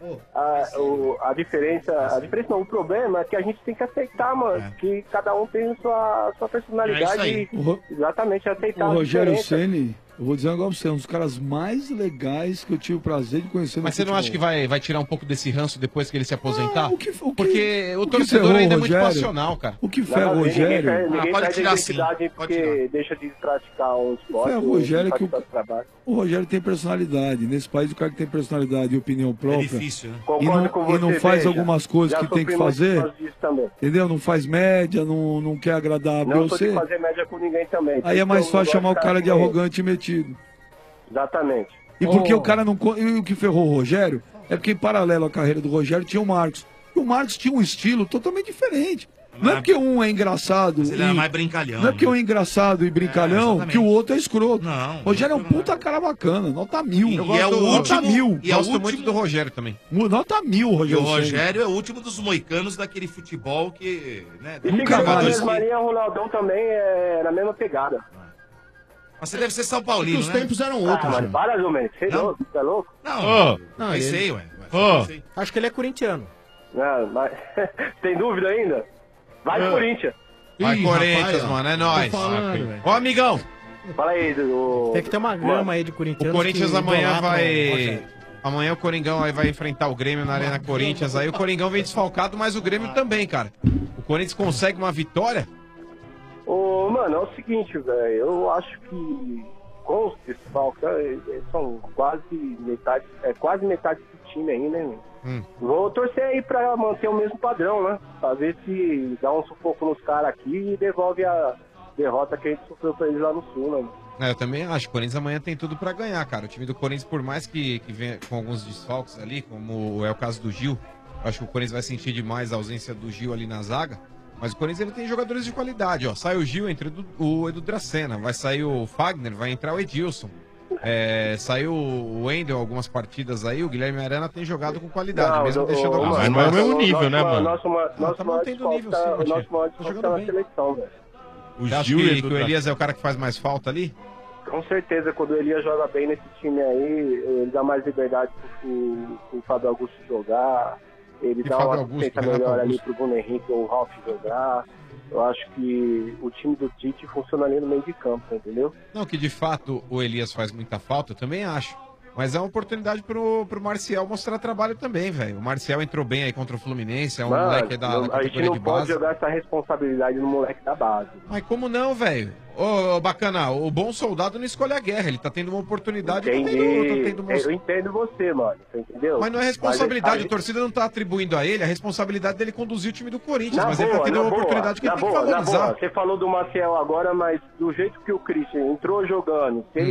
a diferença não, o problema é que a gente tem que aceitar, mano, que cada um tem sua personalidade. Exatamente, aceitar. O Rogério Ceni, eu vou dizer um negócio pra você, é um dos caras mais legais que eu tive o prazer de conhecer no Mas você não acha que vai tirar um pouco desse ranço depois que ele se aposentar? Porque o torcedor ainda é muito passional, cara. O que ferra o Rogério... Ninguém pode tirar assim, porque deixa de praticar um esporte. O Rogério o Rogério tem personalidade. Nesse país, o cara que tem personalidade e opinião própria. É difícil, né? E não faz algumas coisas que tem que fazer. Entendeu? Não faz média, não quer agradar a Não sou você. de fazer média com ninguém também. Aí é mais fácil chamar o cara de arrogante e metido. Exatamente. E porque o cara não. E o que ferrou o Rogério é porque, em paralelo à carreira do Rogério, tinha o Marcos. E o Marcos tinha um estilo totalmente diferente. Não é porque um é engraçado. Mas ele era mais brincalhão. Não é porque um é engraçado e brincalhão que o outro é escroto. Não. Rogério é um puta cara bacana. Nota 1000. E é o nota último. 1000. E é o Gosto último muito do Rogério também. Nota 1000, E Rogério. o Rogério é o último dos moicanos daquele futebol que. Né, E Figueiredo, Maria Ronaldão também é na mesma pegada. Mas você deve ser São Paulino, Os né? tempos eram outros. Mas para, Domênico. Você é louco? Não, eu sei, ué. Acho que ele é corintiano. Não, mas... Tem dúvida ainda? Vai Corinthians. Vai Corinthians, mano, é nóis. Ó, amigão. Fala aí, Tem que ter uma grama aí de corintianos. O Corinthians que amanhã idolatram o vai... Rogério. Amanhã o Coringão aí vai enfrentar o Grêmio na Arena Corinthians. Aí o Coringão vem desfalcado, mas o Grêmio também, cara. O Corinthians consegue uma vitória? Mano, é o seguinte, velho. Eu acho que com os desfalques, são quase metade do time aí, né, meu? Vou torcer aí pra manter o mesmo padrão, né? Pra ver se dá um sufoco nos caras aqui e devolve a derrota que a gente sofreu pra eles lá no Sul, né? Eu também acho. O Corinthians amanhã tem tudo pra ganhar, cara. O time do Corinthians, por mais que venha com alguns desfalques ali, como é o caso do Gil, eu acho que o Corinthians vai sentir demais a ausência do Gil ali na zaga. Mas o Corinthians ele tem jogadores de qualidade, ó. Sai o Gil, entra o Edu Dracena. Vai sair o Fagner, vai entrar o Edilson. Saiu o Wendel algumas partidas aí. O Guilherme Arana tem jogado com qualidade, mesmo deixando alguns. Mas não é o mesmo nível, né, mano? Nosso maior desfalque tá na seleção, velho. Você acha que o Elias é o cara que faz mais falta ali? Com certeza, quando o Elias joga bem nesse time aí, ele dá mais liberdade pro Fábio Augusto jogar. Ele dá uma assistência melhor ali pro Bruno Henrique ou o Ralf jogar. Eu acho que o time do Tite funciona ali no meio de campo, entendeu? Não, que de fato o Elias faz muita falta, eu também acho. Mas é uma oportunidade pro Marcial mostrar trabalho também, velho. O Marcial entrou bem aí contra o Fluminense, é um moleque da a gente categoria não de pode base. jogar essa responsabilidade no moleque da base. Mas como não, velho? Ô, bacana, o bom soldado não escolhe a guerra, ele tá tendo uma oportunidade. Eu entendo você, mano, você entendeu? Mas não é responsabilidade, a torcida não tá atribuindo a ele a responsabilidade dele conduzir o time do Corinthians, mas ele tá tendo uma oportunidade que ele tem que valorizar. Você falou do Marcial agora, mas do jeito que o Christian entrou jogando, se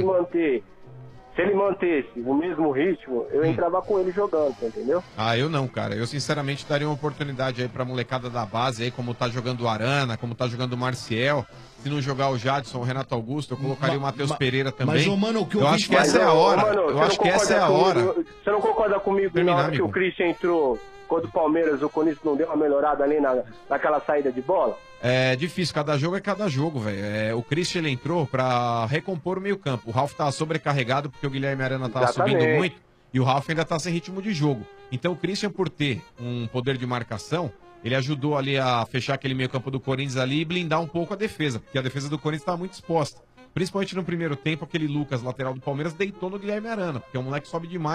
ele mantesse o mesmo ritmo, eu entrava com ele jogando, entendeu? Eu não, cara. Eu sinceramente daria uma oportunidade aí pra molecada da base aí, como tá jogando o Arana, como tá jogando o Marcial. Se não jogar o Jadson, o Renato Augusto, eu colocaria o Matheus Pereira também. Mas, mano, o que eu acho que essa é a hora. Eu acho que essa é a hora. Você não concorda comigo na hora que o Christian entrou contra o Palmeiras, o Corinthians não deu uma melhorada ali naquela saída de bola? É difícil, cada jogo é cada jogo, velho. O Christian ele entrou pra recompor o meio-campo. O Ralf tava sobrecarregado porque o Guilherme Arana tava subindo muito e o Ralf ainda tá sem ritmo de jogo. Então o Christian, por ter um poder de marcação, ele ajudou ali a fechar aquele meio-campo do Corinthians ali e blindar um pouco a defesa, porque a defesa do Corinthians tava muito exposta. Principalmente no primeiro tempo, aquele Lucas, lateral do Palmeiras, deitou no Guilherme Arana, porque o moleque sobe demais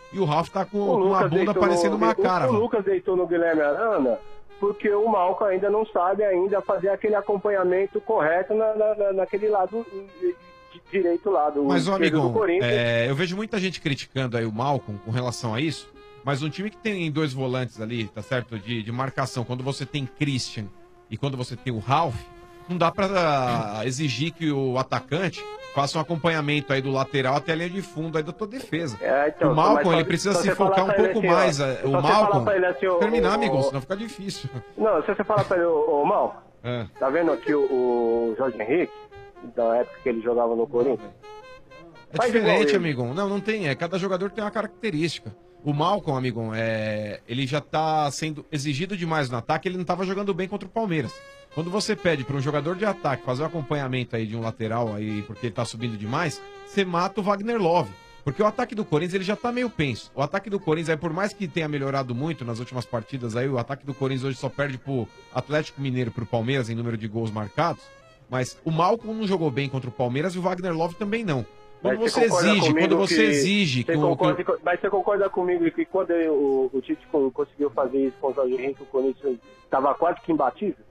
e o Ralf tá com uma bunda parecendo uma cara. O Lucas deitou no Guilherme Arana porque o Malcom ainda não sabe fazer aquele acompanhamento correto naquele lado direito lá do Mas, ô, amigão, do Corinthians. eu vejo muita gente criticando aí o Malcom com relação a isso, mas um time que tem 2 volantes ali, tá certo, de marcação, quando você tem Christian e quando você tem o Ralf, não dá pra exigir que o atacante faça um acompanhamento aí do lateral até a linha de fundo aí da tua defesa. Então, o Malcom, ele precisa se focar um pouco assim, mais. O Malcom, terminar, amigo, senão fica difícil. Não, se você falar pra ele, ô Malcom, tá vendo aqui o Jorge Henrique, da época que ele jogava no Corinthians? É diferente, amigão. Não tem. Cada jogador tem uma característica. O Malcom, amigão, ele já tá sendo exigido demais no ataque, ele não tava jogando bem contra o Palmeiras. Quando você pede para um jogador de ataque fazer um acompanhamento aí de um lateral aí, porque ele tá subindo demais, você mata o Wagner Love. Porque o ataque do Corinthians ele já tá meio penso. O ataque do Corinthians, aí, por mais que tenha melhorado muito nas últimas partidas, aí, o ataque do Corinthians hoje só perde pro Atlético Mineiro e pro Palmeiras em número de gols marcados. Mas o Malcom não jogou bem contra o Palmeiras e o Wagner Love também não. Quando você exige... Mas você concorda comigo que quando o Tite conseguiu fazer isso com o Jorge Henrique, o Corinthians estava quase que imbatível?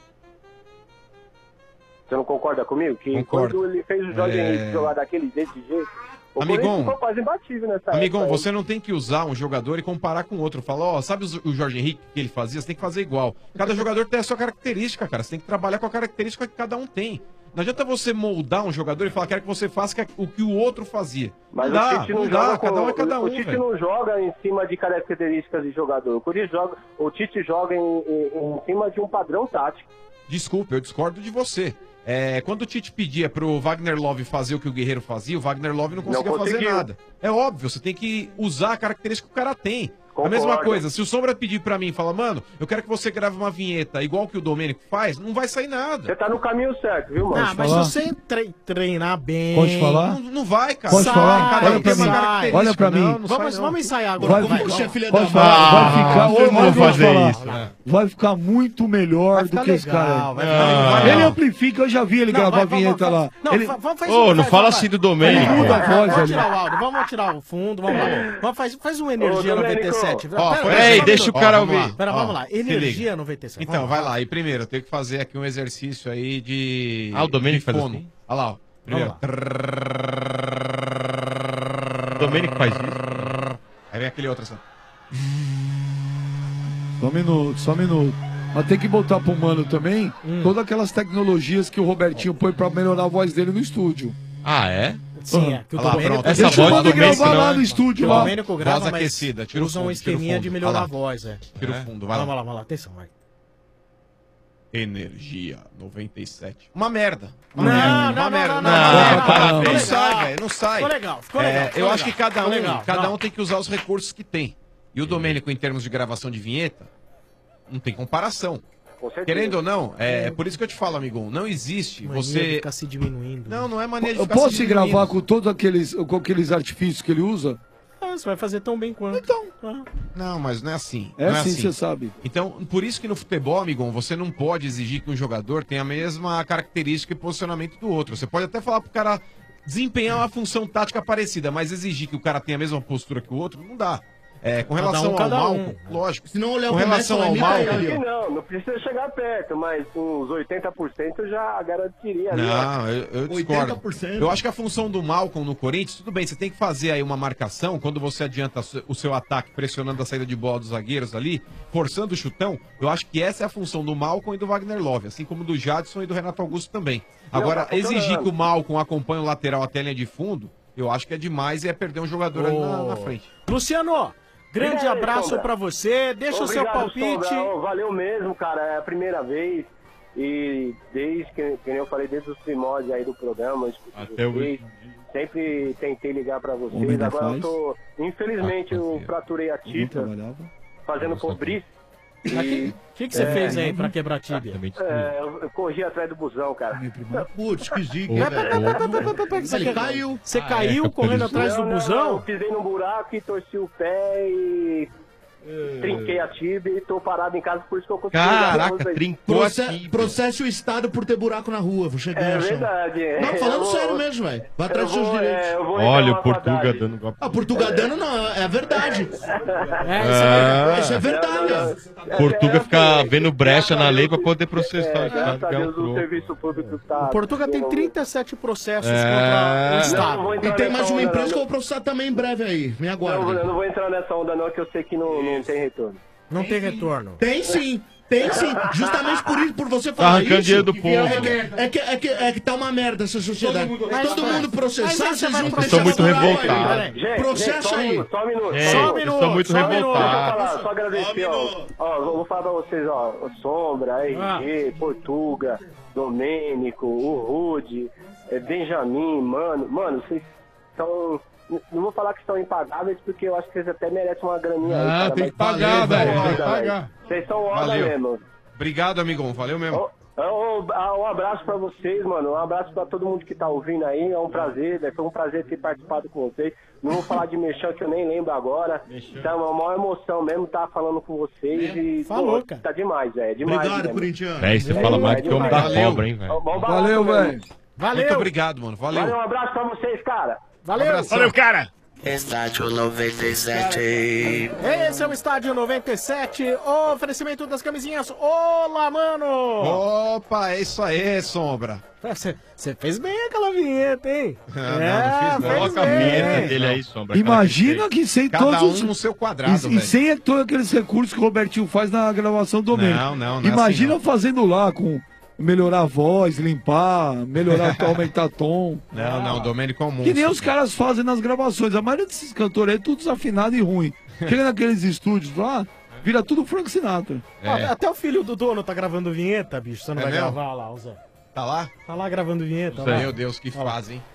Você não concorda comigo? Que Concordo. Quando ele fez o Jorge Henrique jogar desse jeito, o Corinthians ficou quase imbatível nessa Amigão, época. você não tem que usar um jogador e comparar com outro. Falar, sabe o Jorge Henrique que ele fazia? Você tem que fazer igual. Cada jogador tem a sua característica, cara. Você tem que trabalhar com a característica que cada um tem. Não adianta você moldar um jogador e falar, quero que você faça o que o outro fazia. Mas não o dá, Tite não dá. Cada um é cada um. O Tite não joga em cima de características de jogador. O Tite joga em cima de um padrão tático. Desculpa, eu discordo de você. Quando o Tite pedia pro Wagner Love fazer o que o Guerreiro fazia, o Wagner Love não conseguia fazer nada. É óbvio, você tem que usar a característica que o cara tem. Concordo. A mesma coisa, se o Sombra pedir pra mim e falar, mano, eu quero que você grave uma vinheta igual que o Domênico faz, não vai sair nada. Você tá no caminho certo, viu, mano? Mas se você treinar bem... Pode falar? Não vai, cara. Pode falar? Cada um tem uma característica. Olha pra mim. Vamos ensaiar agora. Pode falar. Vai ficar... Vai ficar muito melhor do que esse cara. Ele amplifica, eu já vi ele gravar a vinheta lá. Não fala assim do Domênico. Vamos tirar o áudio, vamos tirar o fundo, vamos lá. Faz uma Energia 97. Peraí, deixa o cara ouvir. Pera, vamos lá. Energia 97. Então, vai lá. E primeiro, eu tenho que fazer aqui um exercício aí de... o Domênico faz assim? Olha lá, ó. Primeiro. O Domênico faz isso. Aí vem aquele outro assim. Só um minuto. Mas tem que botar pro mano também todas aquelas tecnologias que o Robertinho põe pra melhorar a voz dele no estúdio. Ah, é? Sim, que o Domênico... Essa voz do Domênico lá no estúdio, lá. O Domênico grava, voz aquecida. Tira usa um esqueminha de melhorar a voz, Tira o fundo, vai lá. Vamos lá, atenção, vai. Energia 97. Uma merda. Não sai, velho, não sai. Ficou legal. Eu acho que cada um tem que usar os recursos que tem. E o Domênico, em termos de gravação de vinheta, não tem comparação. Querendo ou não, é por isso que eu te falo, amigo, não existe você... ficar se diminuindo. Não é maneira de eu ficar posso se diminuindo. gravar com todos aqueles artifícios que ele usa? Você vai fazer tão bem quanto. Então. Não, mas não é assim. É assim, você sabe. Então, por isso que no futebol, amigão, você não pode exigir que um jogador tenha a mesma característica e posicionamento do outro. Você pode até falar pro cara desempenhar uma função tática parecida, mas exigir que o cara tenha a mesma postura que o outro, não dá. Com relação ao Malcom, lógico. Se não olhar com relação ao Malcom... Não precisa chegar perto, mas uns 80% eu já garantiria. Não, eu discordo. 80%. Eu acho que a função do Malcom no Corinthians, tudo bem, você tem que fazer aí uma marcação, quando você adianta o seu ataque, pressionando a saída de bola dos zagueiros ali, forçando o chutão, eu acho que essa é a função do Malcom e do Wagner Love, assim como do Jadson e do Renato Augusto também. Agora, exigir que o Malcom acompanhe o lateral até a linha de fundo, eu acho que é demais e é perder um jogador ali na frente. Luciano, grande abraço pra você, deixa o seu palpite. Sombra, valeu mesmo, cara, é a primeira vez e desde que eu falei, desde os primórdios aí do programa, até hoje. Sempre tentei ligar pra vocês, agora eu tô, infelizmente eu fraturei a tíbia fazendo pobrice. O que você fez aí pra quebrar a tíbia? Eu corri atrás do busão, cara. Putz, que zica. Você caiu correndo atrás do busão? Eu pisei num buraco e torci o pé e Trinquei a tíbia e tô parado em casa, por isso que eu consegui. Caraca, trincou a tíbia. Processe o Estado por ter buraco na rua. Vou chegar É verdade. Não, falando sério mesmo, velho. Vai atrás dos seus direitos. Olha o Portuga dando golpe. Ah, Portuga dando não, é verdade. Isso é verdade. Portuga fica vendo brecha na lei pra poder processar o Estado. Graças a que é um Deus, o troco. serviço público tá... O Portuga tem 37 processos É. contra o Estado. E tem mais uma empresa que eu vou processar também em breve aí. Me aguarda. Eu não vou entrar nessa onda não, que eu sei que não tem retorno. Não tem retorno. Tem sim. Tem sim, justamente por isso, por você Tá falar arrancando isso. dinheiro do povo. É que tá uma merda essa sociedade. Todo mundo processar, vocês vão Vocês estão muito revoltados. Processo aí. Só um minuto. Vocês estão muito revoltados. Só agradecer, ó, vou falar pra vocês, ó, o Sombra, RG, Portuga, Domênico, o Rude, Benjamin, mano, vocês são... Não vou falar que estão impagáveis, porque eu acho que vocês até merecem uma graninha aí. Cara, tem que pagar, velho. Tem que pagar. Vocês são onda mesmo. Obrigado, amigão. Valeu mesmo. Um abraço pra vocês, mano. Um abraço pra todo mundo que tá ouvindo aí. É um prazer, foi um prazer ter participado com vocês. Não vou falar de mexão que eu nem lembro agora. Então é uma maior emoção mesmo estar falando com vocês. E, falou, cara. Tá demais, velho. Obrigado, corintiano. Você fala mais que o homem da cobra, hein, velho. Valeu, velho. Valeu. Muito obrigado, mano. Valeu. Um abraço pra vocês, cara. Valeu. Valeu, cara. Estádio 97. Esse é o Estádio 97, oferecimento das camisinhas. Olá, mano! Opa, é isso aí, Sombra. Você fez bem aquela vinheta, hein? Não fiz. Coloca a vinheta dele aí, Sombra. Imagina que sem Cada todos um no seu quadrado, e velho. sem todos aqueles recursos que o Robertinho faz na gravação do Domênico. Não é Imagina assim, fazendo lá com melhorar a voz, limpar, melhorar, aumentar tom. Não, o Domênico é um monstro. Que nem os caras fazem nas gravações. A maioria desses cantores aí é tudo desafinado e ruim. Chega naqueles estúdios lá, vira tudo Frank Sinatra. Até o filho do dono tá gravando vinheta, bicho. Você não vai mesmo? gravar lá, Zé. Tá lá? Tá lá gravando vinheta. Meu Deus, que fase, hein?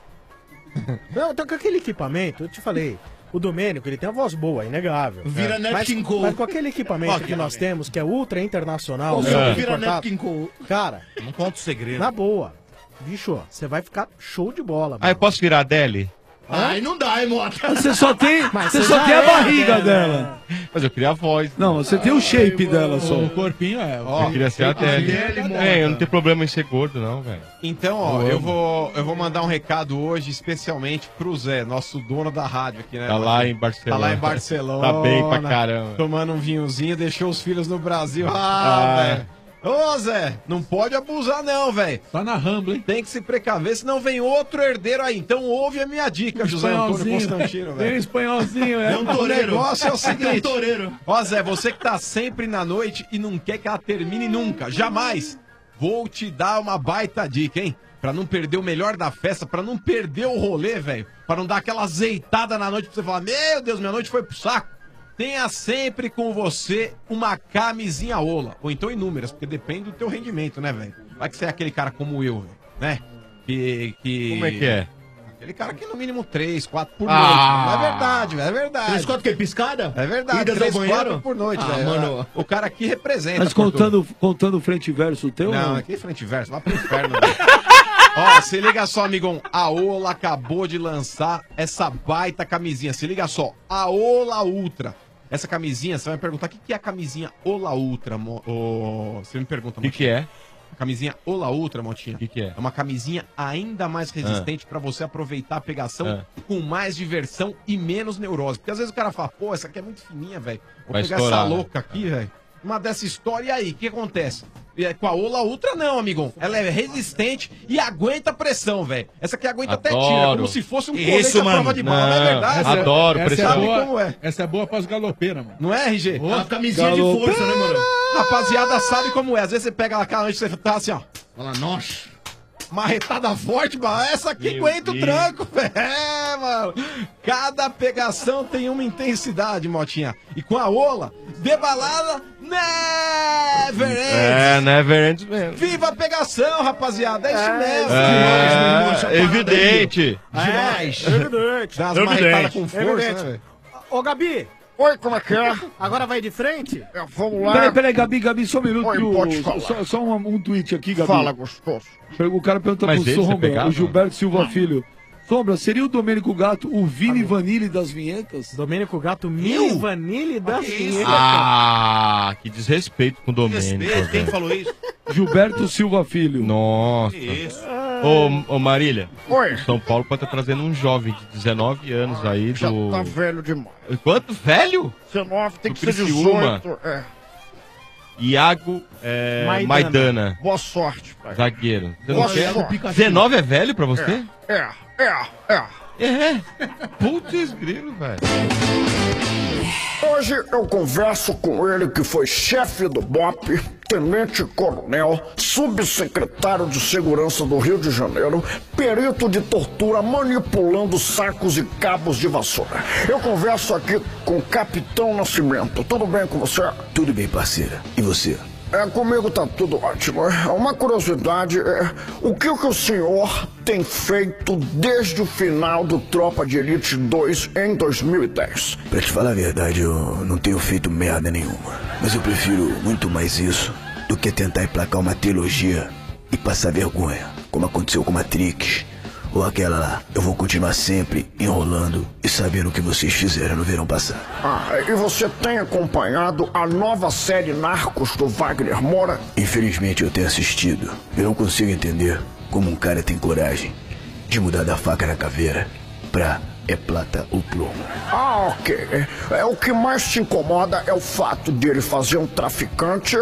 Não, então com aquele equipamento, eu te falei. O Domênico, ele tem a voz boa, inegável. Vira Nat King Cole. Mas com aquele equipamento que nós temos, que é ultra internacional, vira Nat King Cole. cara, Não conta o segredo. na boa, bicho, você vai ficar show de bola. Ah, eu posso virar a Adele? Ai, não dá, hein, Mota? Você só tem, Mas você você só já tem a é, barriga né? dela. Mas eu queria a voz. Não, você tem o shape dela só. O corpinho é. Eu queria ser a Adele. Eu não tenho problema em ser gordo, não, velho. Então, ó, eu vou mandar um recado hoje especialmente pro Zé, nosso dono da rádio aqui, né? Tá lá em Barcelona. Tá lá em Barcelona. Tá bem pra caramba. Tomando um vinhozinho, deixou os filhos no Brasil. Velho. Ô, Zé, não pode abusar não, velho. Tá na Rambla, hein? Tem que se precaver, senão vem outro herdeiro aí. Então ouve a minha dica, José Antônio Constantino, Tem um velho. espanholzinho, é. O negócio é o seguinte. toureiro. Ó, Zé, você que tá sempre na noite e não quer que ela termine nunca, jamais. Vou te dar uma baita dica, hein? Pra não perder o melhor da festa, pra não perder o rolê, velho. Pra não dar aquela azeitada na noite pra você falar, meu Deus, minha noite foi pro saco. Tenha sempre com você uma camisinha Ola. Ou então inúmeras, porque depende do teu rendimento, né, velho? Vai que você é aquele cara como eu, né? Que... Como é que é? Aquele cara que no mínimo 3, 4 por noite. Não é verdade, velho, é verdade. 3, 4 que? Piscada? É verdade, Idas 3, ao banheiro? 4 por noite, Ah, velho. mano. O cara aqui representa. Mas contando frente e verso teu? Não, aqui é frente e verso, vai pro inferno, velho. Ó, se liga só, amigão. A Ola acabou de lançar essa baita camisinha. Se liga só, a Ola Ultra. Essa camisinha, você vai me perguntar o que é a camisinha Ola Ultra, você me pergunta, O que é? A camisinha Ola Ultra, Motinha. O que é? É uma camisinha ainda mais resistente pra você aproveitar a pegação com mais diversão e menos neurose. Porque às vezes o cara fala, pô, essa aqui é muito fininha, velho. Vou Vai pegar estourar, essa né? louca aqui, velho. Uma dessa história, e aí, o que acontece? Com a Ola Ultra não, amigão. Ela é resistente e aguenta a pressão, velho. Essa aqui aguenta até tira, como se fosse um colete à prova de bala, não é verdade? Adoro, Essa pressão. é boa, como é. Essa é boa pras galopeiras, mano. Não é, RG? Uma camisinha de força, né, mano? Rapaziada sabe como é. Às vezes você pega aquela noite e você tá assim, ó. Fala, nossa. Marretada forte, mano. Essa aqui aguenta o tranco, velho. É, mano. Cada pegação tem uma intensidade, Motinha. E com a Ola, de balada, never ends. É, never ends mesmo. Viva a pegação, rapaziada. É isso mesmo. É, evidente. Demais. Evidente. Dá umas marretadas com força, né, velho? Ô, Gabi, Oi, como é que é? agora vai de frente? Vamos lá. Peraí, Gabi, só um minuto. Oi, pode falar. Só um tweet aqui, Gabi. Fala, gostoso. O cara perguntou Mas pro ele, você Sombra, pegava? o Gilberto Silva Filho. Sombra, seria o Domênico Gato o Vini Vanille das vinhetas? Domênico Gato, Vini Vanille das vinhetas. Ah, que desrespeito com o Domênico. Quem falou isso? Gilberto Silva Filho. Nossa. Isso. Ô Marília. Oi. São Paulo pode estar trazendo um jovem de 19 anos aí Já do... tá velho demais. Quanto? Velho? 19, tem Do que ser Criciúma. 18. É. Iago Maidana. Boa sorte, pai. Zagueiro. Você Boa não quer? sorte. 19 é velho pra você? É. Putz, grilo, velho. Hoje eu converso com ele que foi chefe do BOP, tenente-coronel, subsecretário de Segurança do Rio de Janeiro, perito de tortura manipulando sacos e cabos de vassoura. Eu converso aqui com o Capitão Nascimento. Tudo bem com você? Tudo bem, parceira. E você? Comigo tá tudo ótimo. Uma curiosidade o que o senhor tem feito desde o final do Tropa de Elite 2 em 2010? Pra te falar a verdade, eu não tenho feito merda nenhuma. Mas eu prefiro muito mais isso do que tentar emplacar uma trilogia e passar vergonha, como aconteceu com Matrix. Ou aquela lá, eu vou continuar sempre enrolando e sabendo o que vocês fizeram no verão passado. E você tem acompanhado a nova série Narcos do Wagner Moura? Infelizmente eu tenho assistido. Eu não consigo entender como um cara tem coragem de mudar da faca na caveira pra é plata ou plomo. Ok. O que mais te incomoda é o fato dele fazer um traficante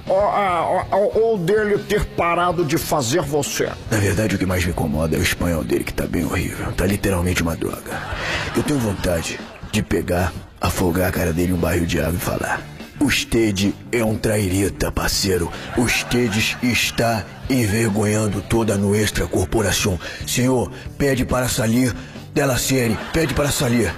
ou dele ter parado de fazer você? Na verdade, o que mais me incomoda é o espanhol dele, que tá bem horrível. Tá literalmente uma droga. Eu tenho vontade de pegar, afogar a cara dele em um barril de água e falar: Usted é um trairita, parceiro. Usted está envergonhando toda a nossa corporação. Senhor, pede para sair dela série, pede para sair.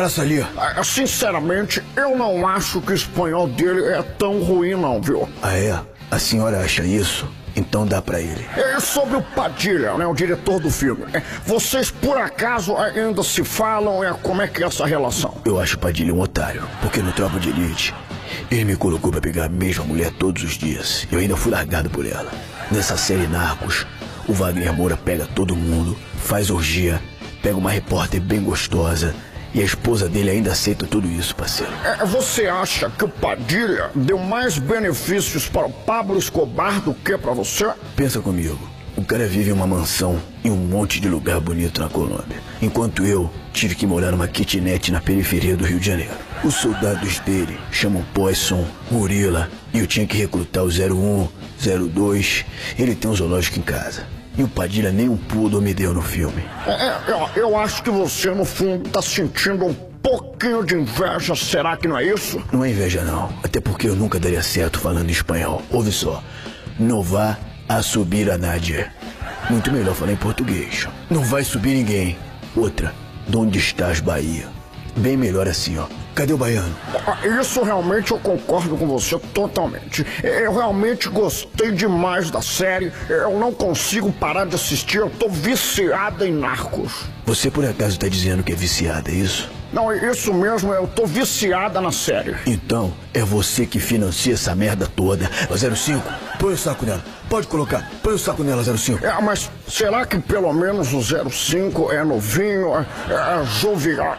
Sinceramente, eu não acho que o espanhol dele é tão ruim não, viu? Ah, é? A senhora acha isso? Então dá pra ele. Sobre o Padilha, né, o diretor do filme. Vocês por acaso ainda se falam? Como é que é essa relação? Eu acho o Padilha um otário, porque no Tropa de Elite ele me colocou pra pegar a mesma mulher todos os dias. Eu ainda fui largado por ela. Nessa série Narcos, o Wagner Moura pega todo mundo, faz orgia, pega uma repórter bem gostosa e a esposa dele ainda aceita tudo isso, parceiro. Você acha que o Padilha deu mais benefícios para o Pablo Escobar do que para você? Pensa comigo. O cara vive em uma mansão em um monte de lugar bonito na Colômbia, enquanto eu tive que morar numa kitnet na periferia do Rio de Janeiro. Os soldados dele chamam Poisson, Gorila, e eu tinha que recrutar o 01, 02. Ele tem um zoológico em casa. E o Padilha nem um pulo me deu no filme. Eu acho que você, no fundo, tá sentindo um pouquinho de inveja. Será que não é isso? Não é inveja, não. Até porque eu nunca daria certo falando espanhol. Ouve só. Não vá a subir a nadie. Muito melhor falar em português. Não vai subir ninguém. Outra. De onde estás, Bahia? Bem melhor assim, ó. Cadê o baiano? Isso realmente eu concordo com você totalmente. Eu realmente gostei demais da série. Eu não consigo parar de assistir. Eu tô viciada em Narcos. Você por acaso tá dizendo que é viciada, é isso? Não, isso mesmo. Eu tô viciada na série. Então, é você que financia essa merda toda. O 05, põe o saco nela. Pode colocar, põe o saco nela, 05. Mas será que pelo menos o 05 é novinho, é jovial?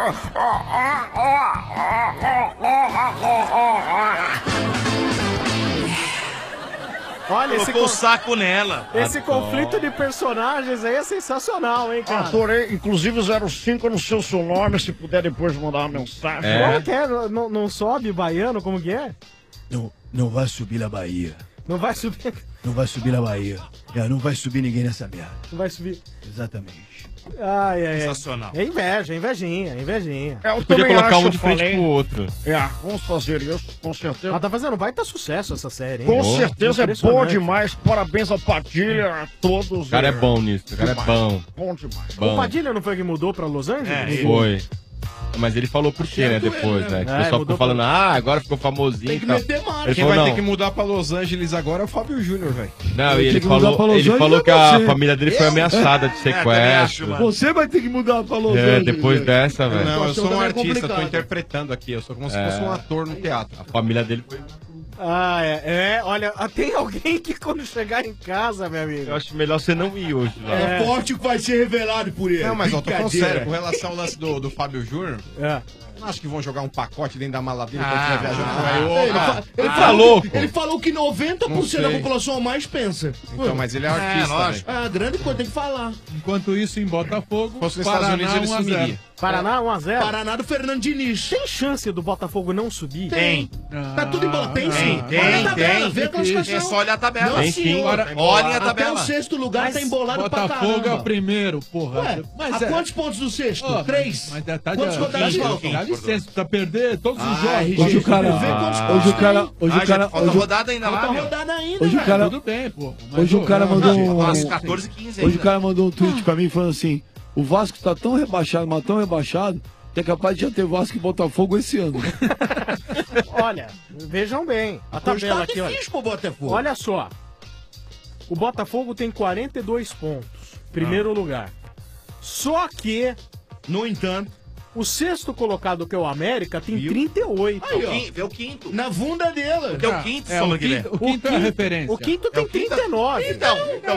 Olha, colocou o saco nela. Esse conflito de personagens aí é sensacional, hein, cara? Adorei. Inclusive o 05, eu não sei o seu nome, se puder depois mandar uma mensagem. Como que é? Não sobe baiano? Como que é? Não vai subir a Bahia. Não vai subir? Não vai subir a Bahia. Não vai subir ninguém nessa merda. Não vai subir? Exatamente. Sensacional. É inveja, invejinha. Eu podia colocar um de frente pro outro. Vamos fazer isso, com certeza. Ela tá fazendo um baita sucesso essa série, hein? Com certeza, é boa demais. Parabéns ao Padilha, a todos. O cara é bom nisso, o cara é bom. Bom demais. O Padilha não foi que mudou pra Los Angeles? Foi. Mas ele falou por quê, né, depois, né? Que o pessoal ficou falando, agora ficou famosinho. Tem que meter marca. Quem vai ter que mudar pra Los Angeles agora é o Fábio Júnior, velho. Não, e ele falou que a família dele foi ameaçada de sequestro. Você vai ter que mudar pra Los Angeles. Depois dessa, velho. Não, eu sou um artista, tô interpretando aqui. Eu sou como se fosse um ator no teatro. A família dele foi Olha, tem alguém que quando chegar em casa, meu amigo... Eu acho melhor você não ir hoje. É forte que vai ser revelado por ele. Não, mas eu tô falando sério, com relação ao lance do Fábio Júnior... Não acho que vão jogar um pacote dentro da mala dele quando estiver viajando. Ele tá louco. Ele falou que 90% da população mais pensa. Então, mas ele é artista, lógico. É a grande coisa, tem que falar. Enquanto isso, em Botafogo, fosse nos Estados Unidos, ele subiria. Paraná 1-0. Paraná do Fernando Diniz. Tem chance do Botafogo não subir? Tem. Tá tudo embora. Tem sim. Tem. Vê a classificação. É só olhar a tabela. Não, senhor. Olhem a Até tabela. o sexto lugar tá embolado pra caramba. Botafogo é o primeiro, porra. Ué, a quantos pontos do sexto? 3. Mas detalhe, Quantas rodadas faltam? dá licença, precisa perder todos os RG, jogos. Hoje o cara falta rodada ainda lá. Falta rodada ainda, Hoje o cara... Tudo bem, pô. Hoje o cara mandou Umas 14, 15 Hoje o cara mandou um tweet pra mim falando assim: o Vasco tá tão rebaixado, mas tão rebaixado, que é capaz de já ter Vasco e Botafogo esse ano. Olha, vejam bem. A tabela aqui, olha. Pro Botafogo. Olha só. O Botafogo tem 42 pontos. Primeiro lugar. Só que, no entanto, o sexto colocado, que é o América, tem 38. Aí, É o quinto. Na bunda dele. Que é o quinto, só o quinto é a referência. O quinto tem 39. Então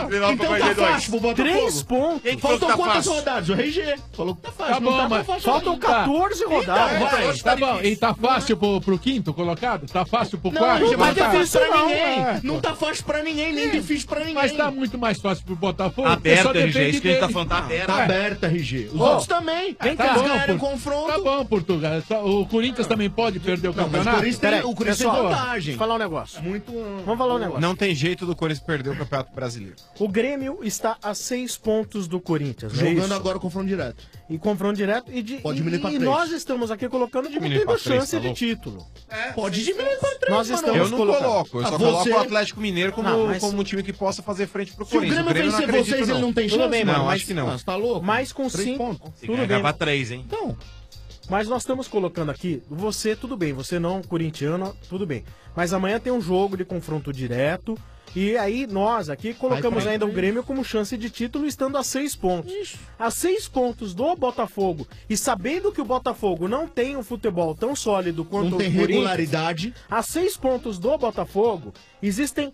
tá fácil pro Botafogo. 3 pontos. Quem Faltam tá quantas fácil? rodadas? O RG falou que tá fácil. Tá bom, mas Faltam 14 rodadas. Tá bom, e tá fácil pro quinto colocado? Tá fácil pro quarto? Não tá difícil pra não, ninguém. Não tá fácil pra ninguém, nem difícil pra ninguém. Mas tá muito mais fácil pro Botafogo. porque Aberta, só RG. depende Isso que a gente tá dele. falando, tá aberta. Tá aberta, RG. Os outros também. Vem cá. Eles Tá bom, ganharam o pô. confronto. Tá bom, Portugal. O Corinthians também pode perder o Não, mas campeonato? o Corinthians tem vantagem. Deixa eu falar um negócio. Muito. Vamos falar um negócio. Não tem jeito do Corinthians perder o Campeonato Brasileiro. O Grêmio está a 6 pontos do Corinthians. não é Jogando isso? agora o confronto direto. E confronto direto Pode diminuir pra e 3. nós estamos aqui colocando Diminuir diminuindo pra 3, chance tá de louco? título. Pode diminuir pra 3. Nós estamos Eu não colocando. coloco, eu só você- coloco o Atlético Mineiro como, Não, mas- como um time que possa fazer frente pro Se o Corinthians. Grêmio não vencer acredito, vocês, ele não tem Tudo chance? bem, Não, mano, acho que não. Você tá louco? Mas com 3 5. pontos. Tudo bem. Pra 3, hein? Então. Mas nós estamos colocando aqui, você tudo bem, você não corintiano, tudo bem. Mas amanhã tem um jogo de confronto direto. E aí nós aqui colocamos ainda o Grêmio como chance de título, estando a 6 pontos. A 6 pontos do Botafogo. E sabendo que o Botafogo não tem um futebol tão sólido quanto Não o tem Corinthians, regularidade. a 6 pontos do Botafogo, existem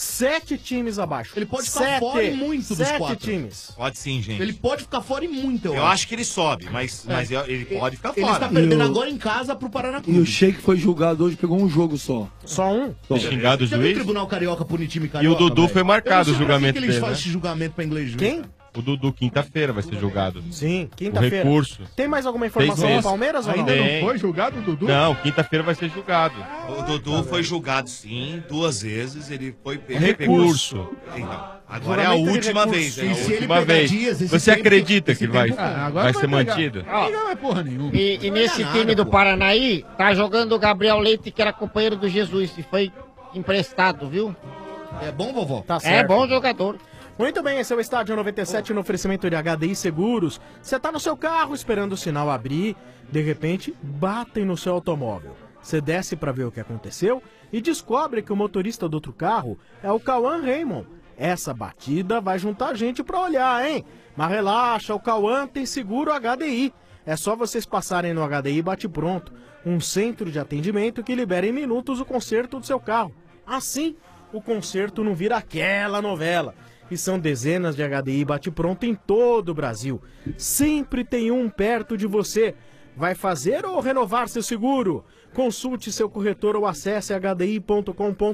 7 times abaixo. Ele pode ficar fora em muito dos 7 4. times. Pode sim, gente. Ele pode ficar fora em muito, Eu acho que ele sobe, mas ele pode ficar Ele fora. está perdendo E o- agora em casa pro Paraná E o Clube. Sheik foi julgado hoje, pegou um jogo só. Só um? Só. Xingado o Já viu o juiz? Tribunal Carioca punir time E carioca? o Dudu velho? foi marcado Eu o não sei pra julgamento que eles dele, fazem né? esse julgamento pra inglês juiz. Quem? O Dudu, quinta-feira, vai ser julgado. Sim, O quinta-feira. recurso. Tem mais alguma informação Tem do Palmeiras ou não? Ainda Tem. não foi julgado o Dudu? Não, quinta-feira vai ser julgado. O Dudu foi julgado sim, 2 vezes. Ele foi Recurso. Então, agora é a Julgamento de última recurso. vez. E É a se última. ele Última pegar vez. dias, esse Você tempo- acredita esse que vai, tempo- vai ser mantido? Não é porra nenhuma. E nesse nada, time do pô. Paraná aí, tá jogando o Gabriel Leite, que era companheiro do Jesus, e foi emprestado, viu? É bom, vovó? Tá É certo. bom jogador. Muito bem, esse é o Estádio 97 no oferecimento de HDI Seguros. Você tá no seu carro esperando o sinal abrir, de repente batem no seu automóvel. Você desce para ver o que aconteceu e descobre que o motorista do outro carro é o Cauã Raymond. Essa batida vai juntar gente para olhar, hein? Mas relaxa, o Cauã tem seguro HDI. É só vocês passarem no HDI Bate Pronto, um centro de atendimento que libera em minutos o conserto do seu carro. Assim, o conserto não vira aquela novela. E são dezenas de HDI Bate-Pronto em todo o Brasil. Sempre tem um perto de você. Vai fazer ou renovar seu seguro? Consulte seu corretor ou acesse hdi.com.br.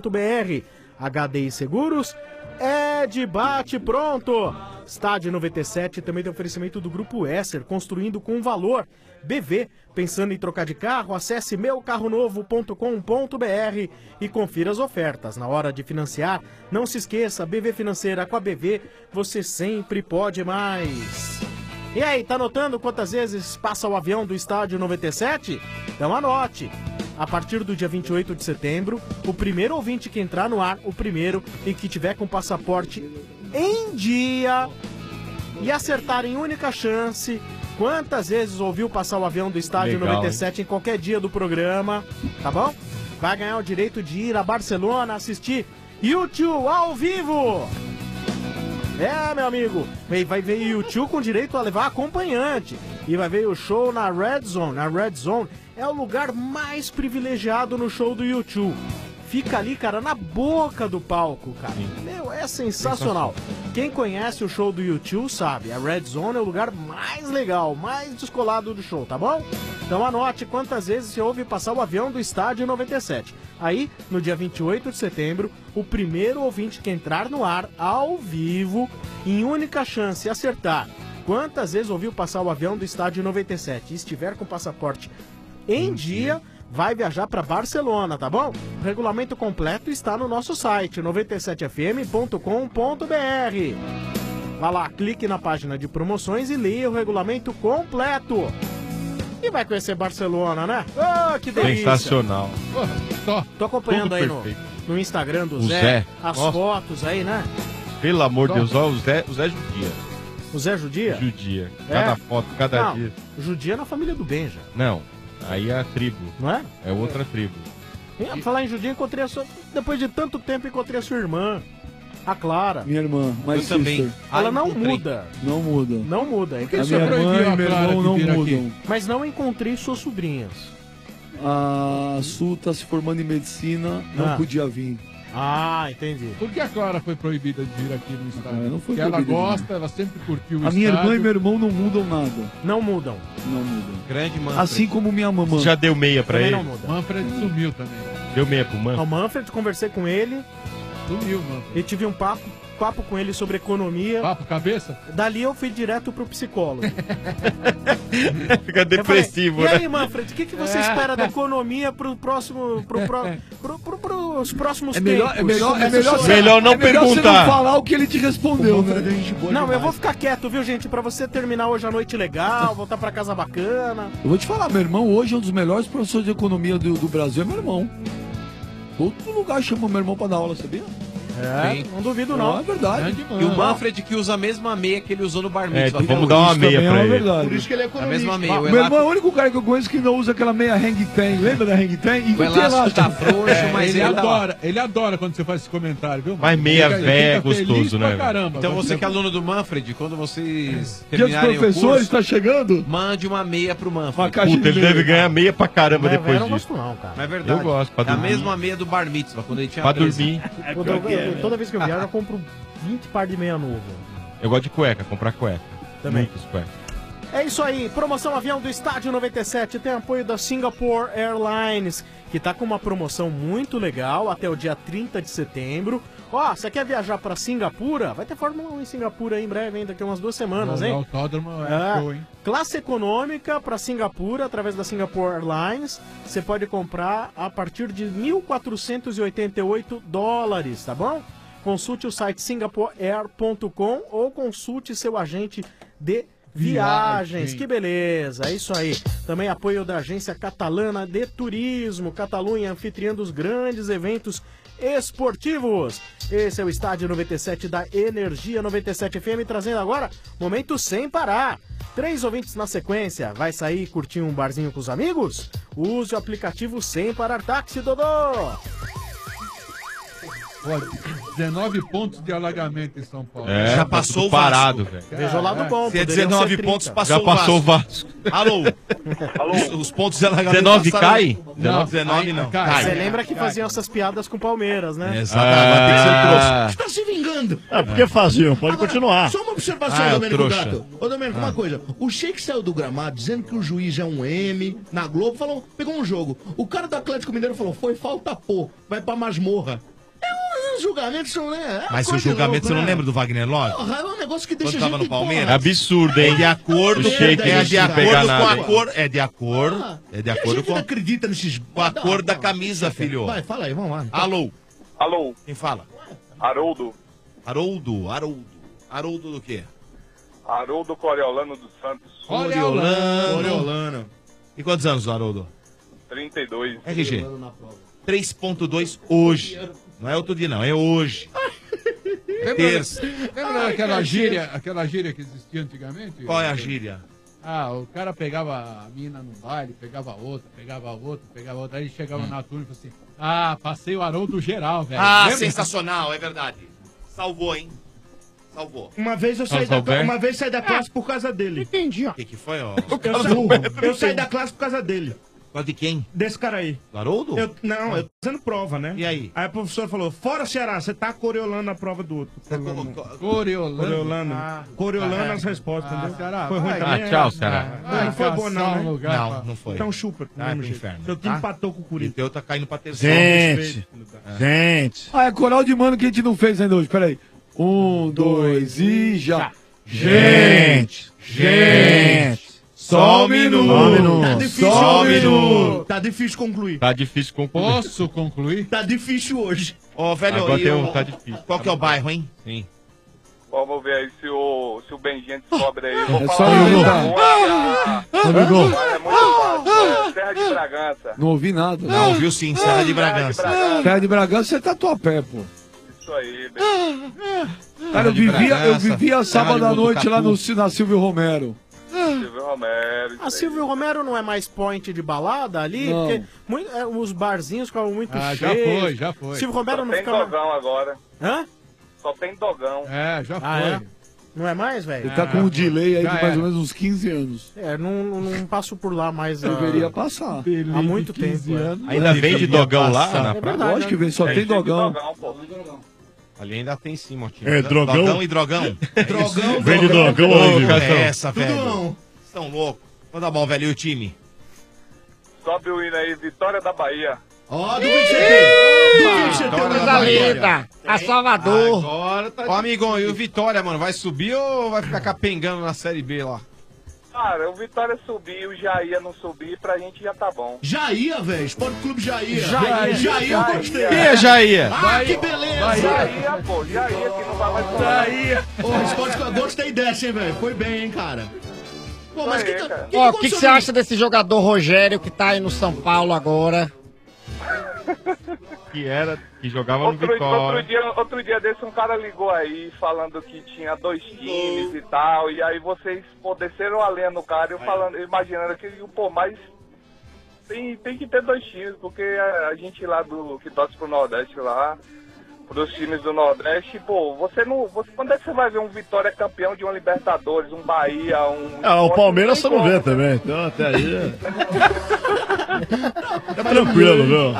HDI Seguros é de Bate-Pronto. Estádio 97 também tem oferecimento do Grupo Esser, construindo com valor. BV, pensando em trocar de carro? Acesse meucarronovo.com.br e confira as ofertas. Na hora de financiar, não se esqueça, BV Financeira, com a BV você sempre pode mais. E aí, tá notando quantas vezes passa o avião do Estádio 97? Então anote. A partir do dia 28 de setembro, o primeiro ouvinte que entrar no ar, o primeiro, e que tiver com passaporte em dia e acertar em única chance quantas vezes ouviu passar o avião do Estádio Legal, 97 em qualquer dia do programa, tá bom? Vai ganhar o direito de ir a Barcelona assistir YouTube ao vivo. É, meu amigo, vai ver YouTube com direito a levar acompanhante. E vai ver o show na Red Zone. A Red Zone é o lugar mais privilegiado no show do YouTube. fica ali, cara, na boca do palco, cara. Meu, é sensacional. Quem conhece o show do YouTube sabe, a Red Zone é o lugar mais legal, mais descolado do show, tá bom? Então anote quantas vezes você ouve passar o avião do Estádio 97. Aí, no dia 28 de setembro, o primeiro ouvinte que entrar no ar, ao vivo, em única chance acertar quantas vezes ouviu passar o avião do Estádio 97 e estiver com o passaporte em dia, vai viajar para Barcelona, tá bom? O regulamento completo está no nosso site, 97fm.com.br. Vá lá, clique na página de promoções e leia o regulamento completo. E vai conhecer Barcelona, né? Oh, que delícia! Sensacional. Tô acompanhando Tudo aí perfeito. no Instagram do O Zé, Zé. as Nossa. fotos aí, né? Pelo amor de Deus, ó, o Zé Judia. O Zé Judia? Judia. Cada foto, cada Não, dia. Judia é na família do Benja. Não, aí é a tribo. Não é? É outra tribo. Falar em Judia, encontrei a sua... Depois de tanto tempo, encontrei a sua irmã, a Clara. Minha irmã, mas Eu também. Ela não muda. Não muda. Não muda. É A minha irmã e meu irmão não mudam. Mas não encontrei suas sobrinhas. A Su tá se formando em medicina, não podia vir. Ah, entendi. Por que a Clara foi proibida de vir aqui no estádio? não foi Porque ela proibida de gosta, ela sempre curtiu o A minha estádio. irmã e meu irmão não mudam nada. Não mudam. Não mudam. Grande Manfred. Assim como minha mamãe. Você já deu meia pra Também ele? não muda. Manfred sumiu também. Deu meia pro Manfred? O Manfred, conversei com ele. Sumiu, Manfred. E tive um papo com ele sobre economia. Papo cabeça? Dali eu fui direto pro psicólogo. Fica depressivo, E né? aí, Manfred, o que você espera da economia pro próximo, pros próximos tempos? Melhor não você perguntar. não falar o que ele te respondeu, né? Não, eu vou ficar quieto, viu, gente? Pra você terminar hoje a noite legal, voltar pra casa bacana. Eu vou te falar, meu irmão hoje é um dos melhores professores de economia do Brasil, é meu irmão. Todo lugar chama meu irmão pra dar aula, sabia? É, não duvido não. É verdade. E o Manfred que usa a mesma meia que ele usou no Bar Mitzvah. vamos dar uma meia pra ele. Por isso que ele é A economista. mesma meia. O Meu irmão é o Elato único cara que eu conheço que não usa aquela meia hang ten. Lembra da hang ten? O elástico tá frouxo, mas ele adora quando você faz esse comentário, viu? Mas meia Fica- véia é fica feliz gostoso, pra né, velho? Caramba, Então quando você que é aluno do Manfred, quando vocês Dia dos terminarem o professores curso, tá chegando? mande uma meia pro Manfred. Puta, ele deve ganhar meia pra caramba Mas depois eu não disso. gosto não, cara. Mas é verdade. Eu gosto, pra É a dormir. mesma meia do Bar Mitzvah, quando ele tinha Pra 13. dormir. Toda vez que eu viajo, eu compro 20 par de meia novo. Eu gosto de cueca, comprar cueca. Também. Muitas cuecas. É isso aí, promoção avião do Estádio 97 tem apoio da Singapore Airlines, que tá com uma promoção muito legal até o dia 30 de setembro. Ó, você quer viajar pra Singapura? Vai ter Fórmula 1 em Singapura aí em breve, hein? Daqui a umas 2 semanas, O hein? autódromo é show, hein? Classe econômica para Singapura, através da Singapore Airlines, você pode comprar a partir de $1.488, tá bom? Consulte o site singaporeair.com ou consulte seu agente de viagens. Que beleza, é isso aí. Também apoio da Agência Catalana de Turismo, Catalunha, anfitriã dos grandes eventos esportivos. Esse é o Estádio 97 da Energia 97 FM, trazendo agora Momento Sem Parar. 3 ouvintes na sequência. Vai sair e curtir um barzinho com os amigos? Use o aplicativo Sem Parar Táxi, Dodô. Olha, 19 pontos de alagamento em São Paulo. É, Já passou o parado, Vasco. velho. Veja o lado bom. Se é poderiam 19 ser 30. pontos, passou Já passou o Vasco. Alô? Os pontos de alagamento 19 passaram. cai? Não, 19 não. Cai. Você lembra que faziam essas piadas com o Palmeiras, né? Exatamente, tem que ser o trouxa. Você tá se vingando. É porque faziam, pode continuar. Só uma observação, Ah, é o Domênico trouxa. Gato. Ô, Domênico, uma coisa. O Sheik saiu do gramado dizendo que o juiz é um M, na Globo, falou, pegou um jogo. O cara do Atlético Mineiro falou, foi falta pô, vai pra masmorra. Os julgamentos são, né? Mas o julgamento, você não lembra do Wagner Love? Porra, é um negócio que deixa Quando tava gente no Palmeiras? porra. Absurdo, hein? É de acordo, O Sheik é não de precisa pegar acordo com nada, a cor, é de acordo, é de E a acordo gente com não acredita nesses... com a cor da camisa, filho. Vai, fala aí, vamos lá. Alô? Alô, Quem fala? Haroldo. Haroldo do quê? Haroldo Coriolano dos Santos. Coriolano. E quantos anos, Haroldo? 32. RG. 3.2 hoje. Não é outro dia, não, é hoje. Terça. Lembra aquela gíria que existia antigamente? Qual é a gíria? Ah, o cara pegava a mina no baile, pegava outra. Aí chegava na turma e falava assim: ah, passei o Haroldo geral, velho. Ah, Lembra? sensacional, é verdade. Salvou, hein? Salvou. Uma vez eu saí da classe por causa dele. Entendi, ó. O que foi, ó? Eu saí da classe por causa dele. Qual de quem? Desse cara aí. Do Haroldo? Eu tô fazendo prova, né? E aí? Aí a professora falou, fora Ceará, você tá coreolando a prova do outro. Coreolando? Coreolando as respostas, entendeu? Ceará, Foi ruim vai. também. Tchau, Ceará. Não foi bom não, né? Não foi. Então chupa. Vai pro inferno. Seu time empatou com o E o Corinthians. teu tá caindo pra terceiro. Gente. Ah, é coral de mano que a gente não fez ainda hoje. Peraí. 1, 2 e já. Gente. Só um minuto. Tá difícil Só um hoje. minuto. Tá difícil concluir. Tá difícil concluir. Posso concluir? Tá difícil hoje. Ó, velho, Agora e tem o- tá difícil. qual que é o bairro, hein? Sim. Vamos ver aí se o Benjinha descobre aí. Vou É só falar eu, uma tá? coisa. Amigo. É muito fácil. É Serra de Bragança. Não ouvi nada. Não, ouviu sim, Serra de Bragança. Serra de Bragança, você tá a pé, pô. Isso aí, bem. Cara, eu vivia sábado à noite lá na Silvio Romero. Silvio Romero. A Silvio Romero não é mais point de balada ali? Não. Porque os barzinhos ficavam muito Ah, cheios. já foi. Silvio Romero Só não tem fica mais... dogão agora. Hã? Só tem dogão. É, já foi. Ah, é? Não é mais, velho? Ele tá com um delay aí de Já mais era. ou menos uns 15 anos. É, não passo por lá mais Deveria passar. há muito tempo. Ainda vende dogão lá na É praia? verdade. Lógico que vem, só tem dogão. Ali ainda tem sim, Motinho. É, drogão? Dogão e drogão. Drogão, Vende drogão ali, viu? É essa, velho. Tudo não. Estão loucos. Manda bom, velho, e o time? Sobe o hino aí, Vitória da Bahia. Ó, do VCT. Coisa linda. A Salvador. Agora tá... Ô, amigão, e o Vitória, mano, vai subir ou vai ficar capengando na Série B lá? Cara, o Vitória subir, o Jair não subir, pra gente já tá bom. Jair, velho. Esporte Clube Jair. Jair. eu gostei. Quem é Jair? Ah, que beleza. Jair, pô, Jair que não vai mais falar. Ô, Esporte Clube, gostei dessa, hein, velho. Foi bem, hein, cara. Pô, mas Aí, que cara. Ó, o que você acha desse jogador Rogério que tá aí no São Paulo agora? Que jogava no Vitória. Outro dia desse um cara ligou aí falando que tinha 2 times e tal, e aí vocês desceram a lenha no cara, eu falando, imaginando que, pô, mas tem que ter 2 times, porque a gente lá que torce pro Nordeste lá, pros times do Nordeste, pô, quando é que você vai ver um Vitória campeão de uma Libertadores, um Bahia, Ah, o Palmeiras você não vê também, então até aí. É tranquilo, viu?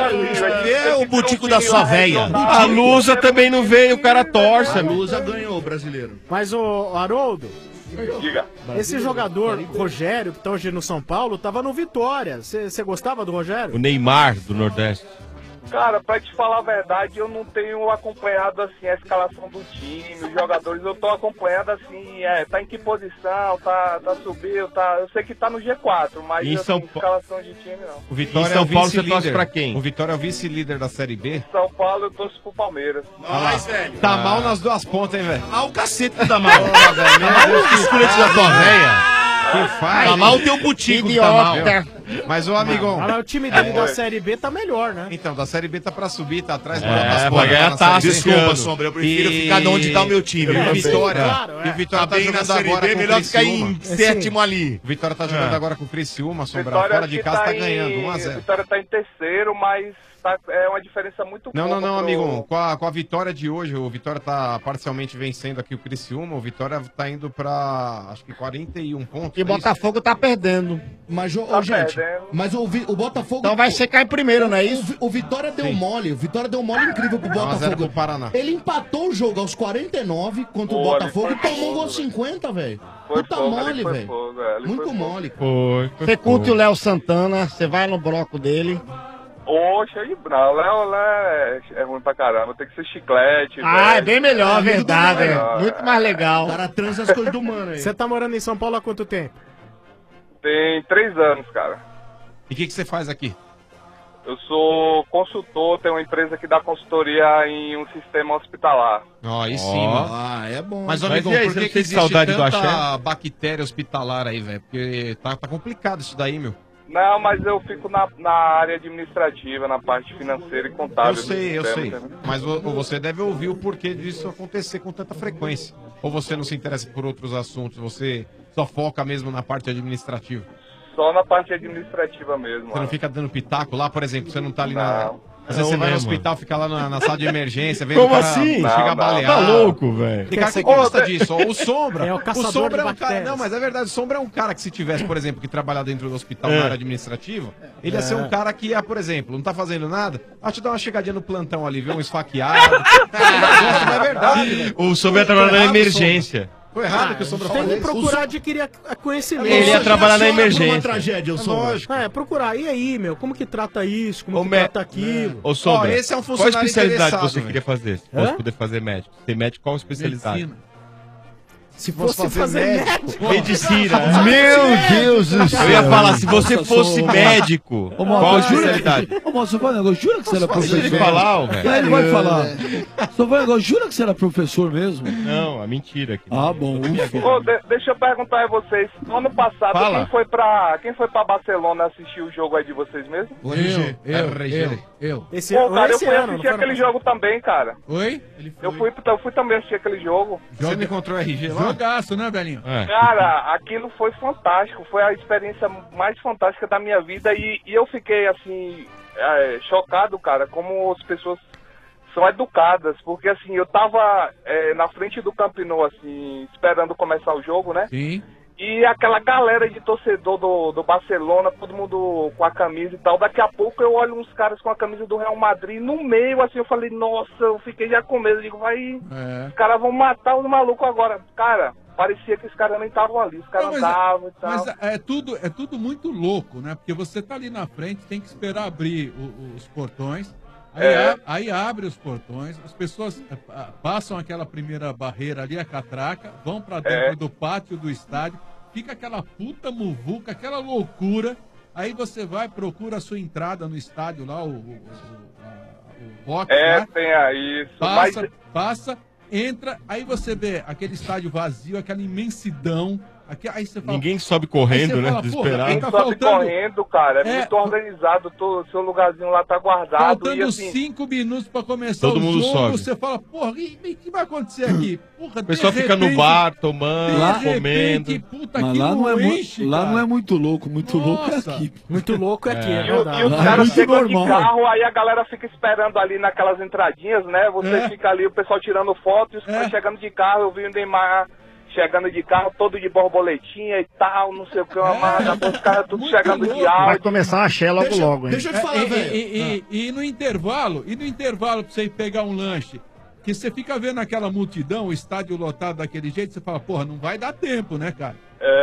É o butico da sua véia. A Lusa também não veio, o cara torce. A Lusa ganhou o brasileiro. Mas, o Haroldo, Diga. esse jogador, Rogério, que tá hoje no São Paulo, tava no Vitória. Você gostava do Rogério? O Neymar do Nordeste. Cara, pra te falar a verdade, eu não tenho acompanhado assim a escalação do time, os jogadores, eu tô acompanhando assim, tá em que posição, tá subindo, eu sei que tá no G4, mas Em assim, São Pa- escalação de time não. O Vitória Em São é o Paulo você vice-líder. torce pra quem? O Vitória é o vice-líder da Série B. São Paulo eu torço pro Palmeiras. Mas, velho. Tá mal nas duas pontas, hein, velho? Ah, o cacete tá mal. Tá mal os escuretes da tua véia. Que faz? Tá mal o teu butico, tá mal. Idiota. Mas, ô, amigão... Ah, mas o time dele da Série B tá melhor, né? Então, da Série B tá pra subir, tá atrás pra ganhar na taça Série B. esse Desculpa, ano. Sombra, eu prefiro ficar de onde tá o meu time. E o Vitória, Claro, e o Vitória tá bem na jogando Série agora B, com o melhor ficar Criciúma. em sétimo ali. O Vitória tá jogando agora com o Criciúma, Sombra. Vitória Fora de que casa tá em- ganhando, 1-0. Vitória tá em terceiro, mas é uma diferença muito Não, pouca pro- amigo. Com a vitória de hoje, o Vitória tá parcialmente vencendo aqui o Criciúma. O Vitória tá indo pra, acho que 41 pontos. E o Botafogo tá perdendo. Mas, Tá gente, perdendo. mas o Botafogo... Então vai ser cair primeiro, não é isso? O Vitória deu mole. O Vitória deu mole incrível pro 1-0 pro Botafogo. Paraná. Ele empatou o jogo aos 49 contra o Pô, Botafogo ali e foi tomou um gol fogo, 50, velho. Foi Puta fogo, mole, ali foi velho. fogo, ali Muito foi fogo. mole. Foi. Você curte o Léo Santana, você vai no bloco dele. Poxa, aí, Léo é ruim pra caramba, tem que ser chiclete. Ah, é velho. bem melhor, amigo do verdade. melhor. É muito mais legal. O cara transa as coisas do mano aí. Você tá morando em São Paulo há quanto tempo? Tem 3 anos, cara. E o que você faz aqui? Eu sou consultor, tenho uma empresa que dá consultoria em um sistema hospitalar. Ó, aí sim, mano. Ah, é bom. Mas, Mas amigo, e aí, por você que não que sente existe saudade do tanta axé? bactéria hospitalar aí, velho? Porque tá complicado isso daí, meu. Não, mas eu fico na área administrativa, na parte financeira e contábil. Eu sei, do sistema, entendeu? Mas você deve ouvir o porquê disso acontecer com tanta frequência. Ou você não se interessa por outros assuntos, você só foca mesmo na parte administrativa. Só na parte administrativa mesmo. Você não mano. fica dando pitaco lá, por exemplo, você não tá ali Não. Às vezes você vai no hospital, fica lá na sala de emergência, vendo Como o cara assim? chegar baleado. Tá louco, velho. Tem cara que gosta disso. Ó. O Sombra. É o caçador Sombra de é um cara. bactérias. Não, mas é verdade. O Sombra é um cara que, se tivesse, por exemplo, que trabalhar dentro do hospital na área administrativa, ele ia ser um cara que ia, por exemplo, não tá fazendo nada, acho que dá uma chegadinha no plantão ali, ver um esfaqueado. Não é verdade, velho. O Sombra ia trabalhar na emergência. Foi errado que o Sombra Tem falou que isso. procurar adquirir conhecimento. Ele ia trabalhar na Chora por emergência. uma tragédia, o Sombra. Lógico. Procurar. E aí, meu? Como que trata isso? Como que trata aquilo? Ô, Sombra, esse é um qual funcionário especialidade interessado, você queria fazer? Se Hã? fosse poder fazer médico. Ser médico, qual especialidade? Medicina. Se fosse fazer médico. Medicina. Meu Deus do céu. Eu ia falar, se você fosse médico, Ô, qual a Moto, especialidade? Ô, moço, só fala um negócio. Jura que você era professor? Ele falar, ó, velho. Ele vai falar. Só fala um negócio. Jura que você era professor mesmo? Não, é mentira. Ah, bom. Ô, deixa eu perguntar a vocês. No ano passado, Fala. quem foi pra Barcelona assistir o jogo aí de vocês mesmo? Eu. Esse, Pô, cara, eu esse fui ano, assistir não foi aquele ano jogo também, cara. Oi? Eu fui também assistir aquele jogo. Você me encontrou RG lá? Jogaço, né, velhinho? Cara, aquilo foi fantástico. Foi a experiência mais fantástica da minha vida. E eu fiquei, assim, chocado, cara, como as pessoas são educadas. Porque, assim, eu tava na frente do Camp Nou, assim, esperando começar o jogo, né? Sim. E aquela galera de torcedor do Barcelona, todo mundo com a camisa e tal. Daqui a pouco eu olho uns caras com a camisa do Real Madrid no meio, assim, eu falei, nossa, eu fiquei já com medo. Eu digo, os caras vão matar os malucos agora. Cara, parecia que os caras nem estavam ali, os caras andavam e tal. Mas é tudo muito louco, né? Porque você tá ali na frente, tem que esperar abrir os portões. Aí abre os portões, as pessoas passam aquela primeira barreira ali, a catraca, vão pra dentro do pátio do estádio, fica aquela puta muvuca, aquela loucura. Aí você vai, procura a sua entrada no estádio lá, o box lá. Tem aí isso. Passa, entra, aí você vê aquele estádio vazio, aquela imensidão. Aí você fala, ninguém sobe correndo, né? Desesperado. Ninguém sobe correndo, cara. É muito organizado. O seu lugarzinho lá tá guardado. Faltando e, assim, 5 minutos pra começar todo o mundo jogo, sobe. você fala, porra, o que vai acontecer aqui? Porra, O pessoal fica no bar, tomando, comendo. Puta, Mas que lá não é enche, lá cara. não é muito louco. Muito louco é Nossa. aqui. Muito louco é aqui, é E verdade. os Lá é caras muito chegam de normal. carro, aí a galera fica esperando ali naquelas entradinhas, né? Você fica ali, o pessoal tirando foto e os caras chegando de carro. Eu vi o Neymar chegando de carro, todo de borboletinha e tal, não sei o que, os caras tudo chegando de Vai áudio. começar a axé logo, hein? Deixa eu te falar, velho. E no intervalo, pra você ir pegar um lanche, que você fica vendo aquela multidão, o estádio lotado daquele jeito, você fala, porra, não vai dar tempo, né, cara?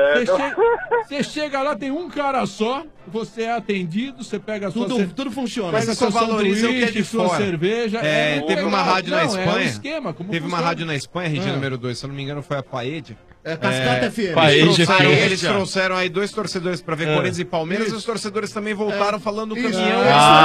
Você chega lá, tem um cara só, você é atendido, você pega a sua... Tudo funciona. Mas Pega só seu valoriza o que é sanduíche, de sua fora. cerveja. Teve uma rádio na Espanha. É um esquema, como Teve uma funciona. rádio na Espanha, RG número 2, se eu não me engano, foi a Paedia. Cascata FM. Eles trouxeram aí 2 torcedores pra ver Corinthians e Palmeiras, e os torcedores também voltaram falando do caminhão.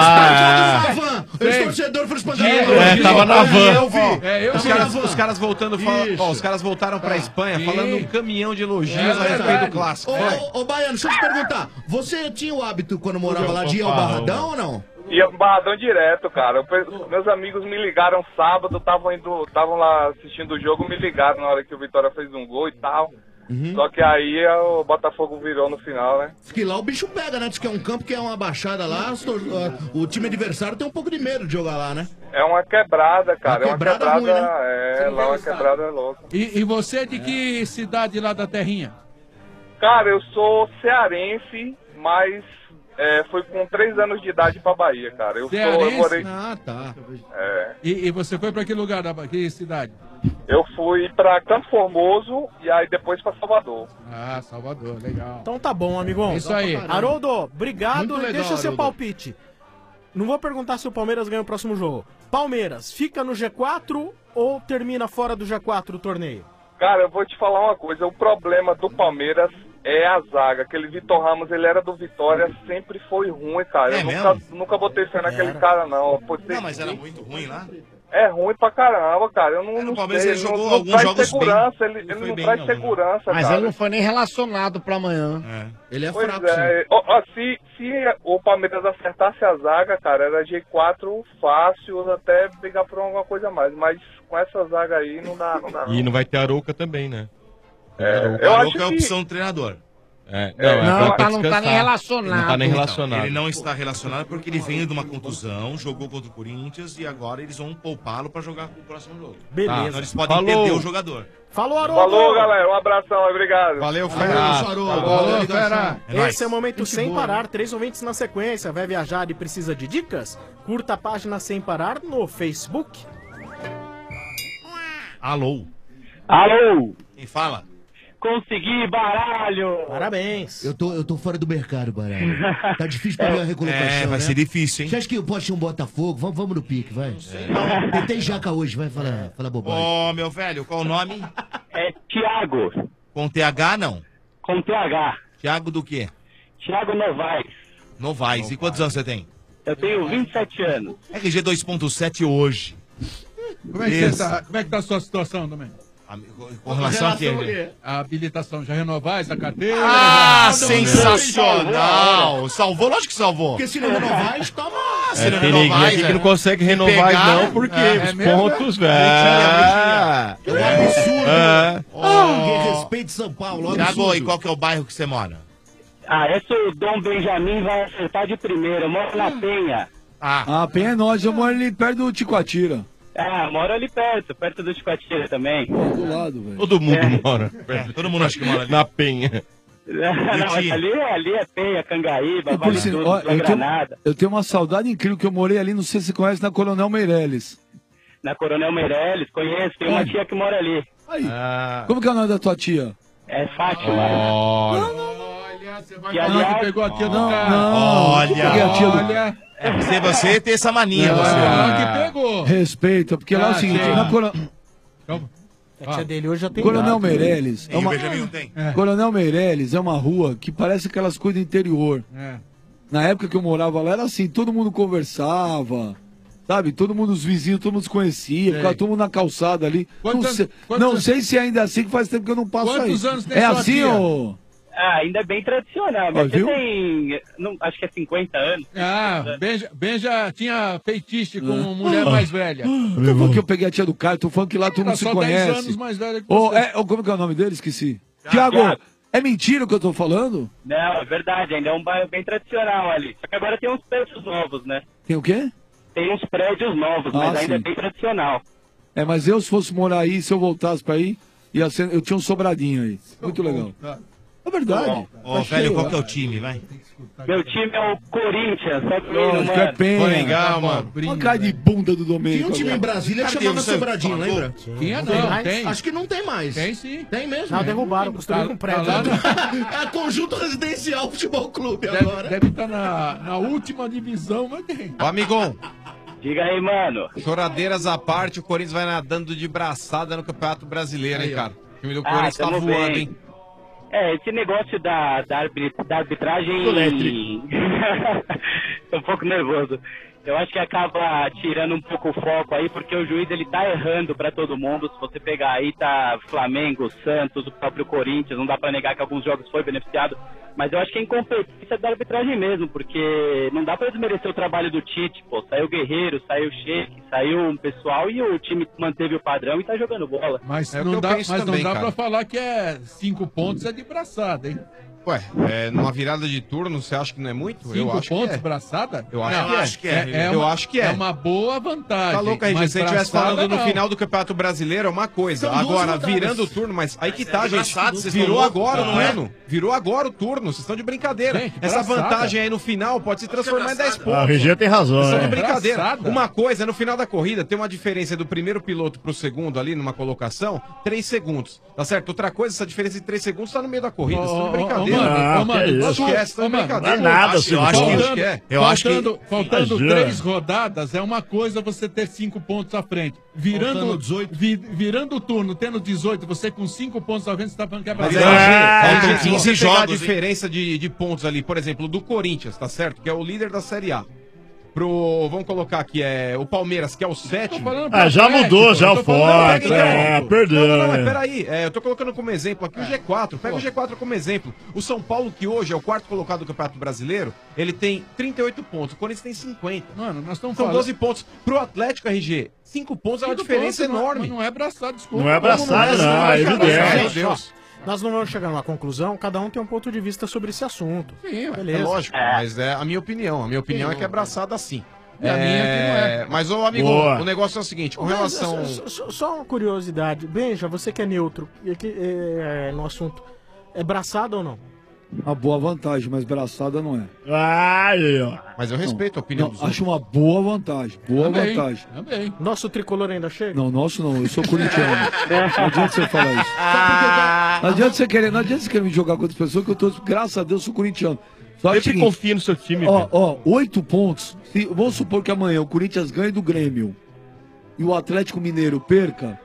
Os torcedores foram espantados. Tava na van. Os caras voltando, os caras voltaram pra Espanha falando um caminhão de elogios a respeito do clássico. Ô, Baiano, deixa eu te perguntar. Você tinha o hábito, quando morava lá, de ir ao Barradão ou não? Ia pro Barradão direto, cara. Meus amigos me ligaram sábado, estavam lá assistindo o jogo, me ligaram na hora que o Vitória fez um gol e tal. Só que aí o Botafogo virou no final, né? Diz que lá o bicho pega, né? Diz que é um campo que é uma baixada lá, o time adversário tem um pouco de medo de jogar lá, né? É uma quebrada, cara. Uma quebrada ruim, né? Lá é uma quebrada louca. E você é de que cidade lá da terrinha? Cara, eu sou cearense, mas fui com 3 anos de idade pra Bahia, cara. Eu morei... Ah, tá. E você foi pra que lugar, que cidade? Eu fui pra Campo Formoso e aí depois pra Salvador. Ah, Salvador, legal. Então tá bom, amigão. Isso aí. Haroldo, obrigado. Muito legal, Deixa seu Haroldo. palpite. Não vou perguntar se o Palmeiras ganha o próximo jogo. Palmeiras, fica no G4 ou termina fora do G4 o torneio? Cara, eu vou te falar uma coisa. O problema do Palmeiras é a zaga. Aquele Vitor Ramos, ele era do Vitória, sempre foi ruim, cara. Eu nunca botei fé naquele cara, não. Não, mas era muito ruim lá? É ruim pra caramba, cara. Eu não No Palmeiras sei. ele jogou não alguns traz jogos segurança, bem. ele Foi não bem traz em segurança, Mas cara. ele não foi nem relacionado pra amanhã. Ele é Pois fraco, é. Se o Palmeiras acertasse a zaga, cara, era G4 fácil, até brigar por alguma coisa a mais. Mas com essa zaga aí não dá. E não vai ter Arouca também, né? eu O acho Arouca é a opção do treinador. Não tá nem relacionado. Não tá nem relacionado. Ele não está relacionado porque ele vem de uma contusão, jogou contra o Corinthians e agora eles vão poupá-lo pra jogar o próximo jogo. Beleza. Então eles podem perder o jogador. Falou, Haroldo. Falou, galera. Um abração, obrigado. Valeu, Valeu, fera. Esse é o momento Sem Parar, 3 ouvintes na sequência. Vai viajar e precisa de dicas? Curta a página Sem Parar no Facebook. Alô? Alô? Quem fala? Consegui, baralho! Parabéns. Eu tô fora do mercado, baralho. Tá difícil pra minha recolocação, vai né? ser difícil, hein? Você acha que pode ser um Botafogo? Vamos no pique, vai. Tem jaca hoje, vai falar bobagem. Ô, meu velho, qual o nome? É Thiago. Com TH, não? Com TH. Thiago do quê? Thiago Novaes. Novaes. E quantos anos você tem? Eu tenho 27 anos. RG 2.7 hoje. Como é que tá a sua situação também? Com relação a quê? A habilitação, já renovar essa carteira? Ah, sensacional! Salvou, lógico que salvou. Porque se não renovar, toma. Tem ninguém aqui que não consegue renovar não, porque os pontos, velho. É um absurdo. Ninguém respeita São Paulo. Thiago, e qual que é o bairro que você mora? Esse o Dom Benjamin vai acertar de primeira. Eu moro na Penha. Ah, Penha é nós, eu moro ali perto do Ticoatira. Moro ali perto do Ticoatira também. Do lado, velho. Todo mundo mora. Todo mundo acha que mora ali. Na Penha. Não, mas ali é Penha, Cangaíba, Vale Tudo, Granada. Eu tenho uma saudade incrível que eu morei ali, não sei se você conhece, na Coronel Meirelles. Na Coronel Meirelles, conheço, tem uma tia que mora ali. Aí. Como que é o nome da tua tia? É Fátima. Olha, você vai falar que pegou a tia do cara. Não, olha. Você tem essa mania, que pegou. Respeita, porque lá é o seguinte, na Coronel... A tia dele hoje já tem Coronel gato, Meirelles. Coronel Meirelles é uma rua que parece aquelas coisas do interior. Na época que eu morava lá era assim, todo mundo conversava, sabe? Todo mundo, os vizinhos, todo mundo se conhecia, ficava todo mundo na calçada ali. Não sei se ainda é assim, que faz tempo que eu não passo aí. Quantos anos tem É sua assim, tia? ô? Ainda é bem tradicional. Minha tia tem, acho que é 50 anos. Benja tinha feitiço com mulher mais velha. Não tô falando que eu peguei a tia do Caio, tô falando que lá todo mundo se só conhece. 10 anos mais velha que você. Como que é o nome dele? Esqueci. Tiago, é mentira o que eu tô falando? Não, é verdade, ainda é um bairro bem tradicional ali. Só que agora tem uns prédios novos, né? Tem o quê? Tem uns prédios novos, mas ainda é bem tradicional. Mas eu, se fosse morar aí, se eu voltasse pra aí, eu tinha um sobradinho aí. Muito legal. É verdade. Velho, qual que é o time, vai? Meu time é o Corinthians, só que Lógico, é pena. Legal, mano. Olha a cara de bunda do Domênico. Tinha um time em Brasília que chamava Sobradinho, lembra? Tinha tem. Acho que não tem mais. Tem sim. Tem mesmo. Não, derrubaram, construíram um prédio. É a Conjunto Residencial Futebol Clube agora. Deve estar na última divisão, mas tem. Ô, amigão. Diga aí, mano. Choradeiras à parte, o Corinthians vai nadando de braçada no Campeonato Brasileiro, hein, cara? O time do Corinthians tá tamo voando, bem. hein? Esse negócio da arbitragem... Tô um pouco nervoso. Eu acho que acaba tirando um pouco o foco aí, porque o juiz ele tá errando pra todo mundo. Se você pegar aí, tá Flamengo, Santos, o próprio Corinthians, não dá pra negar que alguns jogos foi beneficiado. Mas eu acho que é incompetência da arbitragem mesmo, porque não dá pra desmerecer o trabalho do Tite, pô. Saiu o Guerreiro, saiu o Sheik, saiu um pessoal e o time manteve o padrão e tá jogando bola. Mas não dá pra falar que 5 pontos é de braçada, hein? Ué, numa virada de turno, você acha que não é muito? 5 pontos, braçada? Eu acho que é. Eu acho que é. É uma boa vantagem. Tá louco, RG? Se você estivesse falando no final do Campeonato Brasileiro, é uma coisa. Agora, virando o turno, mas aí que tá, gente. Virou agora o turno. Virou agora o turno. Vocês estão de brincadeira. Gente, essa vantagem aí no final pode se transformar em 10 pontos. A RG tem razão. Vocês estão de brincadeira. Uma coisa, no final da corrida, tem uma diferença do primeiro piloto pro segundo ali, numa colocação, 3 segundos. Tá certo? Outra coisa, essa diferença de 3 segundos tá no meio da corrida. Vocês estão de brincadeira. Não é nada, Faltando 3 rodadas, é uma coisa você ter 5 pontos à frente. Virando o turno, tendo 18, você com 5 pontos à frente, você tá falando que é Brasil. Se você pegar a diferença de pontos ali, por exemplo, do Corinthians, tá certo? Que é o líder da Série A. Vamos colocar aqui, o Palmeiras, que é o 7º. Já mudou, já o forte. Perdeu. Não, mas peraí, eu tô colocando como exemplo aqui o G4. Pega o G4 como exemplo. O São Paulo, que hoje é o 4º colocado do Campeonato Brasileiro, ele tem 38 pontos. O Corinthians tem 50. Mano, nós estamos falando... São 12 pontos. Pro Atlético, RG, 5 pontos é uma diferença enorme. Não é braçado, desculpa. Não é braçado, não. É evidente. Meu Deus. Nós não vamos chegar numa conclusão, cada um tem um ponto de vista sobre esse assunto. Sim, beleza. é lógico, mas é a minha opinião. A minha opinião é que é abraçada assim. E a minha que não é. Mas, ô amigo, Boa. o negócio é o seguinte, com relação... Só uma curiosidade. Benja, você que é neutro no assunto, é braçada ou não? Uma boa vantagem, mas braçada não é. Mas eu respeito a opinião dos Acho uma boa vantagem. Boa Também, vantagem. Também. Nosso tricolor ainda chega? Não, nosso não, eu sou corintiano. Não adianta você falar isso. Não adianta você querer me jogar com outras pessoas, que eu tô, graças a Deus, sou corintiano. Só que Sempre confia no seu time. Ó, 8 pontos. Vamos supor que amanhã o Corinthians ganhe do Grêmio e o Atlético Mineiro perca.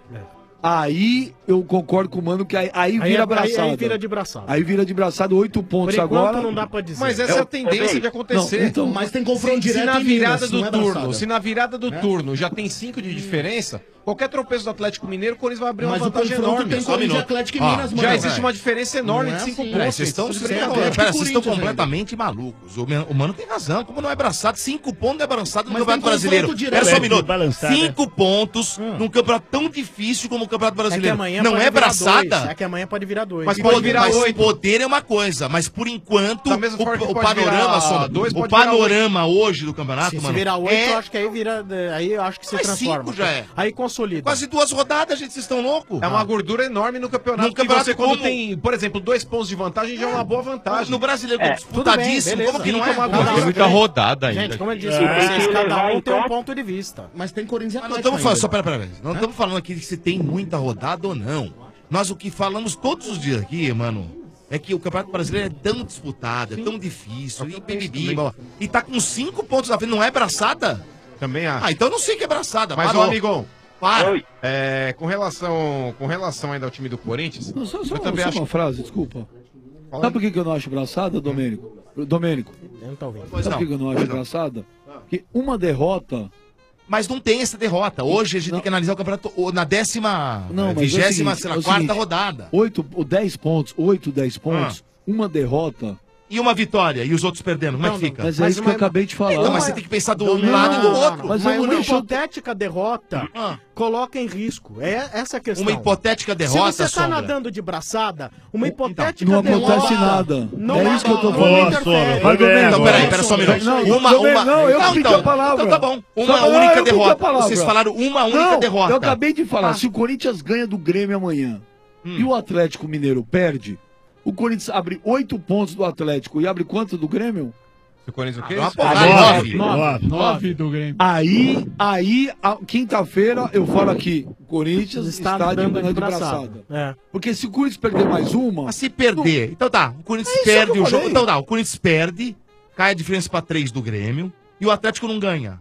Aí eu concordo com o Mano que aí vira braçada. Aí vira de braçada. Aí vira de braçada, 8 pontos Por enquanto agora. não dá pra dizer. Mas essa é a tendência de acontecer. Não, então, mas tem confronto direto se na em virada Minas, do não é turno, braçada. se na virada do turno já tem 5 de diferença, qualquer tropeço do Atlético Mineiro, o Corinthians vai abrir uma Mas o vantagem confronto enorme. tem Só um Corinthians e minuto. Atlético e Ó, Minas, mano. já existe uma diferença enorme Não é de 5 assim. pontos. Vocês estão completamente malucos. O Mano tem razão. Como não é braçado, 5 pontos não é braçado no Mas Campeonato tem Brasileiro. confronto Espera só um direto. minuto. 5 pontos num campeonato tão difícil como o Campeonato Brasileiro. amanhã Não pode é virar braçada? dois. É que amanhã pode virar 2. Mas pode virar 8. Poder é uma coisa, mas por enquanto Da mesma forma que o pode panorama, virar Sombra, dois, o pode virar panorama hoje do campeonato, Se mano, virar 8, é eu acho que aí vira. Aí eu acho que se Mas transforma. 5 já é. Aí consolida. quase 2 rodadas, gente, vocês estão loucos? É uma gordura enorme no campeonato. No campeonato que você, quando como? tem, por exemplo, 2 pontos de vantagem, já é uma boa vantagem. No brasileiro, que é disputadíssimo, como que não é? Tem muita rodada ainda. Gente, como eu disse, vocês, cada um tem um ponto de vista. Mas tem Corinthians e Mas não Atlético estamos falando, ainda. só pera. Não estamos falando aqui se tem muita rodada ou não. Nós o que falamos todos os dias aqui, mano, é que o Campeonato Brasileiro é tão disputado, é tão difícil, e bibibi, e tá com 5 pontos na frente, não é braçada? Também acho. Ah, então eu não sei que é braçada. Mas, ô, parou. amigão, Para. com relação ainda ao time do Corinthians, Só eu também acho uma frase, desculpa. Sabe por que eu não acho braçada, Domênico? Domênico, Pois sabe por que eu não acho braçada? Porque uma derrota... Mas não tem essa derrota. Hoje a gente tem que analisar o campeonato na 24ª rodada. 10 pontos, 10 pontos, uma derrota... E uma vitória, e os outros perdendo, como é que fica? Mas é isso que eu acabei de falar. Então, mas você tem que pensar do um lado e do outro. Mas Mas eu uma não deixo... hipotética derrota coloca em risco. É essa a questão. Uma hipotética derrota, Se você tá Sombra. nadando de braçada, uma hipotética Não derrota... acontece nada. Não É isso que eu tô não falando. interfere. Mas, Domênico, Então, pera só um minuto. Não, Uma. Não, eu pedi a palavra. Então tá bom. Uma Só- única eu pedi a derrota. palavra. Vocês falaram uma única Não, derrota. Eu acabei de falar. Se o Corinthians ganha do Grêmio amanhã e o Atlético Mineiro perde, o Corinthians abre 8 pontos do Atlético e abre quanto do Grêmio? o Corinthians o quê? 9 do Grêmio. Aí, quinta-feira, eu falo aqui, o Corinthians está dando de braçada. braçada. Porque se o Corinthians perder mais uma... Mas se perder, então tá, o Corinthians isso perde que eu o jogo. falei. Então tá, o Corinthians perde, cai a diferença pra 3 do Grêmio e o Atlético não ganha.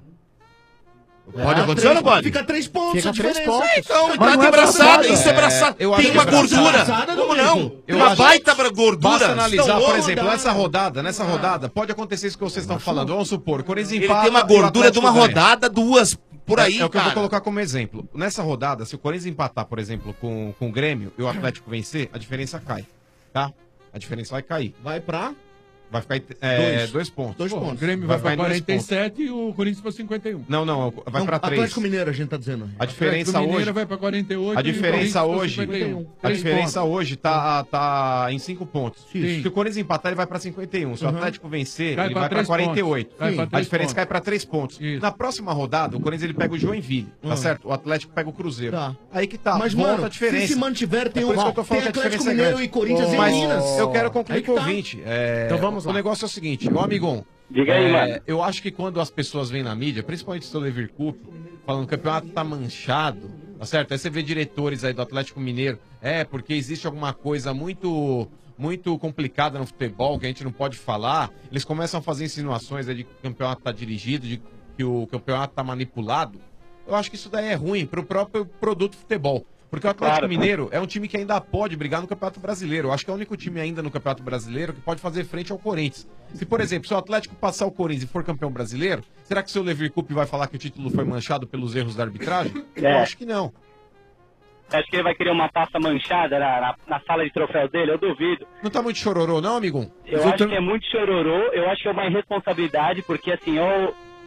Pode acontecer ou não pode? Fica 3 pontos Fica a 3 diferença. pontos. Então, Mas tá não de é braçada, braçada. isso é braçada. eu acho Tem que uma é braçada. gordura. Braçada, Como Domênico. não? Eu Uma acho- baita gordura. Basta analisar, Estão por loucos? exemplo, nessa rodada, pode acontecer isso que vocês estão falando. Vamos supor, o Corinthians Ele empata tem uma e o gordura de uma Atlético ganha. rodada, 2 por aí, É o que eu vou cara. colocar como exemplo. Nessa rodada, se o Corinthians empatar, por exemplo, com o Grêmio e o Atlético vencer, a diferença cai, tá? A diferença vai cair. Vai pra... Vai ficar 2 pontos. 2 Pô, o pontos. Grêmio vai pra ficar em 2 pontos. 47 e o Corinthians pra 51. Não, vai Não, pra 3. Atlético Mineiro, a gente tá dizendo. A diferença Atlético Mineiro hoje... vai pra 48 A e o diferença Corinthians pra hoje, 51. a 3 diferença pontos. hoje tá em 5 pontos. Sim. Se o Corinthians empatar, ele vai pra 51. Se o Atlético vencer, Cai ele pra vai pra 3 48. pontos. Cai pra A 3 diferença pontos. cai pra 3 pontos. Isso. Na próxima rodada, o Corinthians ele pega o Joinville, tá certo? O Atlético pega o Cruzeiro. Tá. Aí que tá, Mas, volta mano, a diferença. se mantiver, tem É por isso que eu tô falando tem que a Atlético diferença é Mineiro grande. e Corinthians Mas e Minas. eu quero concluir Aí que com o tá. ouvinte. Então vamos lá. O negócio é o seguinte, ô amigão. Diga aí, mano. Eu acho que quando as pessoas vêm na mídia, principalmente o seu Lever Cup, falando que o campeonato tá manchado, tá certo? Aí você vê diretores aí do Atlético Mineiro, porque existe alguma coisa muito complicada no futebol que a gente não pode falar. Eles começam a fazer insinuações aí de que o campeonato tá dirigido, de que o campeonato tá manipulado. Eu acho que isso daí é ruim pro próprio produto futebol. Porque o Atlético Mineiro é um time que ainda pode brigar no Campeonato Brasileiro. Eu acho que é o único time ainda no Campeonato Brasileiro que pode fazer frente ao Corinthians. Se, por exemplo, se o Atlético passar o Corinthians e for campeão brasileiro, será que o seu Lever Cup vai falar que o título foi manchado pelos erros da arbitragem? Eu acho que não. Acho que ele vai querer uma taça manchada na sala de troféu dele? Eu duvido. Não tá muito chororô, não, amigão? Eu acho que é muito chororô, eu acho que é uma irresponsabilidade, porque assim,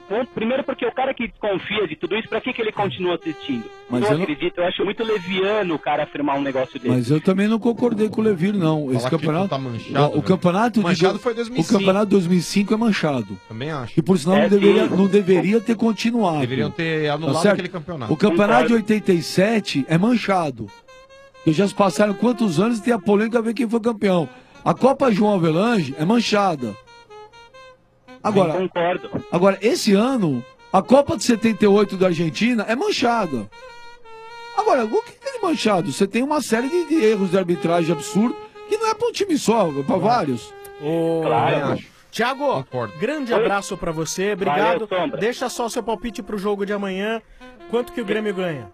Primeiro porque o cara que desconfia de tudo isso, pra que ele continua assistindo? Mas eu eu não- acredito, eu acho muito leviano o cara afirmar um negócio desse. Mas eu também não concordei com o Levir, não. Esse Falar que campeonato. tá manchado, o campeonato de Manchado foi 2005. O campeonato de 2005 é manchado. Também acho. E por sinal não deveria ter continuado. Deveriam ter anulado certo? aquele campeonato. O campeonato de 87 é manchado. Porque já se passaram quantos anos e tem a polêmica a ver quem foi campeão. A Copa João Avelange é manchada. Agora, concordo. Agora, esse ano, a Copa de 78 da Argentina é manchada. Agora, o que é manchado? Você tem uma série de erros de arbitragem absurdo que não é para um time só, é para vários. Claro. Thiago, grande Oi. abraço pra você, obrigado. Valeu, Sombra. Deixa só o seu palpite pro jogo de amanhã. Quanto que o Grêmio ganha?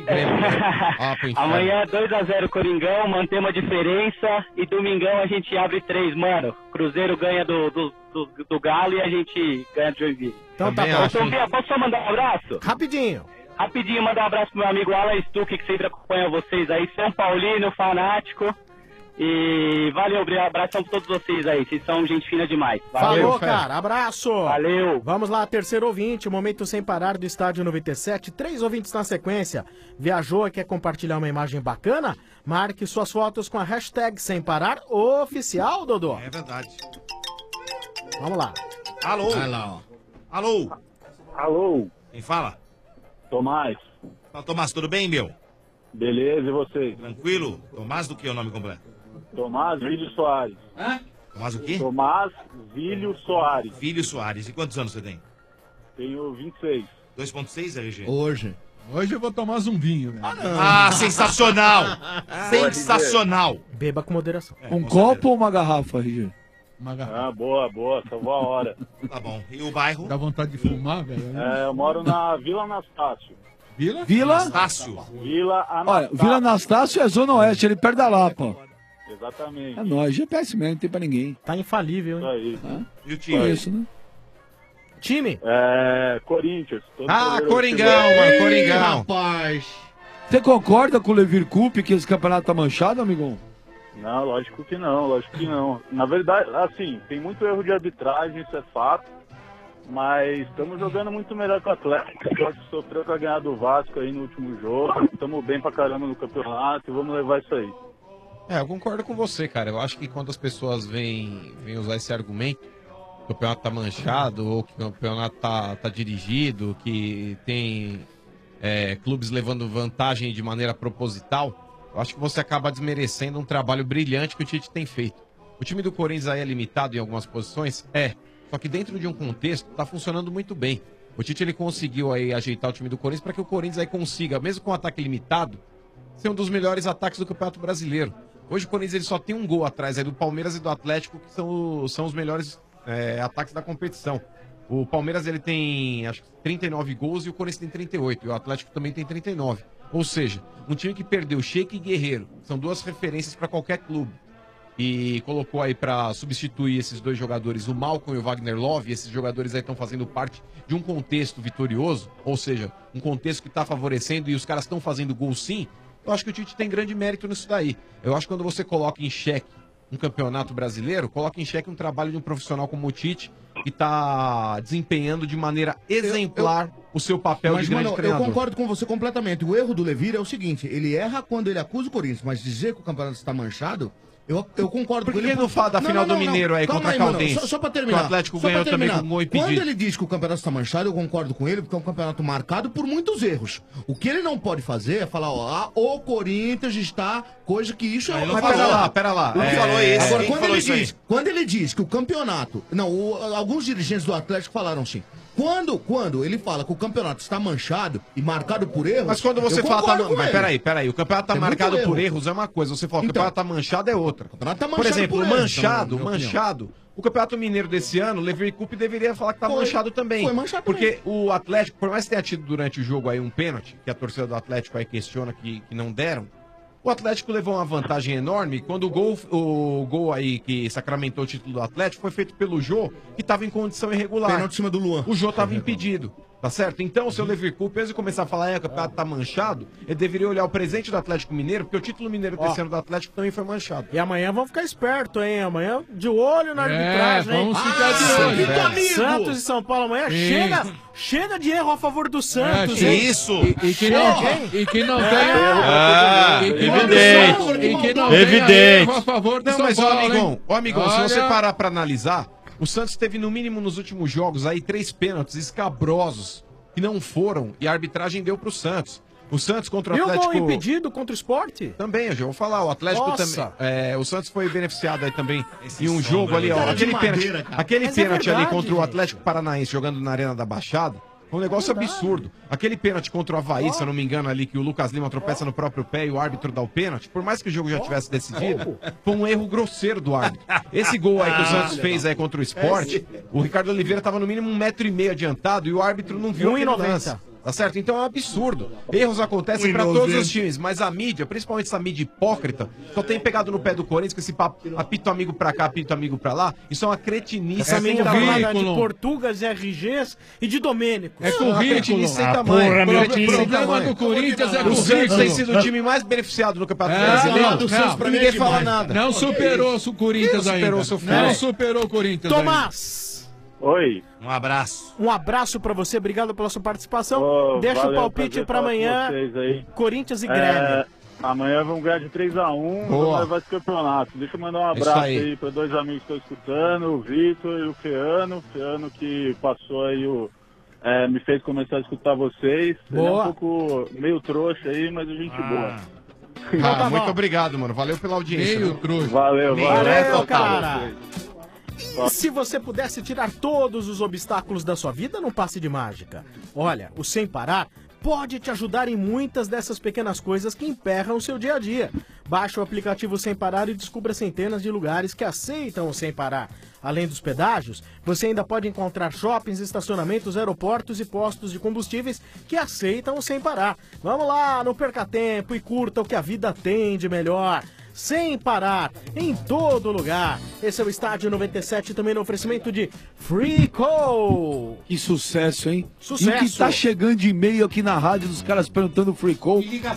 Amanhã 2x0 Coringão, mantemos a diferença e domingão a gente abre 3, mano. Cruzeiro ganha do Galo e a gente ganha do Joinville. Então tá bom. Sofia, posso só mandar um abraço? Rapidinho. Rapidinho, mandar um abraço pro meu amigo Alan Stuck, que sempre acompanha vocês aí, São Paulino, fanático. E valeu, abração pra todos vocês aí, vocês são gente fina demais. Valeu, Falou, cara. Abraço. Valeu. Vamos lá, terceiro ouvinte, momento sem parar do Estádio 97. 3 ouvintes na sequência. Viajou e quer compartilhar uma imagem bacana? Marque suas fotos com a hashtag sem parar oficial, Dodô. É verdade. Vamos lá. Alô? Vai lá, ó. Alô? Alô? Quem fala? Tomás. Fala, Tomás, tudo bem, meu? Beleza, e você? Tranquilo? Tomás do que é o nome completo? Tomás Vílio Soares. Tomás o quê? Tomás Vílio Soares. Vílio Soares. E quantos anos você tem? Tenho 26. 2.6, RG? Hoje eu vou tomar um vinho, velho. Ah, sensacional! Sensacional! Beba com moderação. Um copo ou uma garrafa, RG? Ah, boa, salvou a hora. Tá bom. E o bairro? Dá vontade de fumar, velho? Eu moro na Vila Anastácio. Vila? Anastácio. Vila Olha, Anastácio. Vila Anastácio é Zona Oeste, ele perto da Lapa. Exatamente. É nóis, GPS mesmo, não tem pra ninguém. Tá infalível, hein? Isso aí. E o É isso, né? Time? Corinthians. Coringão, mano, Coringão. Rapaz. Você concorda com o Levir Coupe que esse campeonato tá manchado, amigão? Não, lógico que não. Na verdade, assim, tem muito erro de arbitragem, isso é fato. Mas estamos jogando muito melhor que o Atlético. O Atlético sofreu pra ganhar do Vasco aí no último jogo. Estamos bem pra caramba no campeonato e vamos levar isso aí. Eu concordo com você, cara. Eu acho que quando as pessoas vêm usar esse argumento, que o campeonato tá manchado, ou que o campeonato tá dirigido, que tem clubes levando vantagem de maneira proposital, eu acho que você acaba desmerecendo um trabalho brilhante que o Tite tem feito. O time do Corinthians aí é limitado em algumas posições? Só que dentro de um contexto tá funcionando muito bem. O Tite ele conseguiu aí ajeitar o time do Corinthians para que o Corinthians aí consiga, mesmo com um ataque limitado, ser um dos melhores ataques do Campeonato Brasileiro. Hoje o Corinthians ele só tem um gol atrás aí do Palmeiras e do Atlético, que são os melhores ataques da competição. O Palmeiras ele tem acho que 39 gols e o Corinthians tem 38. E o Atlético também tem 39. Ou seja, um time que perdeu Sheik e Guerreiro. São duas referências para qualquer clube. E colocou aí para substituir esses dois jogadores, o Malcom e o Wagner Love. E esses jogadores aí estão fazendo parte de um contexto vitorioso, ou seja, um contexto que está favorecendo e os caras estão fazendo gol sim. Eu acho que o Tite tem grande mérito nisso daí. Eu acho que quando você coloca em xeque um campeonato brasileiro, coloca em xeque um trabalho de um profissional como o Tite, que está desempenhando de maneira exemplar o seu papel Mas, de grande mano, treinador. eu concordo com você completamente. O erro do Levir é o seguinte, ele erra quando ele acusa o Corinthians, mas dizer que o campeonato está manchado, eu concordo Por com que ele. não fala da final do Mineiro aí Calma contra a mano. Caldense? Só pra Que terminar. o Atlético Só pra ganhou também terminar. com gol impedido. Quando ele diz que o campeonato está manchado, eu concordo com ele, porque é um campeonato marcado por muitos erros. O que ele não pode fazer é falar, o Corinthians está, coisa que isso é... Mas pera lá. Não falou isso? Agora, Quem falou isso aí? quando ele diz que o campeonato... Não, alguns dirigentes do Atlético falaram assim. Quando ele fala que o campeonato está manchado e marcado por erros... Mas quando você eu fala... concordo com Mas ele. peraí. O campeonato tá Tem muito marcado por erro. erros é uma coisa. Você fala que o Então. campeonato tá manchado é outra. Tá Por manchado exemplo, por o erros, manchado, então, na minha opinião. o Campeonato Mineiro desse ano, o Levir Coupe deveria falar que tá Foi. manchado também. Foi manchado Porque o Atlético, por mais que tenha tido durante o jogo aí um pênalti, que a torcida do Atlético aí questiona que não deram, o Atlético levou uma vantagem enorme quando o gol aí que sacramentou o título do Atlético foi feito pelo Jô, que estava em condição irregular. Pênalti em cima do Luan. O Jô estava impedido. Tá certo? Então, o seu Leverkusen, antes de começar a falar, o campeonato tá manchado, ele deveria olhar o presente do Atlético Mineiro, porque o título mineiro desse ano do Atlético também foi manchado. E amanhã vamos ficar espertos, hein? Amanhã de olho na arbitragem, hein? Vamos ficar de olho. Santos e São Paulo amanhã. Chega de erro a favor do Santos, que hein? isso? E que não tem evidente. erro a favor do Não, São mas, Paulo, ó, amigão, se Olha. você parar pra analisar, o Santos teve no mínimo nos últimos jogos aí 3 pênaltis escabrosos que não foram e a arbitragem deu pro Santos. O Santos contra o E o Atlético... gol impedido contra o Sport? Também, eu já vou falar. O Atlético Nossa. também. O Santos foi beneficiado aí também em um jogo ali, ó. cara de Aquele madeira, pênalti, cara. aquele Mas é pênalti ali verdade, contra o gente. Atlético Paranaense jogando na Arena da Baixada. Foi um negócio absurdo. Aquele pênalti contra o Avaí, se eu não me engano, ali, que o Lucas Lima tropeça no próprio pé e o árbitro dá o pênalti, por mais que o jogo já tivesse decidido, foi um erro grosseiro do árbitro. Esse gol aí que o Santos fez aí contra o Sport, o Ricardo Oliveira tava no mínimo 1,5 m adiantado e o árbitro não viu aquele 1,90. lance. Tá certo? Então é um absurdo. Erros acontecem pra todos os times, mas a mídia, principalmente essa mídia hipócrita, só tem pegado no pé do Corinthians com esse papo, apito amigo pra cá, apito amigo pra lá. Isso é uma cretinice. Essa mídia falada de Portugas, RGs e de Domênicos. É currículo. Sem tamanho. O problema do Corinthians é O Santos tem currículo. sido o time mais beneficiado no Campeonato Não, Brasileiro. Ninguém fala nada. Não superou o Corinthians Não ainda. superou, seu filho. Não superou o Corinthians Tomás! Oi. Um abraço. Um abraço pra você, obrigado pela sua participação. Deixa valeu, o palpite prazer pra falar com amanhã. vocês aí. Corinthians e Grêmio. Amanhã vamos ganhar de 3-1, vamos levar esse campeonato. Deixa eu mandar um Isso abraço aí. aí para 2 amigos que estão escutando, o Vitor e o Feano. O Feano que passou aí me fez começar a escutar vocês. Ele é Boa. um pouco meio trouxa aí, mas é gente boa. Ah, muito obrigado, mano. Valeu pela audiência. Meio viu? trouxa. Valeu, Valeu, cara! E se você pudesse tirar todos os obstáculos da sua vida num passe de mágica? Olha, o Sem Parar pode te ajudar em muitas dessas pequenas coisas que emperram o seu dia a dia. Baixe o aplicativo Sem Parar e descubra centenas de lugares que aceitam o Sem Parar. Além dos pedágios, você ainda pode encontrar shoppings, estacionamentos, aeroportos e postos de combustíveis que aceitam o Sem Parar. Vamos lá, não perca tempo e curta o que a vida tem de melhor. Sem Parar, em todo lugar. Esse é o Estádio 97, também no oferecimento de Freecall. Que sucesso, hein? Sucesso. E o que tá chegando de e-mail aqui na rádio dos caras perguntando Freecall?